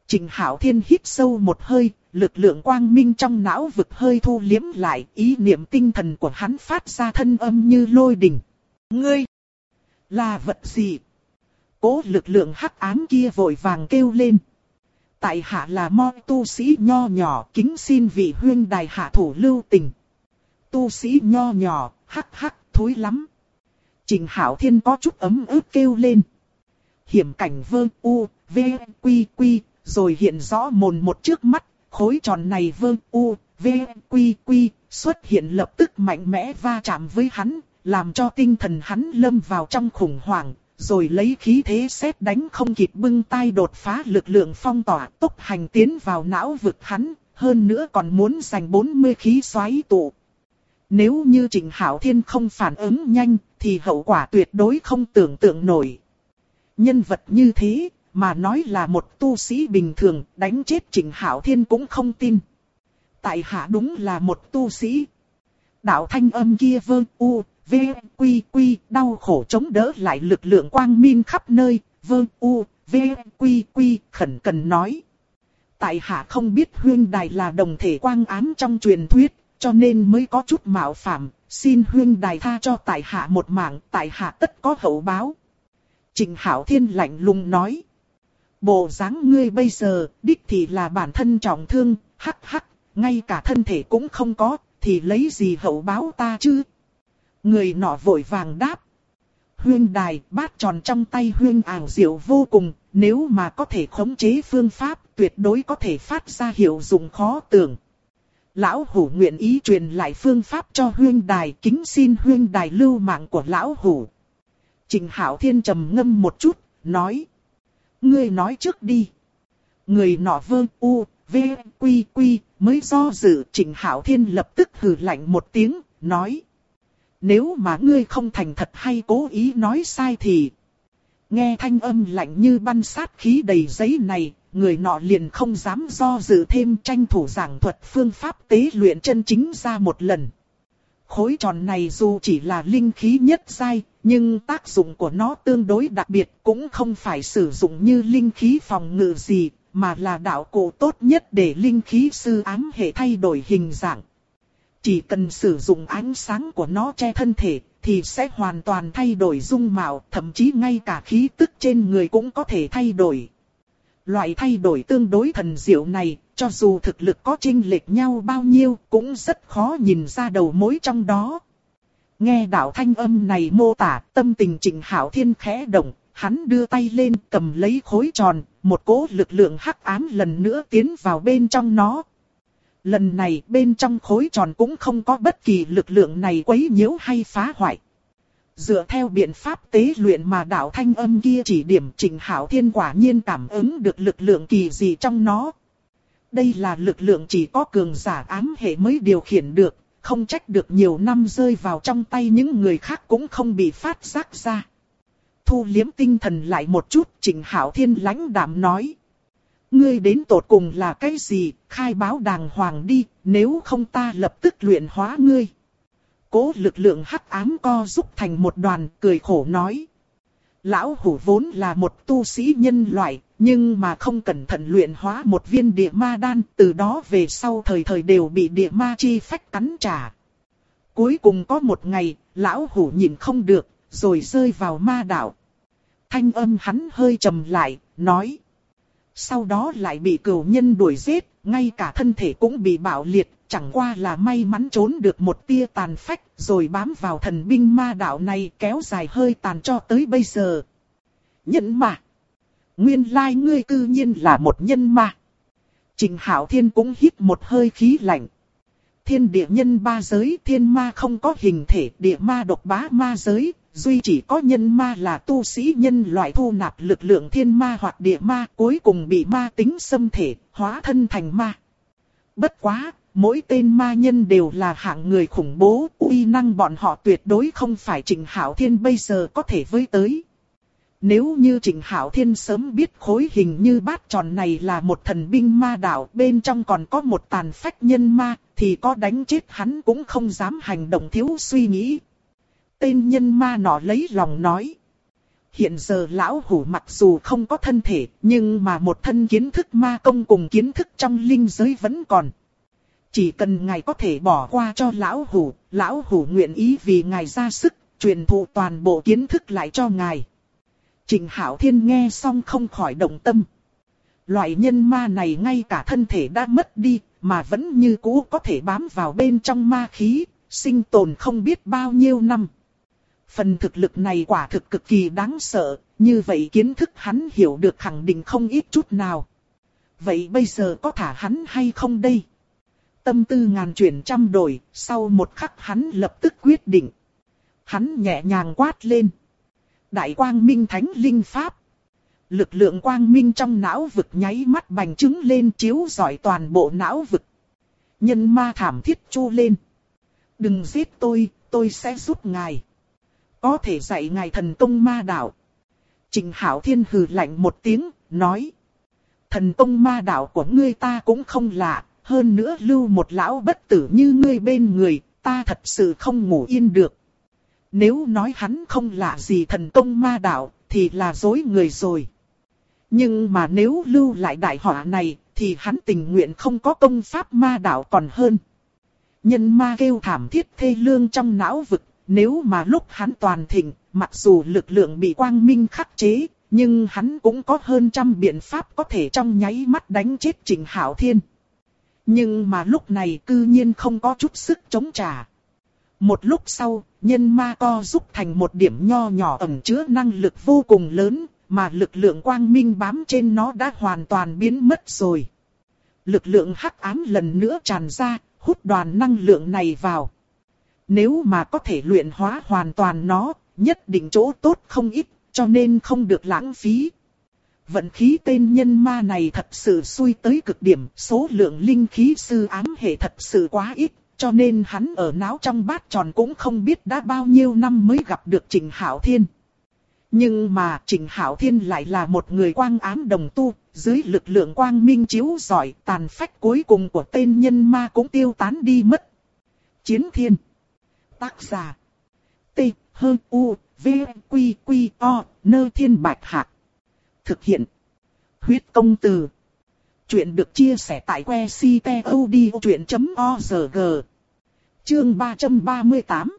Trịnh Hạo Thiên hít sâu một hơi, lực lượng quang minh trong não vực hơi thu liếm lại, ý niệm tinh thần của hắn phát ra thân âm như lôi đình. Ngươi, là vật gì? Cố lực lượng hắc ám kia vội vàng kêu lên. Tại hạ là mo tu sĩ nho nhỏ, kính xin vị huyên đài hạ thủ lưu tình. Tu sĩ nho nhỏ, hắc hắc, thối lắm. Trịnh Hạo Thiên có chút ấm ức kêu lên. Hiểm cảnh vơ u, v, quy quy, rồi hiện rõ mồn một trước mắt, khối tròn này vơ u, v, quy quy, xuất hiện lập tức mạnh mẽ va chạm với hắn, làm cho tinh thần hắn lâm vào trong khủng hoảng, rồi lấy khí thế sét đánh không kịp bưng tay đột phá lực lượng phong tỏa, tốc hành tiến vào não vực hắn, hơn nữa còn muốn giành 40 khí xoáy tụ. Nếu như Trịnh Hạo Thiên không phản ứng nhanh, thì hậu quả tuyệt đối không tưởng tượng nổi. Nhân vật như thế, mà nói là một tu sĩ bình thường, đánh chết Trịnh Hạo Thiên cũng không tin. Tại hạ đúng là một tu sĩ. Đạo thanh âm kia vơ u, v, quy quy, đau khổ chống đỡ lại lực lượng quang minh khắp nơi, vơ u, v, quy quy, khẩn cần nói. Tại hạ không biết huyên đài là đồng thể quang ám trong truyền thuyết, cho nên mới có chút mạo phạm, xin huyên đài tha cho tại hạ một mạng, tại hạ tất có hậu báo. Trịnh Hạo Thiên lạnh lùng nói. Bộ dáng ngươi bây giờ, đích thì là bản thân trọng thương, hắc hắc, ngay cả thân thể cũng không có, thì lấy gì hậu báo ta chứ? Người nọ vội vàng đáp. Huyên đài, bát tròn trong tay huyên ảo diệu vô cùng, nếu mà có thể khống chế phương pháp, tuyệt đối có thể phát ra hiệu dụng khó tưởng. Lão hủ nguyện ý truyền lại phương pháp cho huyên đài, kính xin huyên đài lưu mạng của lão hủ. Trịnh Hạo Thiên trầm ngâm một chút, nói. Ngươi nói trước đi. Người nọ vơ u, v, quy quy, mới do dự. Trịnh Hạo Thiên lập tức hừ lạnh một tiếng, nói. Nếu mà ngươi không thành thật hay cố ý nói sai thì... Nghe thanh âm lạnh như băng sát khí đầy giấy này, người nọ liền không dám do dự thêm, tranh thủ giảng thuật phương pháp tế luyện chân chính ra một lần. Khối tròn này dù chỉ là linh khí nhất giai, nhưng tác dụng của nó tương đối đặc biệt, cũng không phải sử dụng như linh khí phòng ngự gì, mà là đạo cụ tốt nhất để linh khí sư ám hệ thay đổi hình dạng. Chỉ cần sử dụng ánh sáng của nó che thân thể, thì sẽ hoàn toàn thay đổi dung mạo, thậm chí ngay cả khí tức trên người cũng có thể thay đổi. Loại thay đổi tương đối thần diệu này, cho dù thực lực có chênh lệch nhau bao nhiêu, cũng rất khó nhìn ra đầu mối trong đó. Nghe đạo thanh âm này mô tả, tâm tình Trịnh Hạo Thiên khẽ động, hắn đưa tay lên cầm lấy khối tròn, một cỗ lực lượng hắc ám lần nữa tiến vào bên trong nó. Lần này bên trong khối tròn cũng không có bất kỳ lực lượng này quấy nhiễu hay phá hoại. Dựa theo biện pháp tế luyện mà đạo thanh âm kia chỉ điểm, Trịnh Hạo Thiên quả nhiên cảm ứng được lực lượng kỳ dị trong nó. Đây là lực lượng chỉ có cường giả ám hệ mới điều khiển được, không trách được nhiều năm rơi vào trong tay những người khác cũng không bị phát giác ra. Thu liếm tinh thần lại một chút, Trịnh Hạo Thiên lãnh đạm nói. Ngươi đến tột cùng là cái gì, khai báo đàng hoàng đi, nếu không ta lập tức luyện hóa ngươi. Cố lực lượng hắc ám co rút thành một đoàn, cười khổ nói. Lão hủ vốn là một tu sĩ nhân loại, nhưng mà không cẩn thận luyện hóa một viên địa ma đan, từ đó về sau thời thời đều bị địa ma chi phách cắn trả. Cuối cùng có một ngày, lão hủ nhìn không được, rồi rơi vào ma đạo. Thanh âm hắn hơi trầm lại, nói. Sau đó lại bị cừu nhân đuổi giết, ngay cả thân thể cũng bị bạo liệt, chẳng qua là may mắn trốn được một tia tàn phách, rồi bám vào thần binh ma đạo này kéo dài hơi tàn cho tới bây giờ. Nhân ma. Nguyên lai ngươi cư nhiên là một nhân ma. Trịnh Hạo Thiên cũng hít một hơi khí lạnh. Thiên địa nhân ba giới, thiên ma không có hình thể, địa ma độc bá ma giới, duy chỉ có nhân ma là tu sĩ nhân loại thu nạp lực lượng thiên ma hoặc địa ma, cuối cùng bị ma tính xâm thể, hóa thân thành ma. Bất quá, mỗi tên ma nhân đều là hạng người khủng bố, uy năng bọn họ tuyệt đối không phải Trịnh Hạo Thiên bây giờ có thể với tới. Nếu như Trịnh Hạo Thiên sớm biết khối hình như bát tròn này là một thần binh ma đạo, bên trong còn có một tàn phách nhân ma, thì có đánh chết hắn cũng không dám hành động thiếu suy nghĩ. Tên nhân ma nọ lấy lòng nói. hiện giờ lão hủ mặc dù không có thân thể, nhưng mà một thân kiến thức ma công cùng kiến thức trong linh giới vẫn còn. Chỉ cần ngài có thể bỏ qua cho lão hủ nguyện ý vì ngài ra sức, truyền thụ toàn bộ kiến thức lại cho ngài. Trịnh Hạo Thiên nghe xong không khỏi động tâm. Loại nhân ma này ngay cả thân thể đã mất đi, mà vẫn như cũ có thể bám vào bên trong ma khí, sinh tồn không biết bao nhiêu năm. Phần thực lực này quả thực cực kỳ đáng sợ, như vậy kiến thức hắn hiểu được khẳng định không ít chút nào. Vậy bây giờ có thả hắn hay không đây? Tâm tư ngàn chuyển trăm đổi, sau một khắc hắn lập tức quyết định. Hắn nhẹ nhàng quát lên. Đại quang minh thánh linh pháp. Lực lượng quang minh trong não vực nháy mắt bành trướng lên chiếu rọi toàn bộ não vực. Nhân ma thảm thiết chu lên. Đừng giết tôi sẽ giúp ngài. Có thể dạy ngài thần công ma đạo. Trịnh Hạo Thiên hừ lạnh một tiếng, nói. Thần công ma đạo của ngươi ta cũng không lạ, hơn nữa lưu một lão bất tử như ngươi bên người, ta thật sự không ngủ yên được. Nếu nói hắn không lạ gì thần công ma đạo, thì là dối người rồi. Nhưng mà nếu lưu lại đại họa này, thì hắn tình nguyện không có công pháp ma đạo còn hơn. Nhân ma kêu thảm thiết thê lương trong não vực, nếu mà lúc hắn toàn thịnh, mặc dù lực lượng bị quang minh khắc chế, nhưng hắn cũng có hơn 100 biện pháp có thể trong nháy mắt đánh chết Trịnh Hạo Thiên. Nhưng mà lúc này cư nhiên không có chút sức chống trả. Một lúc sau, nhân ma co rút thành một điểm nho nhỏ ẩn chứa năng lực vô cùng lớn, mà lực lượng quang minh bám trên nó đã hoàn toàn biến mất rồi. Lực lượng hắc ám lần nữa tràn ra, hút đoàn năng lượng này vào. Nếu mà có thể luyện hóa hoàn toàn nó, nhất định chỗ tốt không ít, cho nên không được lãng phí. Vận khí tên nhân ma này thật sự xui tới cực điểm, số lượng linh khí sư ám hệ thật sự quá ít, cho nên hắn ở não trong bát tròn cũng không biết đã bao nhiêu năm mới gặp được Trịnh Hạo Thiên. Nhưng mà Trịnh Hạo Thiên lại là một người quang ám đồng tu, dưới lực lượng quang minh chiếu rọi, tàn phách cuối cùng của tên nhân ma cũng tiêu tán đi mất. Chiến Thiên. Tác giả. T. H. U. V. Q. Q. O. Nơ Thiên Bạch Hạc. Thực hiện. Huyết công từ. Chuyện được chia sẻ tại que ctod.org. Chương 338.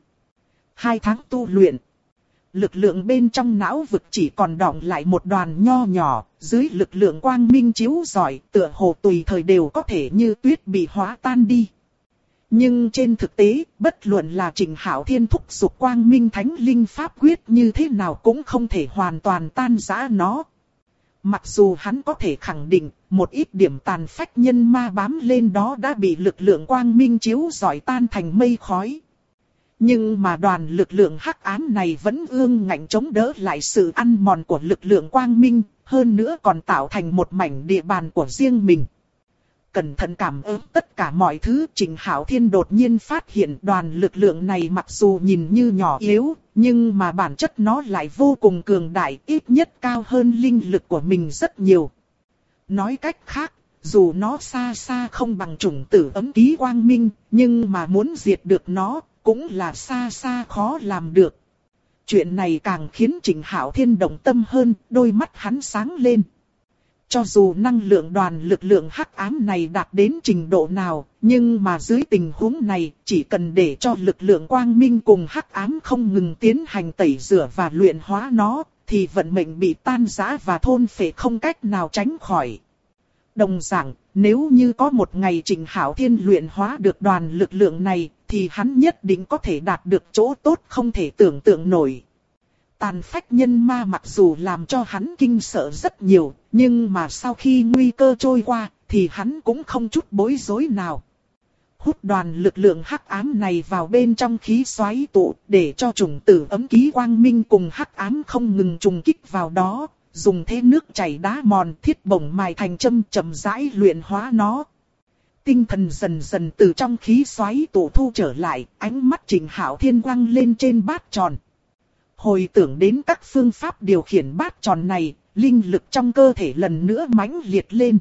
2 tháng tu luyện. Lực lượng bên trong não vực chỉ còn đọng lại một đoàn nho nhỏ, dưới lực lượng quang minh chiếu rọi, tựa hồ tùy thời đều có thể như tuyết bị hóa tan đi. Nhưng trên thực tế, bất luận là Trịnh Hạo Thiên thúc giục quang minh thánh linh pháp quyết như thế nào cũng không thể hoàn toàn tan rã nó. Mặc dù hắn có thể khẳng định, một ít điểm tàn phách nhân ma bám lên đó đã bị lực lượng quang minh chiếu rọi tan thành mây khói. Nhưng mà đoàn lực lượng hắc ám này vẫn ương ngạnh chống đỡ lại sự ăn mòn của lực lượng quang minh, hơn nữa còn tạo thành một mảnh địa bàn của riêng mình. Cẩn thận cảm ứng tất cả mọi thứ, Trịnh Hạo Thiên đột nhiên phát hiện đoàn lực lượng này mặc dù nhìn như nhỏ yếu, nhưng mà bản chất nó lại vô cùng cường đại, ít nhất cao hơn linh lực của mình rất nhiều. Nói cách khác, dù nó xa xa không bằng chủng tử ấm ký quang minh, nhưng mà muốn diệt được nó, cũng là xa xa khó làm được. Chuyện này càng khiến Trịnh Hạo Thiên động tâm hơn, đôi mắt hắn sáng lên. Cho dù năng lượng đoàn lực lượng hắc ám này đạt đến trình độ nào, nhưng mà dưới tình huống này, chỉ cần để cho lực lượng quang minh cùng hắc ám không ngừng tiến hành tẩy rửa và luyện hóa nó, thì vận mệnh bị tan rã và thôn phệ không cách nào tránh khỏi. Đồng dạng, nếu như có một ngày Trịnh Hạo Thiên luyện hóa được đoàn lực lượng này, thì hắn nhất định có thể đạt được chỗ tốt không thể tưởng tượng nổi. Tàn phách nhân ma mặc dù làm cho hắn kinh sợ rất nhiều, nhưng mà sau khi nguy cơ trôi qua, thì hắn cũng không chút bối rối nào. Hút đoàn lực lượng hắc ám này vào bên trong khí xoáy tụ, để cho chủng tử ấm ký quang minh cùng hắc ám không ngừng trùng kích vào đó, dùng thế nước chảy đá mòn thiết bổng mài thành châm chậm rãi luyện hóa nó. Tinh thần dần dần từ trong khí xoáy tụ thu trở lại, ánh mắt Trịnh Hạo Thiên quăng lên trên bát tròn. Hồi tưởng đến các phương pháp điều khiển bát tròn này, linh lực trong cơ thể lần nữa mãnh liệt lên.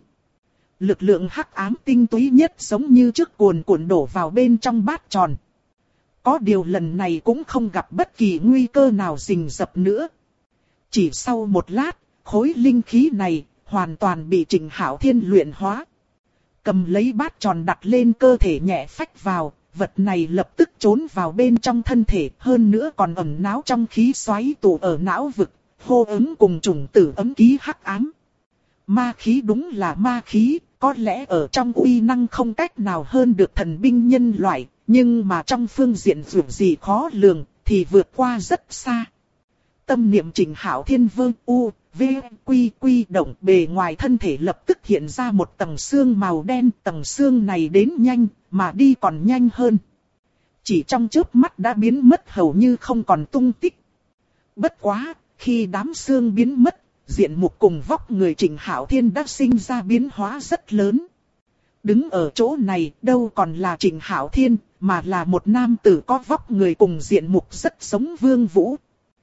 Lực lượng hắc ám tinh túy nhất giống như trước cuồn cuộn đổ vào bên trong bát tròn. Có điều lần này cũng không gặp bất kỳ nguy cơ nào rình rập nữa. Chỉ sau một lát, khối linh khí này hoàn toàn bị Trịnh Hạo Thiên luyện hóa. Cầm lấy bát tròn đặt lên cơ thể nhẹ phách vào, vật này lập tức trốn vào bên trong thân thể, hơn nữa còn ẩn náu trong khí xoáy tụ ở não vực, hô ứng cùng chủng tử ấm ký hắc ám. Ma khí đúng là ma khí, có lẽ ở trong uy năng không cách nào hơn được thần binh nhân loại, nhưng mà trong phương diện dù gì khó lường, thì vượt qua rất xa. Tâm niệm Trịnh Hạo Thiên vương u, v, quy quy động, bề ngoài thân thể lập tức hiện ra một tầng xương màu đen, tầng xương này đến nhanh, mà đi còn nhanh hơn. Chỉ trong chớp mắt đã biến mất hầu như không còn tung tích. Bất quá, khi đám xương biến mất, diện mục cùng vóc người Trịnh Hạo Thiên đã sinh ra biến hóa rất lớn. Đứng ở chỗ này đâu còn là Trịnh Hạo Thiên, mà là một nam tử có vóc người cùng diện mục rất giống Vương Vũ.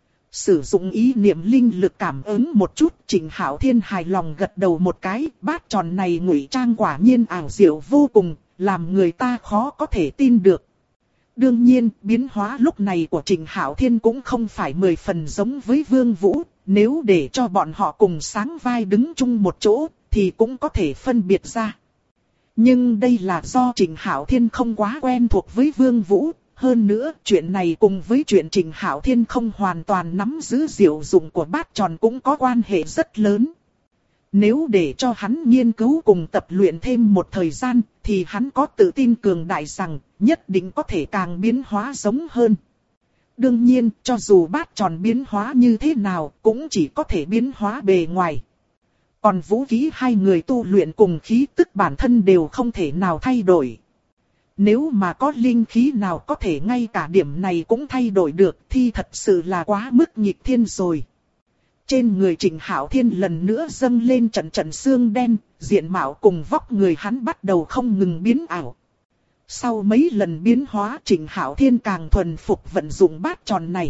Sử dụng ý niệm linh lực cảm ứng một chút, Trịnh Hạo Thiên hài lòng gật đầu một cái, bát tròn này ngụy trang quả nhiên ảo diệu vô cùng, làm người ta khó có thể tin được. Đương nhiên, biến hóa lúc này của Trịnh Hạo Thiên cũng không phải 10 phần giống với Vương Vũ, nếu để cho bọn họ cùng sáng vai đứng chung một chỗ, thì cũng có thể phân biệt ra. Nhưng đây là do Trịnh Hạo Thiên không quá quen thuộc với Vương Vũ. Hơn nữa, chuyện này cùng với chuyện Trịnh Hạo Thiên không hoàn toàn nắm giữ diệu dụng của bát tròn cũng có quan hệ rất lớn. Nếu để cho hắn nghiên cứu cùng tập luyện thêm một thời gian, thì hắn có tự tin cường đại rằng, nhất định có thể càng biến hóa giống hơn. Đương nhiên, cho dù bát tròn biến hóa như thế nào, cũng chỉ có thể biến hóa bề ngoài. Còn vũ khí hai người tu luyện cùng khí tức bản thân đều không thể nào thay đổi. Nếu mà có linh khí nào có thể ngay cả điểm này cũng thay đổi được thì thật sự là quá mức nghịch thiên rồi. Trên người Trịnh Hạo Thiên lần nữa dâng lên trận trận xương đen, diện mạo cùng vóc người hắn bắt đầu không ngừng biến ảo. Sau mấy lần biến hóa Trịnh Hạo Thiên càng thuần phục vận dụng bát tròn này.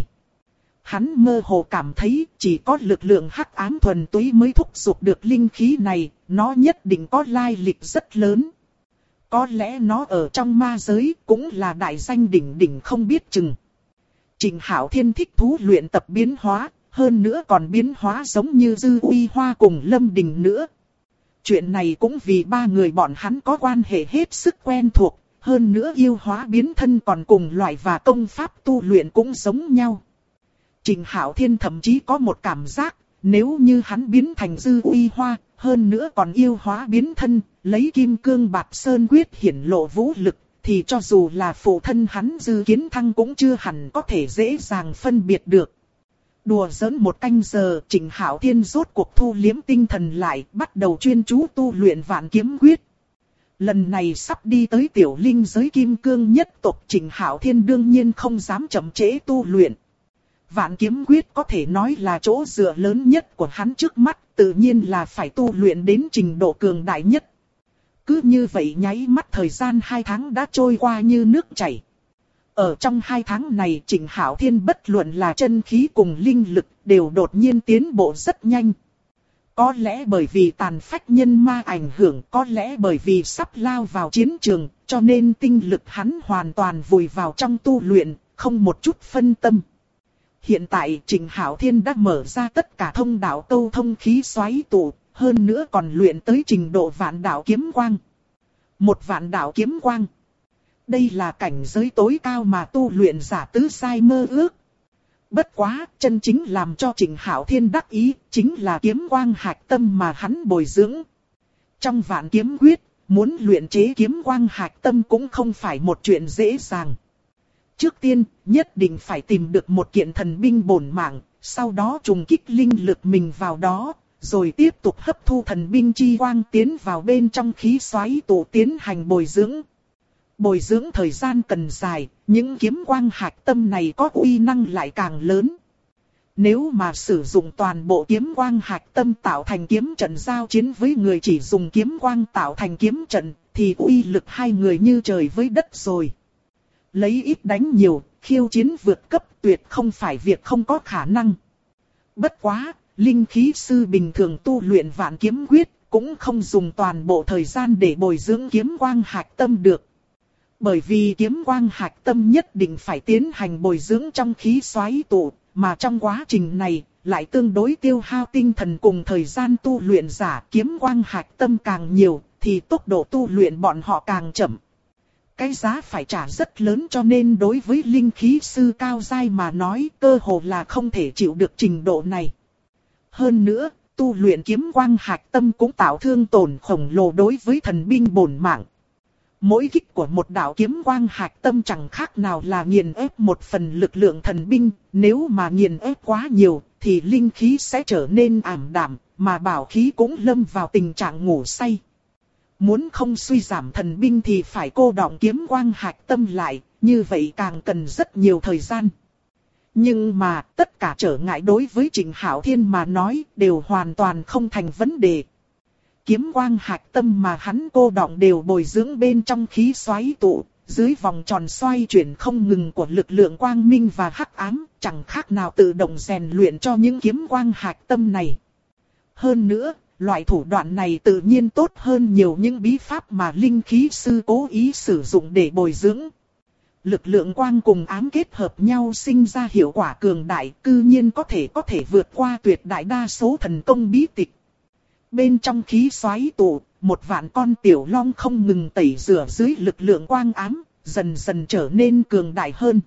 Hắn mơ hồ cảm thấy chỉ có lực lượng hắc ám thuần túy mới thúc giục được linh khí này, nó nhất định có lai lịch rất lớn. Có lẽ nó ở trong ma giới cũng là đại danh đỉnh đỉnh không biết chừng. Trịnh Hạo Thiên thích thú luyện tập biến hóa, hơn nữa còn biến hóa giống như Dư Uy Hoa cùng Lâm Đình nữa. Chuyện này cũng vì ba người bọn hắn có quan hệ hết sức quen thuộc, hơn nữa yêu hóa biến thân còn cùng loại và công pháp tu luyện cũng giống nhau. Trịnh Hạo Thiên thậm chí có một cảm giác, nếu như hắn biến thành Dư Uy Hoa, hơn nữa còn yêu hóa biến thân, lấy kim cương bạt sơn quyết hiển lộ vũ lực, thì cho dù là phụ thân hắn Dư Kiến Thăng cũng chưa hẳn có thể dễ dàng phân biệt được. Đùa giỡn một canh giờ, Trịnh Hạo Thiên rốt cuộc thu liếm tinh thần lại, bắt đầu chuyên chú tu luyện Vạn Kiếm Quyết. Lần này sắp đi tới tiểu linh giới kim cương nhất tộc, Trịnh Hạo Thiên đương nhiên không dám chậm trễ tu luyện. Vạn Kiếm Quyết có thể nói là chỗ dựa lớn nhất của hắn trước mắt, tự nhiên là phải tu luyện đến trình độ cường đại nhất. Cứ như vậy nháy mắt thời gian 2 tháng đã trôi qua như nước chảy. Ở trong 2 tháng này Trịnh Hạo Thiên bất luận là chân khí cùng linh lực đều đột nhiên tiến bộ rất nhanh. Có lẽ bởi vì tàn phách nhân ma ảnh hưởng, có lẽ bởi vì sắp lao vào chiến trường, cho nên tinh lực hắn hoàn toàn vùi vào trong tu luyện, không một chút phân tâm. Hiện tại Trịnh Hạo Thiên đã mở ra tất cả thông đạo câu thông khí xoáy tụ, hơn nữa còn luyện tới trình độ vạn đạo kiếm quang. Một vạn đạo kiếm quang. Đây là cảnh giới tối cao mà tu luyện giả tứ sai mơ ước. Bất quá, chân chính làm cho Trịnh Hạo Thiên đắc ý, chính là kiếm quang hạch tâm mà hắn bồi dưỡng. Trong Vạn Kiếm Quyết, muốn luyện chế kiếm quang hạch tâm cũng không phải một chuyện dễ dàng. Trước tiên, nhất định phải tìm được một kiện thần binh bổn mạng, sau đó trùng kích linh lực mình vào đó, rồi tiếp tục hấp thu thần binh chi quang tiến vào bên trong khí xoáy tụ tiến hành bồi dưỡng. Bồi dưỡng thời gian cần dài, những kiếm quang hạch tâm này có uy năng lại càng lớn. Nếu mà sử dụng toàn bộ kiếm quang hạch tâm tạo thành kiếm trận giao chiến với người chỉ dùng kiếm quang tạo thành kiếm trận, thì uy lực hai người như trời với đất rồi. Lấy ít đánh nhiều, khiêu chiến vượt cấp tuyệt không phải việc không có khả năng. Bất quá, linh khí sư bình thường tu luyện Vạn Kiếm Quyết, cũng không dùng toàn bộ thời gian để bồi dưỡng kiếm quang hạch tâm được. Bởi vì kiếm quang hạch tâm nhất định phải tiến hành bồi dưỡng trong khí xoáy tụ, mà trong quá trình này, lại tương đối tiêu hao tinh thần cùng thời gian tu luyện giả kiếm quang hạch tâm càng nhiều, thì tốc độ tu luyện bọn họ càng chậm. Cái giá phải trả rất lớn cho nên đối với linh khí sư cao giai mà nói cơ hồ là không thể chịu được trình độ này. Hơn nữa, tu luyện kiếm quang hạch tâm cũng tạo thương tổn khổng lồ đối với thần binh bổn mạng. Mỗi kích của một đạo kiếm quang hạch tâm chẳng khác nào là nghiền ép một phần lực lượng thần binh, nếu mà nghiền ép quá nhiều thì linh khí sẽ trở nên ảm đạm, mà bảo khí cũng lâm vào tình trạng ngủ say. Muốn không suy giảm thần binh thì phải cô đọng kiếm quang hạch tâm lại, như vậy càng cần rất nhiều thời gian. Nhưng mà tất cả trở ngại đối với Trịnh Hạo Thiên mà nói đều hoàn toàn không thành vấn đề. Kiếm quang hạch tâm mà hắn cô đọng đều bồi dưỡng bên trong khí xoáy tụ, dưới vòng tròn xoay chuyển không ngừng của lực lượng quang minh và hắc ám, chẳng khác nào tự động rèn luyện cho những kiếm quang hạch tâm này. Hơn nữa, loại thủ đoạn này tự nhiên tốt hơn nhiều những bí pháp mà linh khí sư cố ý sử dụng để bồi dưỡng. Lực lượng quang cùng ám kết hợp nhau sinh ra hiệu quả cường đại, cư nhiên có thể vượt qua tuyệt đại đa số thần công bí tịch. Bên trong khí xoáy tụ, 1.000 con tiểu long không ngừng tẩy rửa dưới lực lượng quang ám, dần dần trở nên cường đại hơn.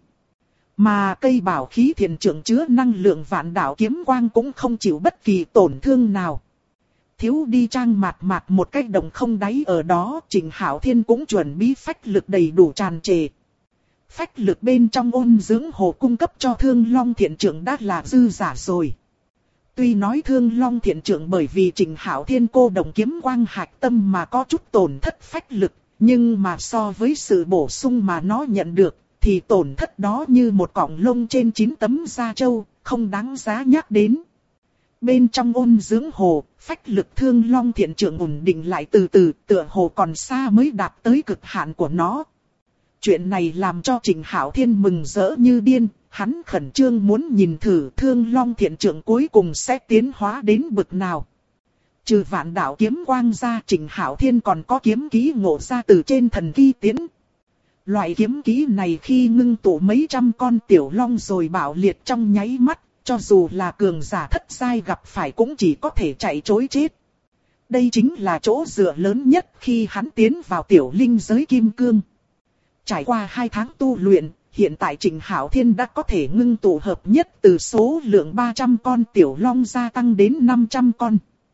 Mà cây bảo khí thiền trưởng chứa năng lượng vạn đạo kiếm quang cũng không chịu bất kỳ tổn thương nào. Thiếu đi trang mạt một cái đồng không đáy ở đó, Trịnh Hạo Thiên cũng chuẩn bị phách lực đầy đủ tràn trề. Phách lực bên trong ôn dưỡng hồ cung cấp cho Thương Long thiện trưởng đã là dư giả rồi. Tuy nói Thương Long thiện trưởng bởi vì Trịnh Hạo Thiên cô đồng kiếm quang hạch tâm mà có chút tổn thất phách lực, nhưng mà so với sự bổ sung mà nó nhận được, thì tổn thất đó như một cọng lông trên 9 tấm da trâu, không đáng giá nhắc đến. Bên trong ôn dưỡng hồ, phách lực Thương Long thiện trưởng ổn định lại từ từ, tựa hồ còn xa mới đạt tới cực hạn của nó. Chuyện này làm cho Trịnh Hạo Thiên mừng rỡ như điên, hắn khẩn trương muốn nhìn thử Thương Long thiện trưởng cuối cùng sẽ tiến hóa đến bực nào. Trừ vạn đạo kiếm quang ra, Trịnh Hạo Thiên còn có kiếm kỹ ngộ ra từ trên thần kỳ tiến. Loại kiếm kỹ này khi ngưng tụ mấy trăm con tiểu long rồi bạo liệt trong nháy mắt, cho dù là cường giả thất giai gặp phải cũng chỉ có thể chạy trối chết. Đây chính là chỗ dựa lớn nhất khi hắn tiến vào tiểu linh giới kim cương. Trải qua 2 tháng tu luyện, hiện tại Trịnh Hạo Thiên đã có thể ngưng tụ hợp nhất từ số lượng 300 con tiểu long gia tăng đến 500 con.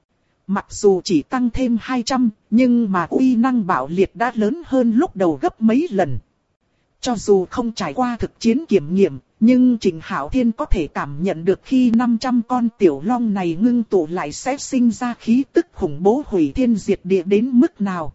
Mặc dù chỉ tăng thêm 200, nhưng mà uy năng bạo liệt đã lớn hơn lúc đầu gấp mấy lần. Cho dù không trải qua thực chiến kiểm nghiệm, nhưng Trịnh Hạo Thiên có thể cảm nhận được khi 500 con tiểu long này ngưng tụ lại sẽ sinh ra khí tức khủng bố hủy thiên diệt địa đến mức nào.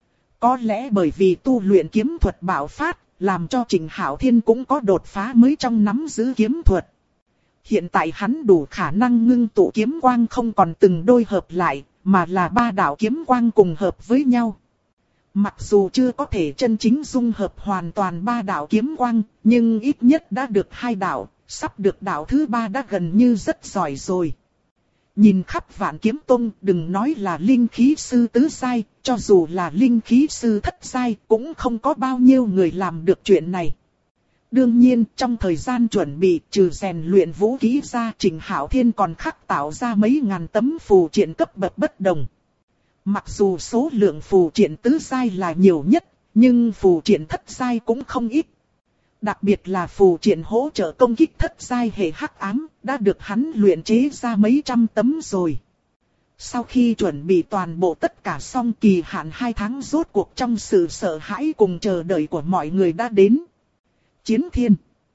Có lẽ bởi vì tu luyện kiếm thuật bạo phát, làm cho Trịnh Hạo Thiên cũng có đột phá mới trong nắm giữ kiếm thuật. Hiện tại hắn đủ khả năng ngưng tụ kiếm quang không còn từng đôi hợp lại, mà là 3 đạo kiếm quang cùng hợp với nhau. Mặc dù chưa có thể chân chính dung hợp hoàn toàn 3 đạo kiếm quang, nhưng ít nhất đã được 2 đạo, sắp được đạo thứ 3 đã gần như rất giỏi rồi. Nhìn khắp Vạn Kiếm Tông, đừng nói là linh khí sư tứ giai, cho dù là linh khí sư thất giai cũng không có bao nhiêu người làm được chuyện này. Đương nhiên, trong thời gian chuẩn bị, trừ rèn luyện vũ khí ra, Trịnh Hạo Thiên còn khắc tạo ra mấy ngàn tấm phù triện cấp bậc bất đồng. Mặc dù số lượng phù triện tứ giai là nhiều nhất, nhưng phù triện thất giai cũng không ít. Đặc biệt là phù triện hỗ trợ công kích thất giai hệ hắc ám, đã được hắn luyện chế ra mấy trăm tấm rồi. Sau khi chuẩn bị toàn bộ tất cả xong, kỳ hạn 2 tháng rốt cuộc trong sự sợ hãi cùng chờ đợi của mọi người đã đến. Chiến Thiên.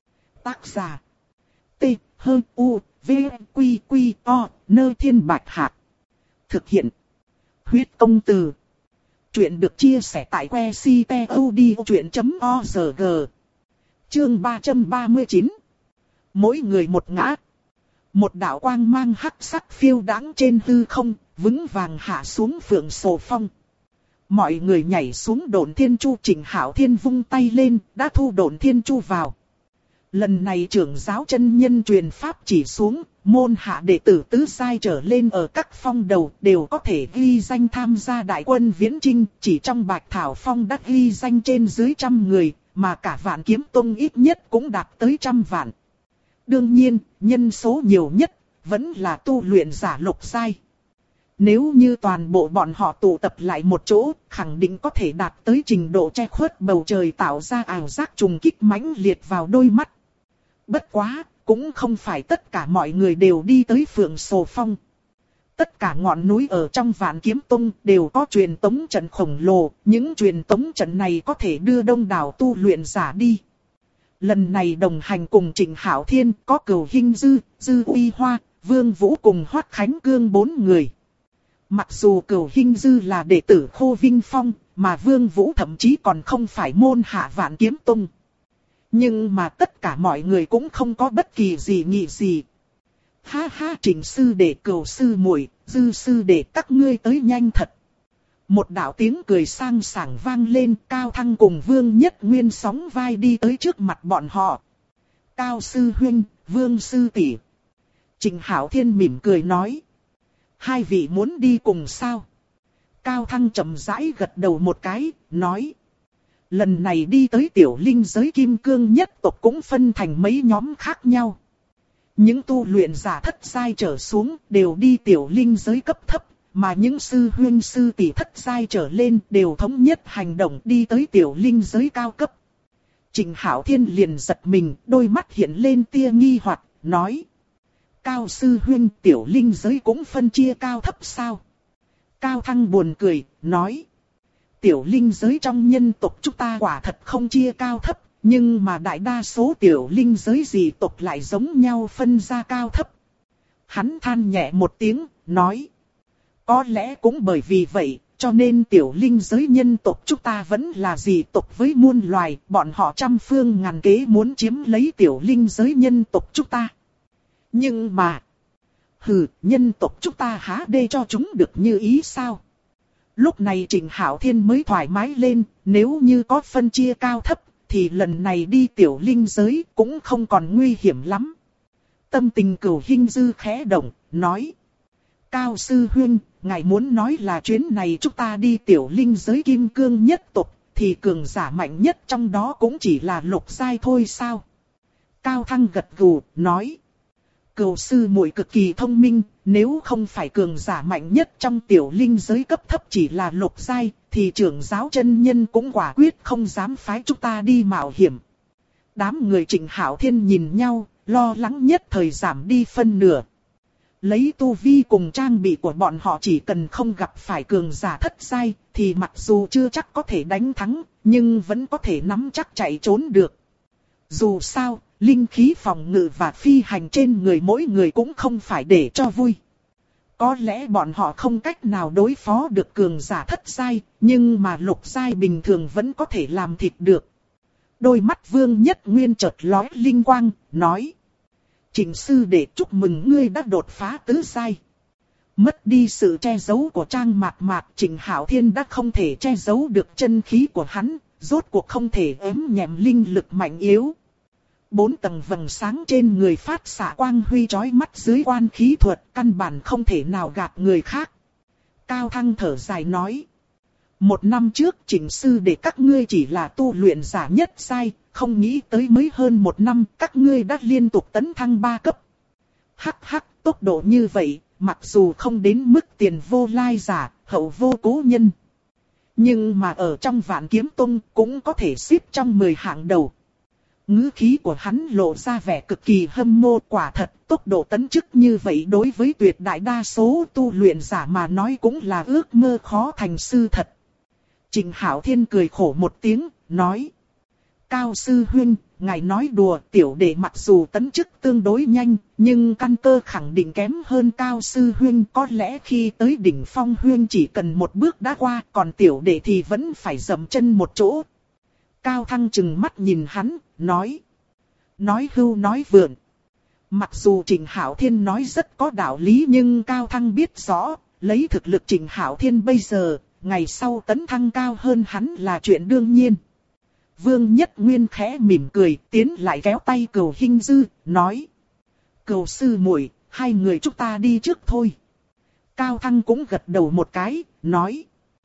Tác giả. T. H. U. V. Quy. Quy. O. Nơ Thiên Bạch Hạc. Thực hiện. Huyết Công Từ. Chuyện được chia sẻ tại website.odchuyện.org. Chương 339. Mỗi người một ngã. Một đạo quang mang hắc sắc phiêu đãng trên hư không, vững vàng hạ xuống Phượng Sổ Phong. Mọi người nhảy xuống Độn Thiên Chu, Trịnh Hạo Thiên vung tay lên, đã thu Độn Thiên Chu vào. Lần này trưởng giáo chân nhân truyền pháp chỉ xuống, môn hạ đệ tử tứ giai trở lên ở các phong đầu đều có thể ghi danh tham gia đại quân viễn chinh, chỉ trong Bạch Thảo Phong đã ghi danh trên dưới 100 người, mà cả Vạn Kiếm Tông ít nhất cũng đạt tới 100 vạn. Đương nhiên, nhân số nhiều nhất vẫn là tu luyện giả lục giai. Nếu như toàn bộ bọn họ tụ tập lại một chỗ, khẳng định có thể đạt tới trình độ che khuất bầu trời, tạo ra ảo giác trùng kích mãnh liệt vào đôi mắt. Bất quá, cũng không phải tất cả mọi người đều đi tới Phượng Sồ Phong. Tất cả ngọn núi ở trong Vạn Kiếm Tông đều có truyền tống trận khổng lồ, những truyền tống trận này có thể đưa đông đảo tu luyện giả đi. Lần này đồng hành cùng Trịnh Hạo Thiên có Cửu Hinh Dư, Dư Uy Hoa, Vương Vũ cùng Hoắc Khánh Cương 4 người. Mặc dù Cửu Hinh Dư là đệ tử Khô Vinh Phong, mà Vương Vũ thậm chí còn không phải môn hạ Vạn Kiếm Tông. Nhưng mà tất cả mọi người cũng không có bất kỳ gì nghị gì. Ha ha, Trịnh sư đệ, Cửu sư muội, Dư sư đệ, các ngươi tới nhanh thật. Một đạo tiếng cười sang sảng vang lên, Cao Thăng cùng Vương Nhất Nguyên sóng vai đi tới trước mặt bọn họ. Cao sư huynh, Vương sư tỷ. Trịnh Hạo Thiên mỉm cười nói. Hai vị muốn đi cùng sao? Cao Thăng chậm rãi gật đầu một cái, nói. Lần này đi tới tiểu linh giới kim cương nhất tộc cũng phân thành mấy nhóm khác nhau. Những tu luyện giả thất giai trở xuống đều đi tiểu linh giới cấp thấp, mà những sư huynh sư tỷ thất giai trở lên đều thống nhất hành động đi tới tiểu linh giới cao cấp. Trịnh Hạo Thiên liền giật mình, đôi mắt hiện lên tia nghi hoặc, nói. Cao sư huynh, tiểu linh giới cũng phân chia cao thấp sao? Cao Thăng buồn cười, nói. Tiểu linh giới trong nhân tộc chúng ta quả thật không chia cao thấp, nhưng mà đại đa số tiểu linh giới dị tộc lại giống nhau phân ra cao thấp. Hắn than nhẹ một tiếng, nói. Có lẽ cũng bởi vì vậy, cho nên tiểu linh giới nhân tộc chúng ta vẫn là dị tộc với muôn loài, bọn họ trăm phương ngàn kế muốn chiếm lấy tiểu linh giới nhân tộc chúng ta. Nhưng mà, nhân tộc chúng ta há đê cho chúng được như ý sao? Lúc này Trịnh Hạo Thiên mới thoải mái lên, nếu như có phân chia cao thấp, thì lần này đi tiểu linh giới cũng không còn nguy hiểm lắm. Tâm tình Cửu Hinh Dư khẽ động, nói. Cao sư huynh, ngài muốn nói là chuyến này chúng ta đi tiểu linh giới kim cương nhất tộc, thì cường giả mạnh nhất trong đó cũng chỉ là lục giai thôi sao? Cao Thăng gật gù, nói. Cửu sư muội cực kỳ thông minh, nếu không phải cường giả mạnh nhất trong tiểu linh giới cấp thấp chỉ là lục giai, thì trưởng giáo chân nhân cũng quả quyết không dám phái chúng ta đi mạo hiểm. Đám người Trịnh Hạo Thiên nhìn nhau, lo lắng nhất thời giảm đi phân nửa. Lấy tu vi cùng trang bị của bọn họ chỉ cần không gặp phải cường giả thất giai, thì mặc dù chưa chắc có thể đánh thắng, nhưng vẫn có thể nắm chắc chạy trốn được. Dù sao, linh khí phòng ngự và phi hành trên người mỗi người cũng không phải để cho vui. Có lẽ bọn họ không cách nào đối phó được cường giả thất giai, nhưng mà lục giai bình thường vẫn có thể làm thịt được. Đôi mắt Vương Nhất Nguyên chợt lóe linh quang, nói. Trịnh sư đệ, chúc mừng ngươi đã đột phá tứ giai. Mất đi sự che giấu của Trang Mạt Mạt, Trịnh Hạo Thiên đã không thể che giấu được chân khí của hắn, rốt cuộc không thể ém nhẹm linh lực mạnh yếu. 4 tầng vầng sáng trên người phát xạ quang huy chói mắt dưới quan khí thuật, căn bản không thể nào gạt người khác. Cao Thăng thở dài nói. 1 năm trước Trịnh sư để các ngươi chỉ là tu luyện giả nhất giai, không nghĩ tới mới hơn 1 năm các ngươi đã liên tục tấn thăng 3 cấp. Hắc hắc, tốc độ như vậy, mặc dù không đến mức tiền vô lai giả, hậu vô cố nhân. Nhưng mà ở trong Vạn Kiếm Tông cũng có thể xếp trong 10 hạng đầu. Ngữ khí của hắn lộ ra vẻ cực kỳ hâm mộ, quả thật, tốc độ tấn chức như vậy đối với tuyệt đại đa số tu luyện giả mà nói cũng là ước mơ khó thành sự thật. Trịnh Hạo Thiên cười khổ một tiếng, nói. Cao sư huynh, ngài nói đùa, tiểu đệ mặc dù tấn chức tương đối nhanh, nhưng căn cơ khẳng định kém hơn Cao sư huynh. Có lẽ khi tới đỉnh phong huynh chỉ cần một bước đã qua, còn tiểu đệ thì vẫn phải dậm chân một chỗ. Cao Thăng trừng mắt nhìn hắn, nói. Nói hưu nói vượn. Mặc dù Trịnh Hạo Thiên nói rất có đạo lý, nhưng Cao Thăng biết rõ, lấy thực lực Trịnh Hạo Thiên bây giờ, ngày sau tấn thăng cao hơn hắn là chuyện đương nhiên. Vương Nhất Nguyên khẽ mỉm cười, tiến lại kéo tay Cửu Hinh Dư, nói. Cửu sư muội, hai người chúng ta đi trước thôi. Cao Thăng cũng gật đầu một cái, nói.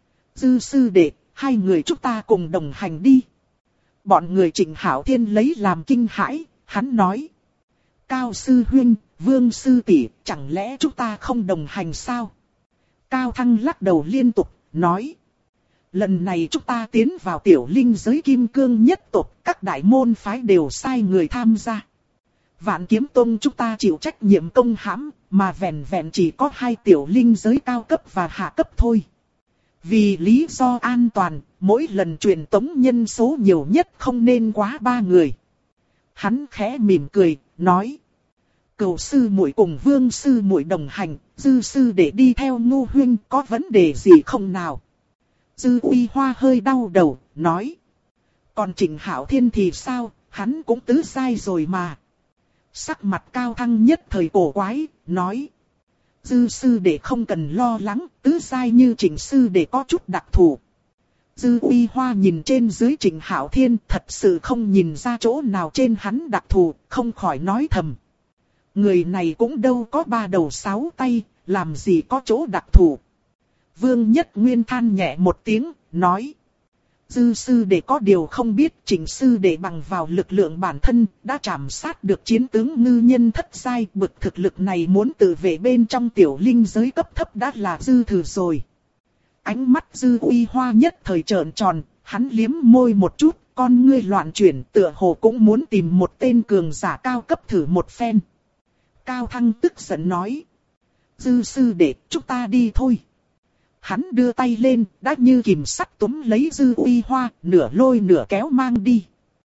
Dư sư đệ, hai người chúng ta cùng đồng hành đi. Bọn người Trịnh Hạo Thiên lấy làm kinh hãi, hắn nói. Cao sư huynh, Vương sư tỷ, chẳng lẽ chúng ta không đồng hành sao? Cao Thăng lắc đầu liên tục, nói. Lần này chúng ta tiến vào tiểu linh giới kim cương nhất tộc, các đại môn phái đều sai người tham gia. Vạn Kiếm Tông chúng ta chịu trách nhiệm công hãm, mà vẹn vẹn chỉ có 2 tiểu linh giới cao cấp và hạ cấp thôi. Vì lý do an toàn, mỗi lần truyền tống nhân số nhiều nhất không nên quá 3 người. Hắn khẽ mỉm cười, nói. Cửu sư muội cùng Vương sư muội đồng hành, Dư sư để đi theo Ngô huynh, có vấn đề gì không nào? Dư Uy Hoa hơi đau đầu, nói. Còn Trịnh Hạo Thiên thì sao, hắn cũng tứ giai rồi mà. Sắc mặt Cao Thăng nhất thời cổ quái, nói. Dư sư đệ không cần lo lắng, tứ giai như Trịnh sư đệ có chút đặc thù. Dư Uy Hoa nhìn trên dưới Trịnh Hạo Thiên, thật sự không nhìn ra chỗ nào trên hắn đặc thù, không khỏi nói thầm. Người này cũng đâu có 3 đầu 6 tay, làm gì có chỗ đặc thù. Vương Nhất Nguyên than nhẹ một tiếng, nói. Dư sư đệ có điều không biết, Trịnh sư đệ bằng vào lực lượng bản thân, đã trảm sát được chiến tướng ngư nhân thất giai, bực thực lực này muốn tự vệ bên trong tiểu linh giới cấp thấp đã là dư thừa rồi. Ánh mắt Dư Uy Hoa nhất thời trợn tròn, hắn liếm môi một chút, con ngươi loạn chuyển, tựa hồ cũng muốn tìm một tên cường giả cao cấp thử một phen. Cao Thăng tức giận nói. Dư sư đệ, chúng ta đi thôi. Hắn đưa tay lên, đã như kìm sắt túm lấy Dư Uy Hoa, nửa lôi nửa kéo mang đi.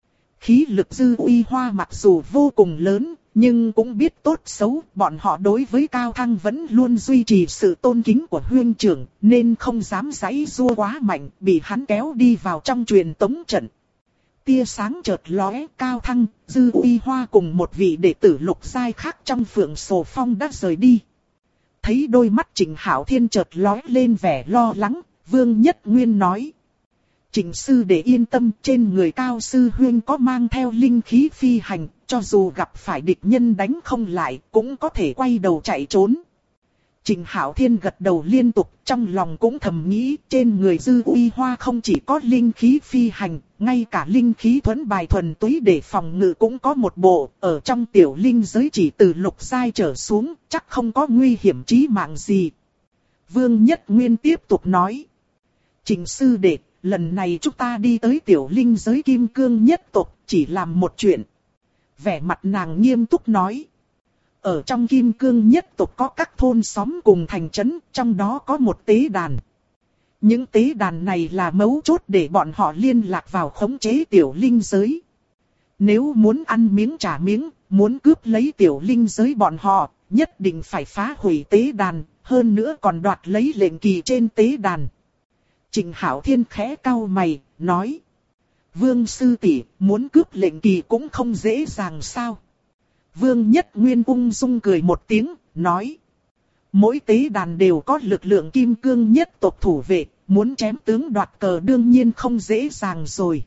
Khí lực Dư Uy Hoa mặc dù vô cùng lớn, nhưng cũng biết tốt xấu, bọn họ đối với Cao Thăng vẫn luôn duy trì sự tôn kính của huynh trưởng, nên không dám giãy giụa quá mạnh, bị hắn kéo đi vào trong truyền tống trận. Tia sáng chợt lóe, Cao Thăng, Dư Uy Hoa cùng một vị đệ tử lục giai khác trong Phượng Sổ Phong đã rời đi. Thấy đôi mắt Trịnh Hạo Thiên chợt lóe lên vẻ lo lắng, Vương Nhất Nguyên nói. Trịnh sư đệ yên tâm, trên người Cao sư huynh có mang theo linh khí phi hành, cho dù gặp phải địch nhân đánh không lại, cũng có thể quay đầu chạy trốn. Trịnh Hạo Thiên gật đầu liên tục, trong lòng cũng thầm nghĩ, trên người Dư Uy Hoa không chỉ có linh khí phi hành, ngay cả linh khí thuẫn bài thuần túy để phòng ngự cũng có một bộ, ở trong tiểu linh giới chỉ từ lục giai trở xuống, chắc không có nguy hiểm chí mạng gì. Vương Nhất Nguyên tiếp tục nói. Trịnh sư đệ, lần này chúng ta đi tới tiểu linh giới kim cương nhất tộc, chỉ làm một chuyện. Vẻ mặt nàng nghiêm túc nói. Ở trong kim cương nhất tộc có các thôn xóm cùng thành trấn, trong đó có một tế đàn. Những tế đàn này là mấu chốt để bọn họ liên lạc vào khống chế tiểu linh giới. Nếu muốn ăn miếng trả miếng, muốn cướp lấy tiểu linh giới bọn họ, nhất định phải phá hủy tế đàn, hơn nữa còn đoạt lấy lệnh kỳ trên tế đàn. Trịnh Hạo Thiên khẽ cau mày, nói. Vương sư tỷ, muốn cướp lệnh kỳ cũng không dễ dàng sao? Vương Nhất Nguyên ung dung cười một tiếng, nói. Mỗi tế đàn đều có lực lượng kim cương nhất tộc thủ vệ, muốn chém tướng đoạt cờ đương nhiên không dễ dàng rồi.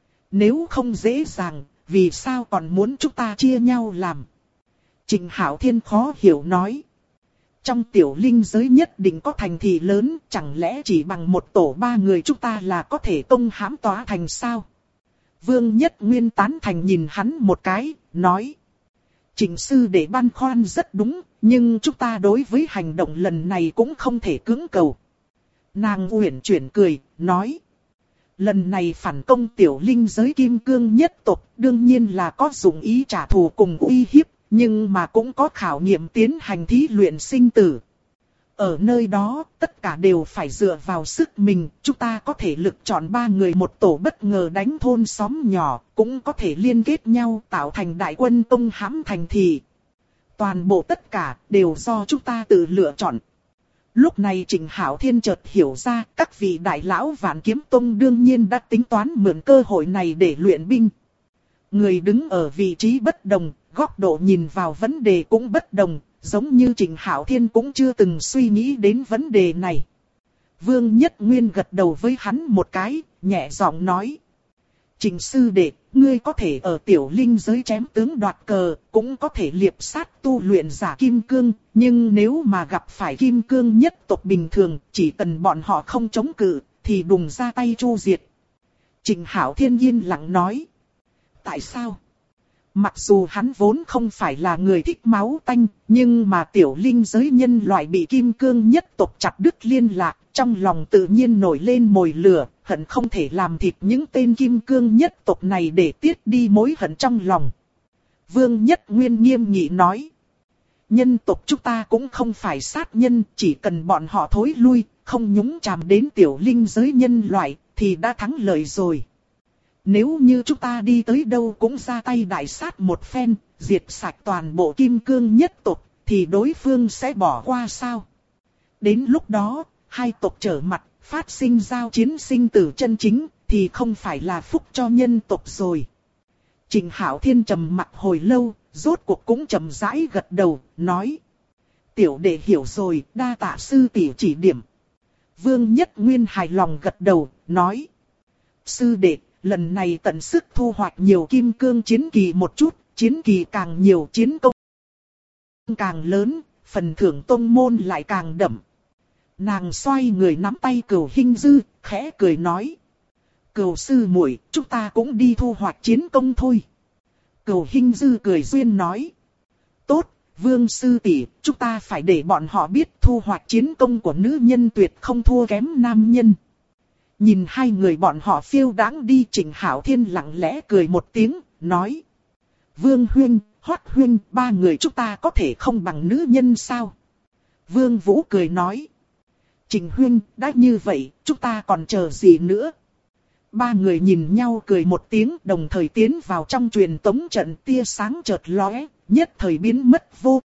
Nếu không dễ dàng, vì sao còn muốn chúng ta chia nhau làm? Trịnh Hạo Thiên khó hiểu nói. Trong tiểu linh giới nhất định có thành thị lớn, chẳng lẽ chỉ bằng một tổ 3 người chúng ta là có thể công hãm tòa thành sao? Vương Nhất Nguyên tán thành nhìn hắn một cái, nói. Trịnh sư đệ băn khoăn rất đúng, nhưng chúng ta đối với hành động lần này cũng không thể cưỡng cầu. Nàng uyển chuyển cười, nói. Lần này phản công tiểu linh giới kim cương nhất tộc, đương nhiên là có dụng ý trả thù cùng uy hiếp, nhưng mà cũng có khảo nghiệm tiến hành thí luyện sinh tử. Ở nơi đó, tất cả đều phải dựa vào sức mình, chúng ta có thể lựa chọn 3 người một tổ bất ngờ đánh thôn xóm nhỏ, cũng có thể liên kết nhau tạo thành đại quân công hãm thành thị. Toàn bộ tất cả đều do chúng ta tự lựa chọn. Lúc này Trịnh Hạo Thiên chợt hiểu ra, các vị đại lão Vạn Kiếm Tông đương nhiên đã tính toán mượn cơ hội này để luyện binh. Người đứng ở vị trí bất đồng, góc độ nhìn vào vấn đề cũng bất đồng. Giống như Trịnh Hạo Thiên cũng chưa từng suy nghĩ đến vấn đề này. Vương Nhất Nguyên gật đầu với hắn một cái, nhẹ giọng nói. Trịnh sư đệ, ngươi có thể ở tiểu linh giới chém tướng đoạt cờ, cũng có thể liệp sát tu luyện giả kim cương, nhưng nếu mà gặp phải kim cương nhất tộc bình thường, chỉ cần bọn họ không chống cự, thì đùng ra tay chu diệt. Trịnh Hạo Thiên yên lặng nói. Tại sao? Mặc dù hắn vốn không phải là người thích máu tanh, nhưng mà tiểu linh giới nhân loại bị kim cương nhất tộc chặt đứt liên lạc, trong lòng tự nhiên nổi lên mồi lửa, hận không thể làm thịt những tên kim cương nhất tộc này để tiết đi mối hận trong lòng. Vương Nhất Nguyên nghiêm nghị nói. Nhân tộc chúng ta cũng không phải sát nhân, chỉ cần bọn họ thối lui, không nhúng chàm đến tiểu linh giới nhân loại, thì đã thắng lợi rồi. Nếu như chúng ta đi tới đâu cũng ra tay đại sát một phen, diệt sạch toàn bộ kim cương nhất tộc, thì đối phương sẽ bỏ qua sao? Đến lúc đó, hai tộc trở mặt, phát sinh giao chiến sinh tử chân chính, thì không phải là phúc cho nhân tộc rồi. Trịnh Hạo Thiên trầm mặc hồi lâu, rốt cuộc cũng chậm rãi gật đầu, nói. Tiểu đệ hiểu rồi, đa tạ sư tỷ chỉ điểm. Vương Nhất Nguyên hài lòng gật đầu, nói. Sư đệ, lần này tận sức thu hoạch nhiều kim cương chiến kỳ một chút, chiến kỳ càng nhiều chiến công càng lớn, phần thưởng tông môn lại càng đậm. Nàng xoay người nắm tay Cửu Hinh Dư, khẽ cười nói. Cửu sư muội, chúng ta cũng đi thu hoạch chiến công thôi. Cửu Hinh Dư cười duyên nói. Tốt, Vương sư tỷ, chúng ta phải để bọn họ biết thu hoạch chiến công của nữ nhân tuyệt không thua kém nam nhân. Nhìn hai người bọn họ phiêu đãng đi, Trịnh Hạo Thiên lặng lẽ cười một tiếng, nói. Vương huynh, Hoắc huynh, ba người chúng ta có thể không bằng nữ nhân sao? Vương Vũ cười nói. Trịnh huynh, đã như vậy, chúng ta còn chờ gì nữa? Ba người nhìn nhau cười một tiếng, đồng thời tiến vào trong truyền tống trận, tia sáng chợt lóe, nhất thời biến mất vô